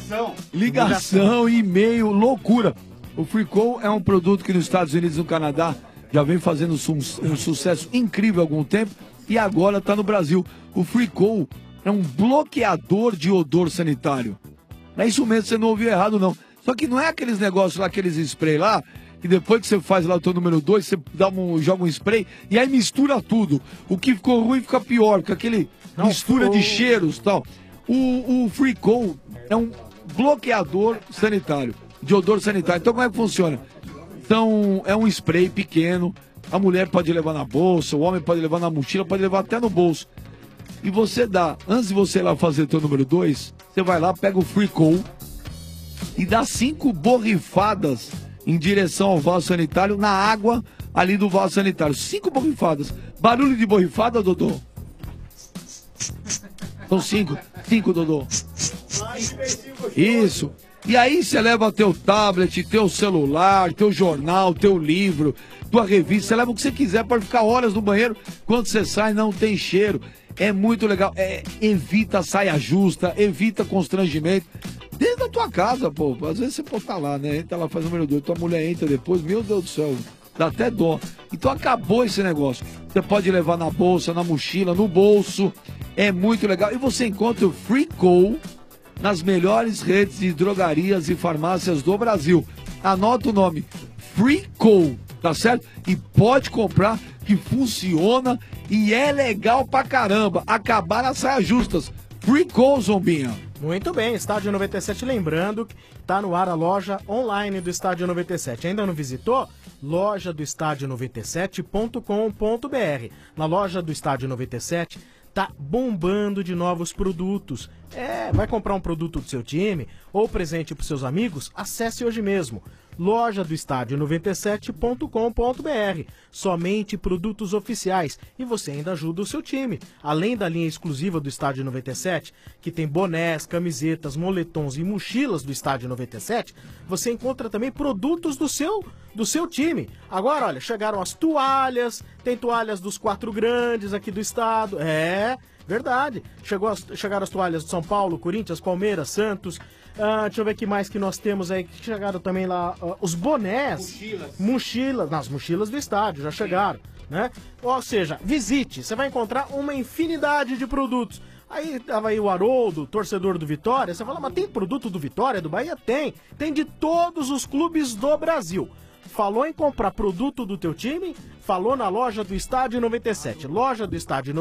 Ligação, e-mail, loucura. O Freecall é um produto que nos Estados Unidos e no Canadá já vem fazendo um sucesso incrível há algum tempo e agora tá no Brasil. O Freecall é um bloqueador de odor sanitário. Não é isso mesmo, você não ouviu errado, não. Só que não é aqueles negócios lá, aqueles spray lá, que depois que você faz lá o teu número 2, você joga um spray e aí mistura tudo. O que ficou ruim fica pior, com aquele mistura de cheiros e tal. O Freecall é um bloqueador sanitário, de odor sanitário. Então como é que funciona? Então é um spray pequeno, a mulher pode levar na bolsa, o homem pode levar na mochila, pode levar até no bolso. E você dá, antes de você ir lá fazer o teu número 2, você vai lá, pega o Freecall e dá 5 borrifadas em direção ao vaso sanitário, na água ali do vaso sanitário. 5 borrifadas. Barulho de borrifada, Dodô? São 5. 5, Dodô. Isso. E aí você leva teu tablet, teu celular, teu jornal, teu livro, tua revista, você leva o que você quiser, pode ficar horas no banheiro, quando você sai não tem cheiro. É muito legal. Evita saia justa, evita constrangimento. Dentro da tua casa, pô. Às vezes você pode estar lá, né? Entra lá, faz o número 2, tua mulher entra depois, meu Deus do céu, dá até dó. Então acabou esse negócio. Você pode levar na bolsa, na mochila, no bolso. É muito legal. E você encontra o Freecall nas melhores redes de drogarias e farmácias do Brasil. Anota o nome, Freecall, tá certo? E pode comprar, que funciona e é legal pra caramba. Acabaram as saias justas. Freecall, Zombinha. Muito bem, Estádio 97, lembrando que tá no ar a loja online do Estádio 97. Ainda não visitou? Loja do Estádio 97.com.br. Na loja do Estádio 97 tá bombando de novos produtos. Vai comprar um produto do seu time ou presente pros seus amigos? Acesse hoje mesmo. Loja do Estádio 97.com.br. Somente produtos oficiais e você ainda ajuda o seu time. Além da linha exclusiva do Estádio 97, que tem bonés, camisetas, moletons e mochilas do Estádio 97, você encontra também produtos do seu time. Agora, olha, chegaram as toalhas, tem toalhas dos 4 grandes aqui do estado. Verdade. Chegaram as toalhas de São Paulo, Corinthians, Palmeiras, Santos. Deixa eu ver o que mais que nós temos aí. Chegaram também lá os bonés. Mochilas. Nas mochilas do estádio, já chegaram, né? Ou seja, visite. Você vai encontrar uma infinidade de produtos. Aí tava aí o Haroldo, torcedor do Vitória. Você fala, mas tem produto do Vitória, do Bahia? Tem. Tem de todos os clubes do Brasil. Falou em comprar produto do teu time? Falou na loja do Estádio 97. Loja do Estádio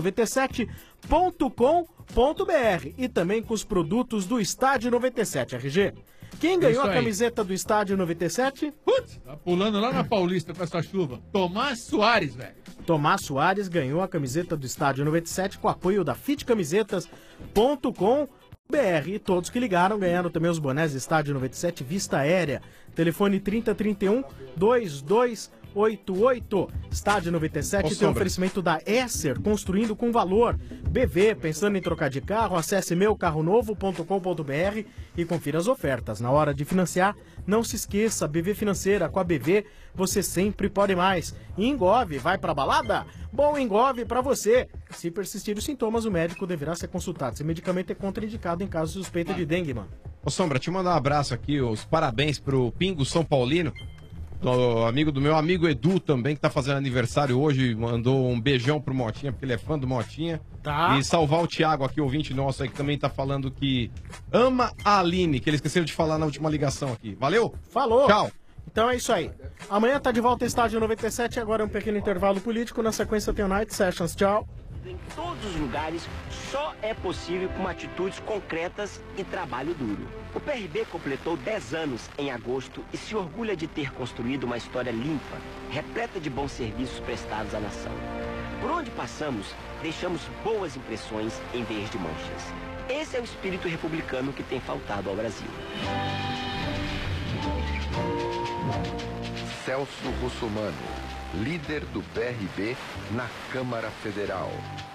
97.com.br e também com os produtos do Estádio 97, RG. Quem ganhou a camiseta do Estádio 97? Putz, tá pulando lá na Paulista com essa chuva. Tomás Soares, velho. Tomás Soares ganhou a camiseta do Estádio 97 com apoio da fitcamisetas.com.br. E todos que ligaram ganharam também os bonés do Estádio 97 Vista Aérea. Telefone 3031-2288. Estádio 97 tem oferecimento da Esser, construindo com valor. BV, pensando em trocar de carro, acesse meucarronovo.com.br e confira as ofertas. Na hora de financiar, não se esqueça, BV Financeira, com a BV você sempre pode mais. E Engove, vai pra balada? Bom Engove pra você. Se persistir os sintomas, o médico deverá ser consultado. Esse medicamento é contraindicado em caso de suspeita de dengue, mano. Ô Sombra, te mandar um abraço aqui, os parabéns pro Pingo São Paulino. Amigo do meu amigo Edu também, que tá fazendo aniversário hoje, mandou um beijão pro Motinha, porque ele é fã do Motinha. Tá. E salvar o Thiago aqui, ouvinte nosso aí, que também tá falando que ama a Aline, que ele esqueceu de falar na última ligação aqui. Valeu? Falou. Tchau. Então é isso aí. Amanhã tá de volta ao Estádio 97, agora é um pequeno intervalo político. Na sequência tem o Night Sessions. Tchau. Em todos os lugares, só é possível com atitudes concretas e trabalho duro. O PRB completou 10 anos em agosto e se orgulha de ter construído uma história limpa, repleta de bons serviços prestados à nação. Por onde passamos, deixamos boas impressões em vez de manchas. Esse é o espírito republicano que tem faltado ao Brasil. Celso Russomano, líder do PRB na Câmara Federal.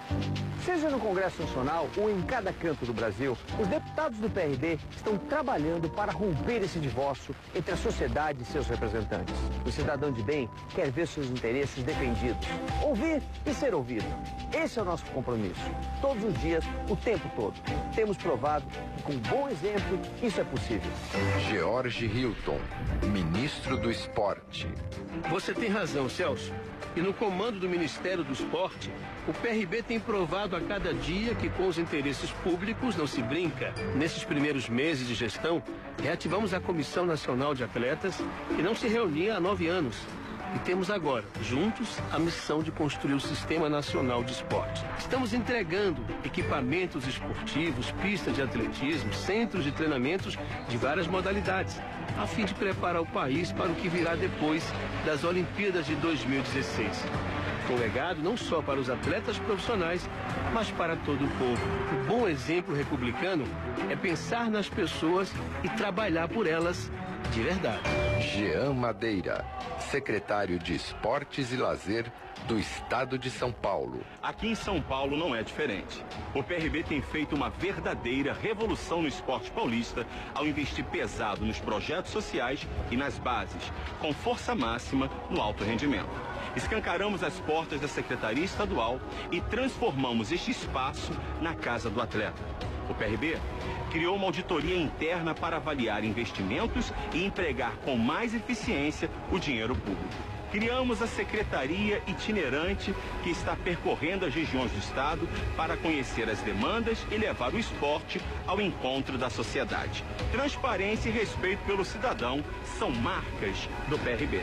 Seja no Congresso Nacional ou em cada canto do Brasil, os deputados do PRB estão trabalhando para romper esse divórcio entre a sociedade e seus representantes. O cidadão de bem quer ver seus interesses defendidos, ouvir e ser ouvido. Esse é o nosso compromisso. Todos os dias, o tempo todo. Temos provado que com bom exemplo, isso é possível. George Hilton, ministro do Esporte. Você tem razão, Celso. E no comando do Ministério do Esporte, o PRB tem provado a cada dia que com os interesses públicos não se brinca. Nesses primeiros meses de gestão, reativamos a Comissão Nacional de Atletas, que não se reunia há 9 anos. E temos agora, juntos, a missão de construir o Sistema Nacional de Esporte. Estamos entregando equipamentos esportivos, pistas de atletismo, centros de treinamentos de várias modalidades, a fim de preparar o país para o que virá depois das Olimpíadas de 2016. Com legado não só para os atletas profissionais, mas para todo o povo. O bom exemplo republicano é pensar nas pessoas e trabalhar por elas de verdade. Jean Madeira, secretário de Esportes e Lazer do Estado de São Paulo. Aqui em São Paulo não é diferente. O PRB tem feito uma verdadeira revolução no esporte paulista ao investir pesado nos projetos sociais e nas bases, com força máxima no alto rendimento. Escancaramos as portas da Secretaria Estadual e transformamos este espaço na Casa do Atleta. O PRB criou uma auditoria interna para avaliar investimentos e empregar com mais eficiência o dinheiro público. Criamos a Secretaria Itinerante, que está percorrendo as regiões do estado para conhecer as demandas e levar o esporte ao encontro da sociedade. Transparência e respeito pelo cidadão são marcas do PRB.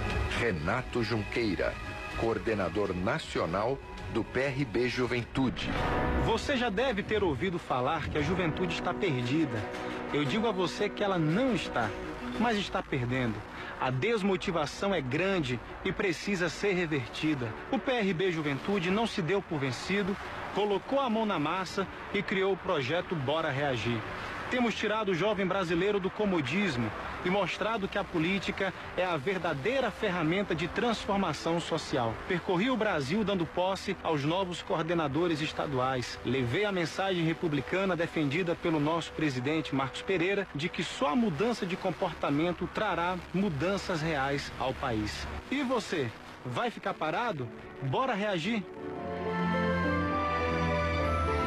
Renato Junqueira, coordenador nacional do PRB Juventude. Você já deve ter ouvido falar que a juventude está perdida. Eu digo a você que ela não está, mas está perdendo. A desmotivação é grande e precisa ser revertida. O PRB Juventude não se deu por vencido, colocou a mão na massa e criou o projeto Bora Reagir. Temos tirado o jovem brasileiro do comodismo e mostrado que a política é a verdadeira ferramenta de transformação social. Percorri o Brasil dando posse aos novos coordenadores estaduais. Levei a mensagem republicana defendida pelo nosso presidente Marcos Pereira de que só a mudança de comportamento trará mudanças reais ao país. E você, vai ficar parado? Bora reagir!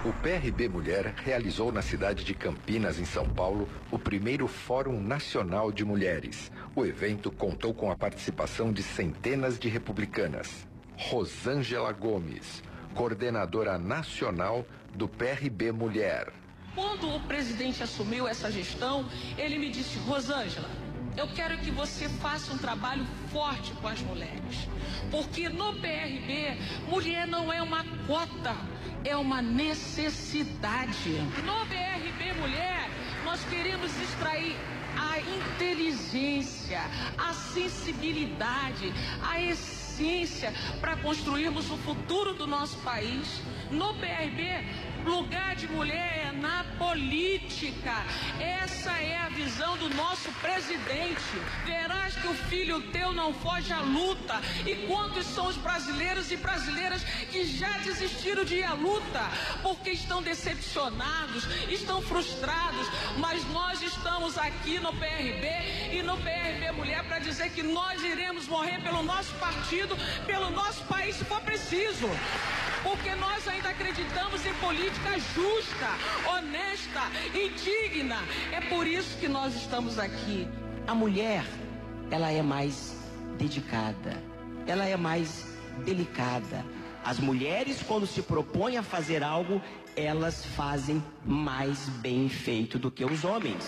O PRB Mulher realizou na cidade de Campinas, em São Paulo, o primeiro Fórum Nacional de Mulheres. O evento contou com a participação de centenas de republicanas. Rosângela Gomes, coordenadora nacional do PRB Mulher. Quando o presidente assumiu essa gestão, ele me disse: Rosângela, eu quero que você faça um trabalho forte com as mulheres. Porque no PRB, mulher não é uma cota, é uma necessidade. No PRB Mulher, nós queremos extrair a inteligência, a sensibilidade, a essência para construirmos o futuro do nosso país. No PRB, lugar de mulher é na política. Essa é a visão do nosso presidente. Verás que o filho teu não foge à luta. E quantos são os brasileiros e brasileiras que já desistiram de ir à luta porque estão decepcionados, estão frustrados, mas nós estamos aqui no PRB e no PRB Mulher para dizer que nós iremos morrer pelo nosso partido, pelo nosso país se for preciso. Porque nós ainda acreditamos em política justa, honesta e digna. É por isso que nós estamos aqui. A mulher, ela é mais dedicada, ela é mais delicada. As mulheres, quando se propõem a fazer algo, elas fazem mais bem feito do que os homens.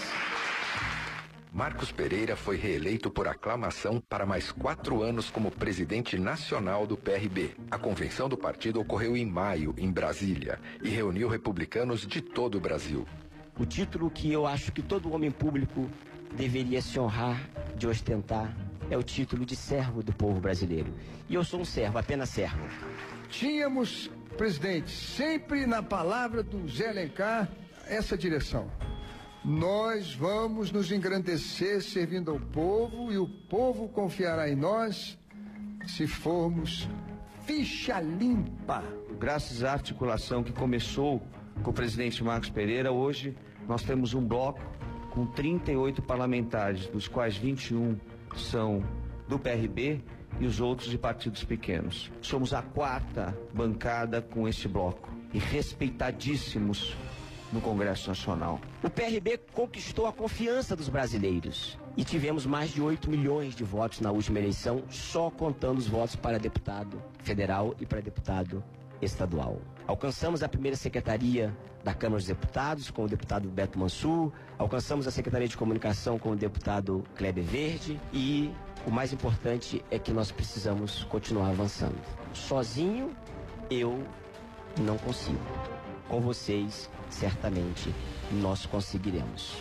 Marcos Pereira foi reeleito por aclamação para mais 4 anos como presidente nacional do PRB. A convenção do partido ocorreu em maio, em Brasília, e reuniu republicanos de todo o Brasil. O título que eu acho que todo homem público deveria se honrar de ostentar é o título de servo do povo brasileiro. E eu sou um servo, apenas servo. Tínhamos, presidente, sempre na palavra do Zé Alencar, essa direção. Nós vamos nos engrandecer servindo ao povo e o povo confiará em nós se formos ficha limpa. Graças à articulação que começou com o presidente Marcos Pereira, hoje nós temos um bloco com 38 parlamentares, dos quais 21 são do PRB e os outros de partidos pequenos. Somos a 4ª bancada com esse bloco e respeitadíssimos no Congresso Nacional. O PRB conquistou a confiança dos brasileiros e tivemos mais de 8 milhões de votos na última eleição, só contando os votos para deputado federal e para deputado estadual. Alcançamos a primeira secretaria da Câmara dos Deputados com o deputado Beto Mansur, alcançamos a Secretaria de Comunicação com o deputado Kleber Verde e o mais importante é que nós precisamos continuar avançando. Sozinho eu não consigo. Com vocês, certamente, nós conseguiremos.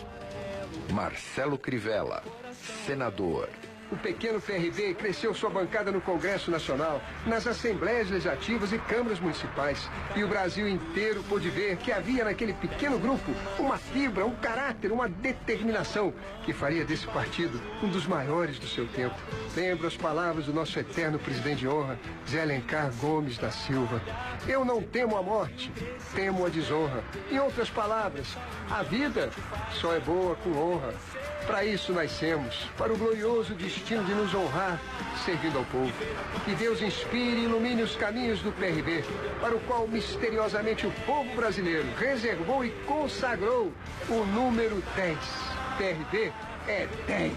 Marcelo Crivella, senador. O pequeno PRB cresceu sua bancada no Congresso Nacional, nas Assembleias Legislativas e Câmaras Municipais. E o Brasil inteiro pôde ver que havia naquele pequeno grupo uma fibra, um caráter, uma determinação que faria desse partido um dos maiores do seu tempo. Lembro as palavras do nosso eterno presidente de honra, Zé Alencar Gomes da Silva. Eu não temo a morte, temo a desonra. Em outras palavras, a vida só é boa com honra. Para isso nascemos, para o glorioso destino de nos honrar, servindo ao povo. Que Deus inspire e ilumine os caminhos do PRB, para o qual misteriosamente o povo brasileiro reservou e consagrou o número 10. PRB é 10.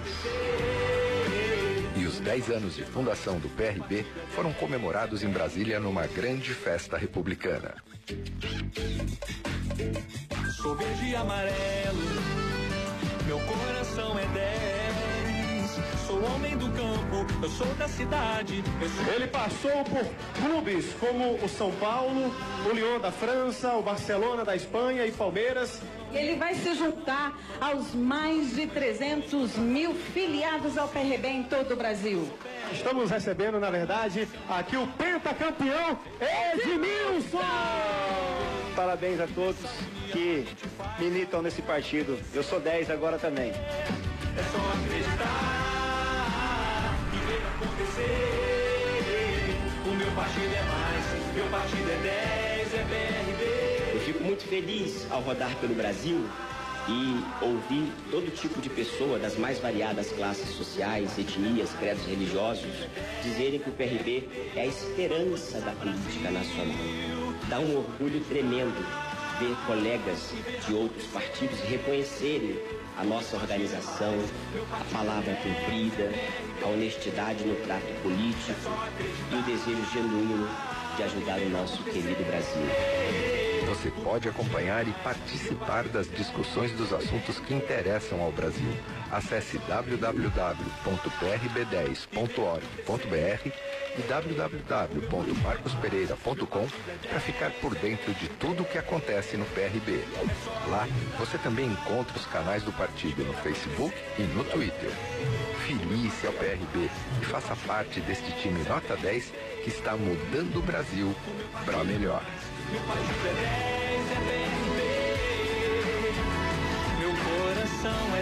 E os 10 anos de fundação do PRB foram comemorados em Brasília numa grande festa republicana. Sou verde e amarelo, meu coração é 10. Sou homem do campo, eu sou da cidade. Ele passou por clubes como o São Paulo, o Lyon da França, o Barcelona da Espanha e Palmeiras. Ele vai se juntar aos mais de 300 mil filiados ao PRB em todo o Brasil. Estamos recebendo, na verdade, aqui o pentacampeão Edmilson! Parabéns a todos que militam nesse partido. Eu sou 10 agora também. É só acreditar e ver acontecer. O meu partido é mais, meu partido é 10, é PRB. Eu fico muito feliz ao rodar pelo Brasil e ouvir todo tipo de pessoa das mais variadas classes sociais, etnias, credos religiosos, dizerem que o PRB é a esperança da política nacional. Dá um orgulho tremendo ver colegas de outros partidos reconhecerem a nossa organização, a palavra cumprida, a honestidade no trato político e o desejo genuíno de ajudar o nosso querido Brasil. Você pode acompanhar e participar das discussões dos assuntos que interessam ao Brasil. Acesse www.prb10.org.br e www.marcospereira.com para ficar por dentro de tudo o que acontece no PRB. Lá, você também encontra os canais do partido no Facebook e no Twitter. Filie-se ao PRB e faça parte deste time nota 10 que está mudando o Brasil para melhor. Meu coração é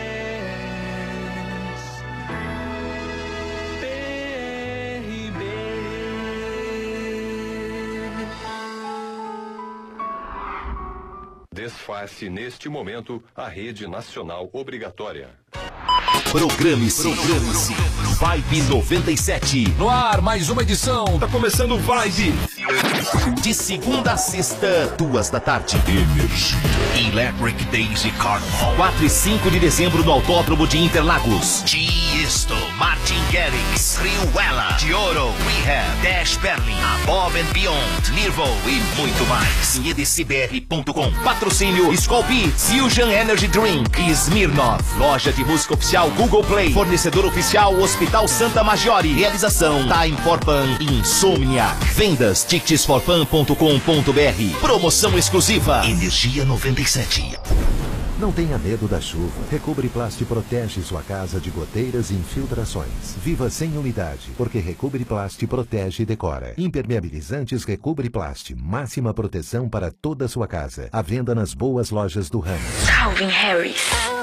10. Desface neste momento a rede nacional obrigatória. Programe-se. Vibe 97. No ar, mais uma edição. Tá começando o Vibe. De segunda a sexta, 2 da tarde. Energia. Electric Daisy Carnival. 4 e 5 de dezembro no Autódromo de Interlagos. Tiesto, Martin Garrix, Cruella, Dioro, Rehab, Dash Berlin, Above and Beyond, Nirvo e muito mais. edcbr.com. Patrocínio Skol Beats, Fusion Energy Drink e Smirnoff. Loja de música oficial Google Play. Fornecedor oficial Hospital Santa Maggiore. Realização Time for Fun Insomnia. Vendas ticketsforfun.com.br. Promoção exclusiva Energia 97. Não tenha medo da chuva. Recobre Plast protege sua casa de goteiras e infiltrações. Viva sem umidade, porque Recobre Plast protege e decora. Impermeabilizantes Recobre Plast. Máxima proteção para toda a sua casa. À venda nas boas lojas do ramo. Calvin Harris.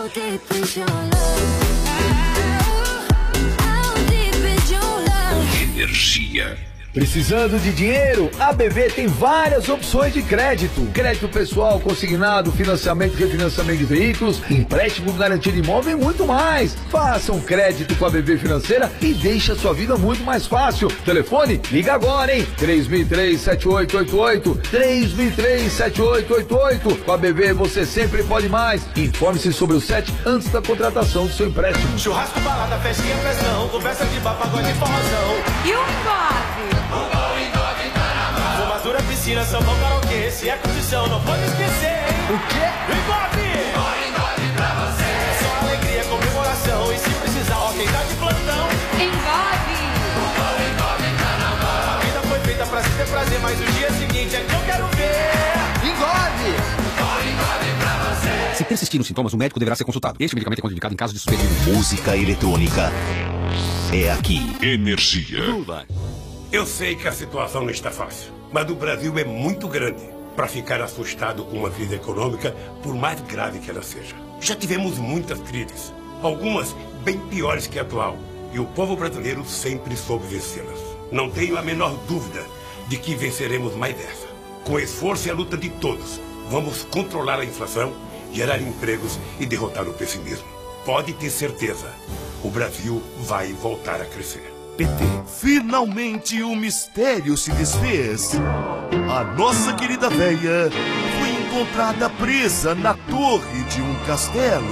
Energia. Precisando de dinheiro? A BV tem várias opções de crédito. Crédito pessoal, consignado, financiamento e refinanciamento de veículos, empréstimo com garantia de imóvel e muito mais. Faça um crédito com a BV Financeira e deixe a sua vida muito mais fácil. Telefone? Liga agora, hein? 3003-7888. 3003-7888. Com a BV você sempre pode mais. Informe-se sobre o SET antes da contratação do seu empréstimo. Churrasco, balada, festinha, pressão, conversa de bar, pagode e forrozão. E o engove? Fumadura, piscina, sambão, karaokê. Se é condição, não pode esquecer. O quê? Engove! Engove pra você. É só alegria, comemoração. E se precisar, ó, quem tá de plantão. Engove! Engove carnaval. A vida foi feita pra se ter prazer, mas o dia seguinte é que eu quero ver. Engove! Engove pra você. Se persistir nos sintomas, o médico deverá ser consultado. Este medicamento é contraindicado em caso de suspeita de música eletrônica. É aqui. Energia. Eu sei que a situação não está fácil, mas o Brasil é muito grande para ficar assustado com uma crise econômica, por mais grave que ela seja. Já tivemos muitas crises, algumas bem piores que a atual, e o povo brasileiro sempre soube vencê-las. Não tenho a menor dúvida de que venceremos mais essa. Com o esforço e a luta de todos, vamos controlar a inflação, gerar empregos e derrotar o pessimismo. Pode ter certeza, o Brasil vai voltar a crescer. PT. Finalmente o mistério se desfez. A nossa querida véia foi encontrada presa na torre de um castelo.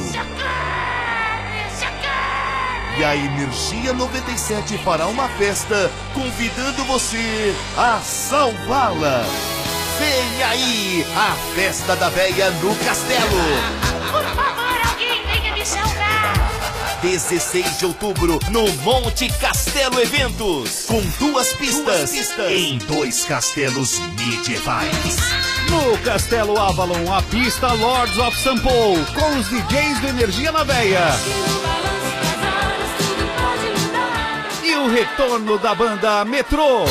E a Energia 97 fará uma festa convidando você a salvá-la. Vem aí a festa da véia no castelo. Por favor, alguém venha me salvar. 16 de outubro, no Monte Castelo Eventos. Com 2 pistas em 2 castelos medievais. No Castelo Avalon, a pista Lords of St. Paul, com os DJs do Energia na Veia. E o retorno da banda Metrô.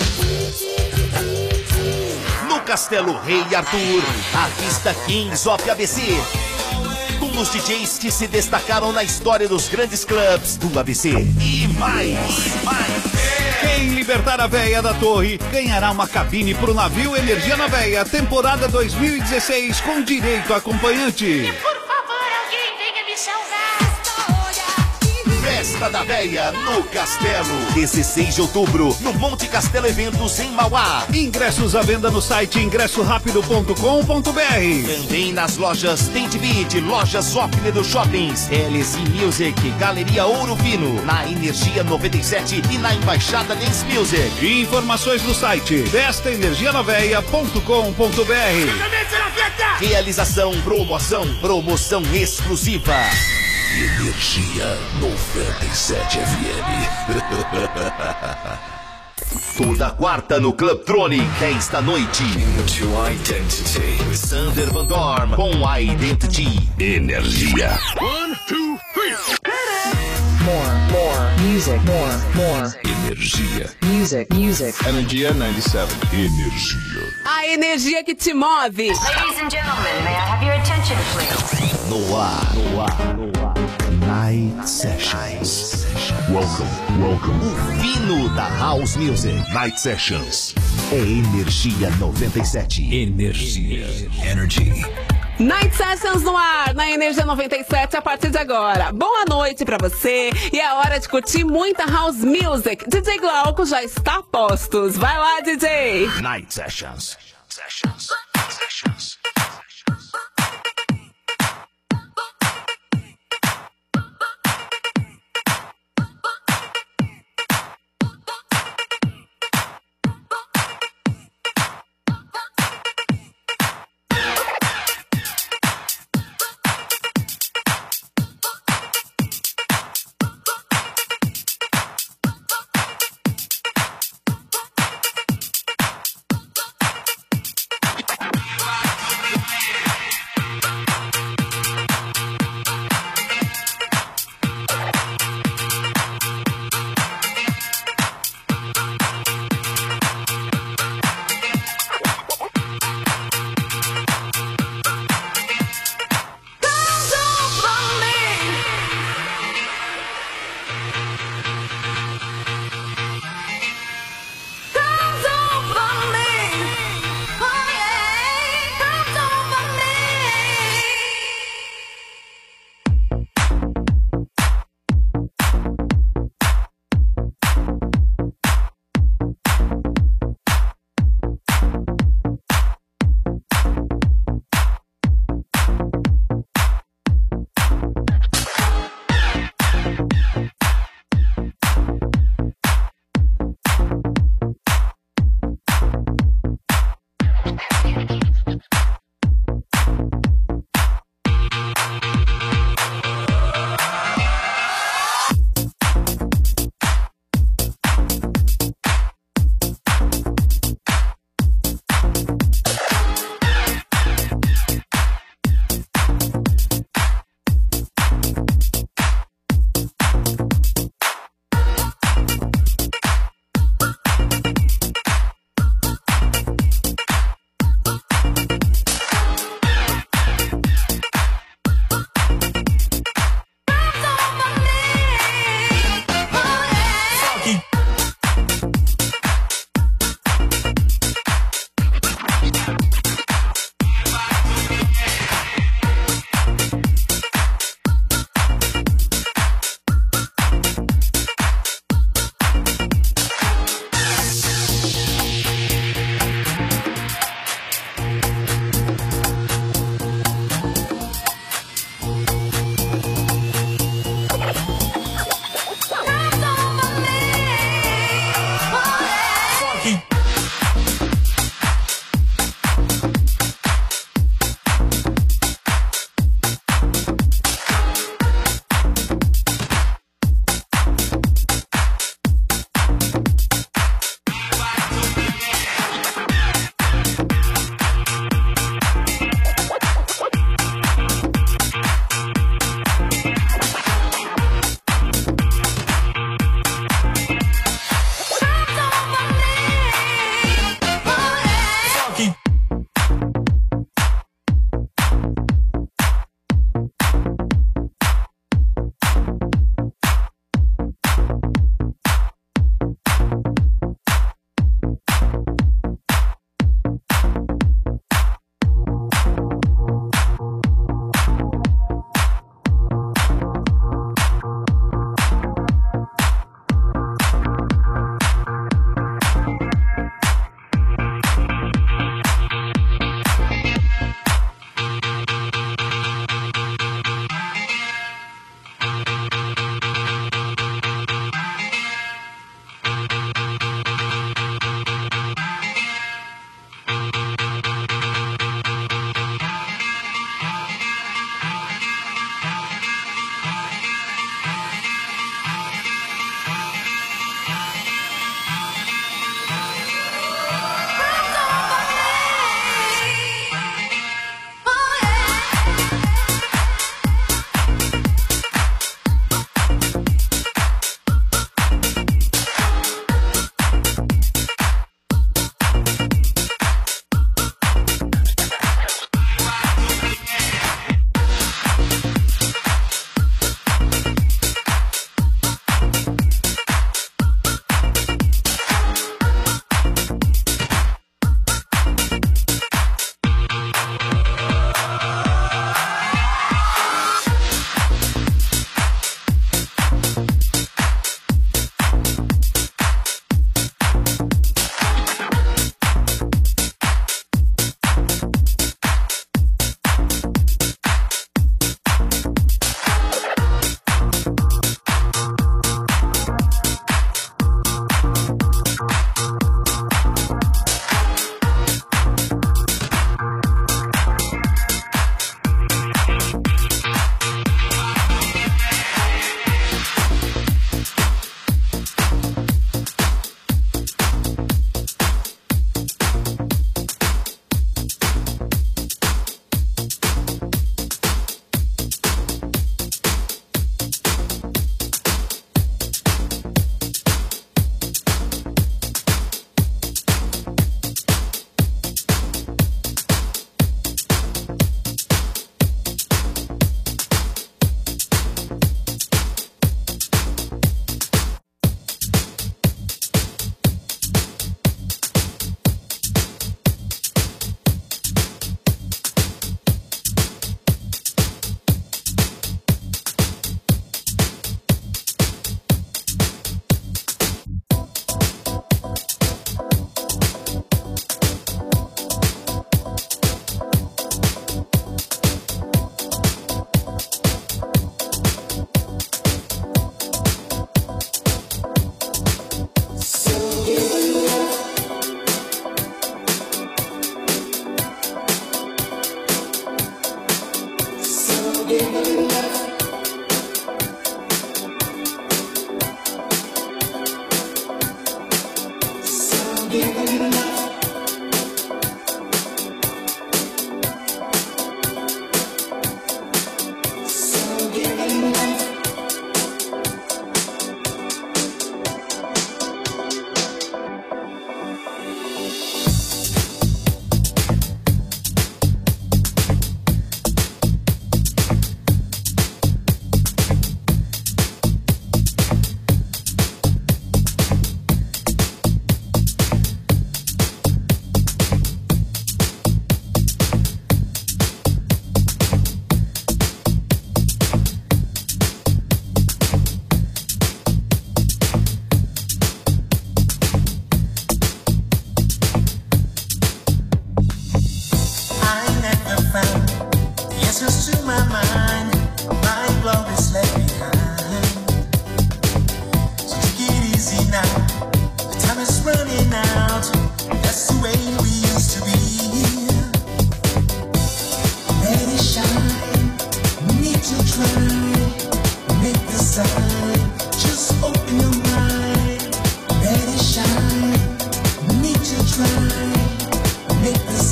No Castelo Rei Arthur, a pista Kings of ABC. Com os DJs que se destacaram na história dos grandes clubes do ABC. E mais. Quem libertar a véia da torre ganhará uma cabine pro navio Energia na Veia, temporada 2016, com direito a acompanhante. Por favor, alguém venha me salvar. Festa da Véia no Castelo. 16 de outubro, no Monte Castelo Eventos, em Mauá. Ingressos à venda no site ingressorapido.com.br. Também nas lojas Tente Beat, Lojas Opne do Shoppings, LC Music, Galeria Ouro Fino, na Energia 97 e na Embaixada Dance Music. Informações no site festaenergianaveia.com.br. Realização, promoção exclusiva. Energia 97 FM. Toda quarta no Clubtronic, 10 da noite. Into Identity. Sander Van Dorn com Identity. Energia. 1, 2, 3. More music, more. Energia. Music. Energia 97. Energia. A energia que te move. Ladies and gentlemen, may I have your attention, please? No ar. Night Sessions. Welcome. O fino da House Music. Night Sessions. É Energia 97. Energy. Night Sessions no ar, na Energia 97, a partir de agora. Boa noite pra você e é hora de curtir muita House Music. DJ Glauco já está a postos. Vai lá, DJ. Night Sessions.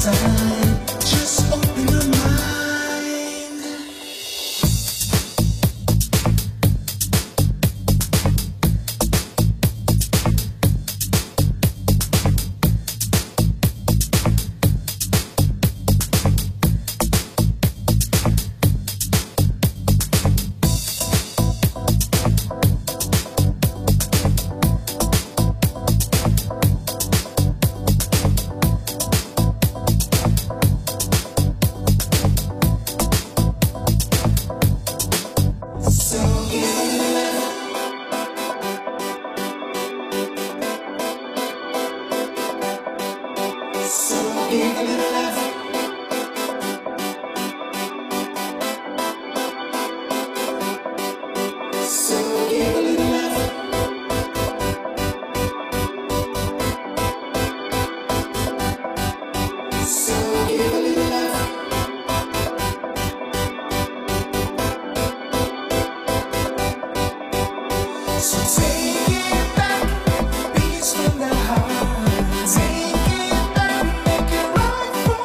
time. Just open your mind. From the heart, take it back, make it right for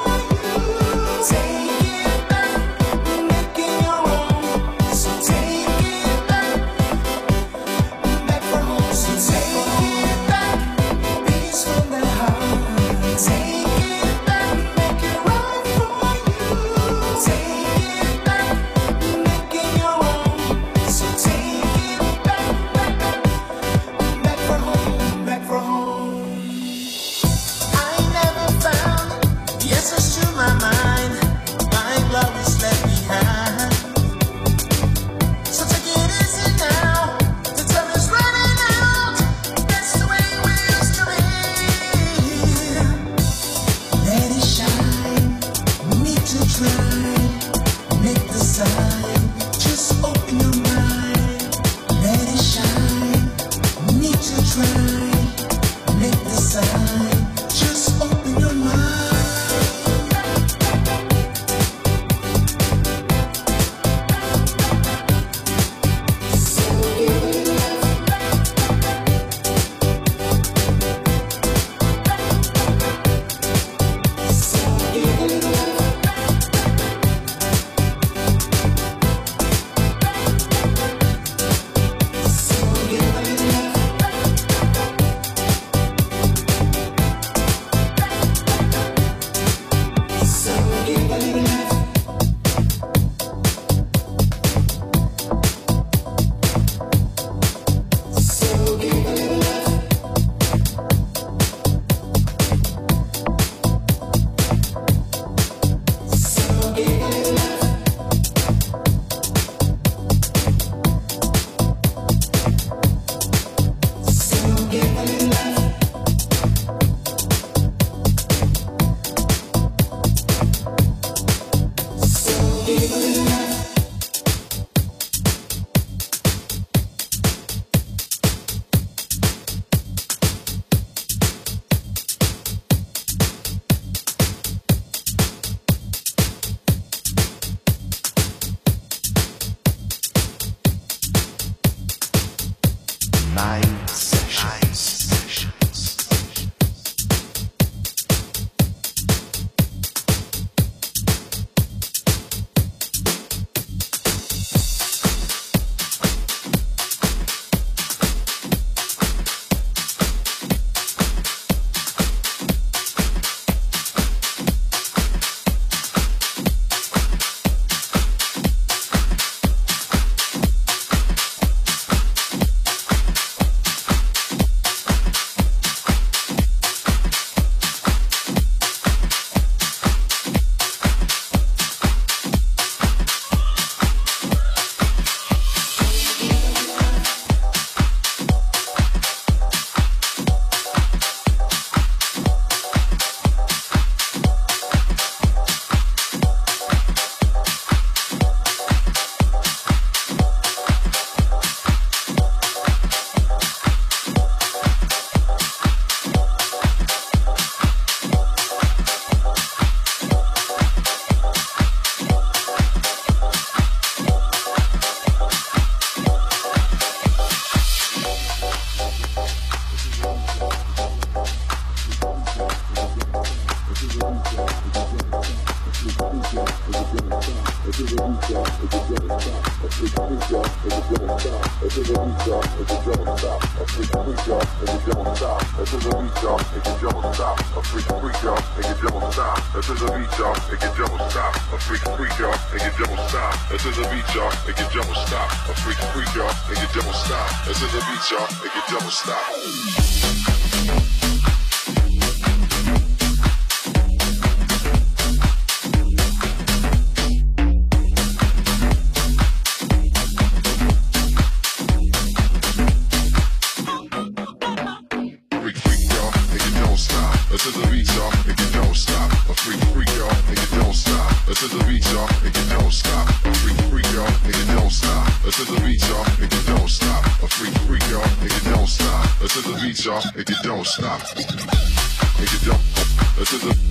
If you don't stop, if you don't, this is a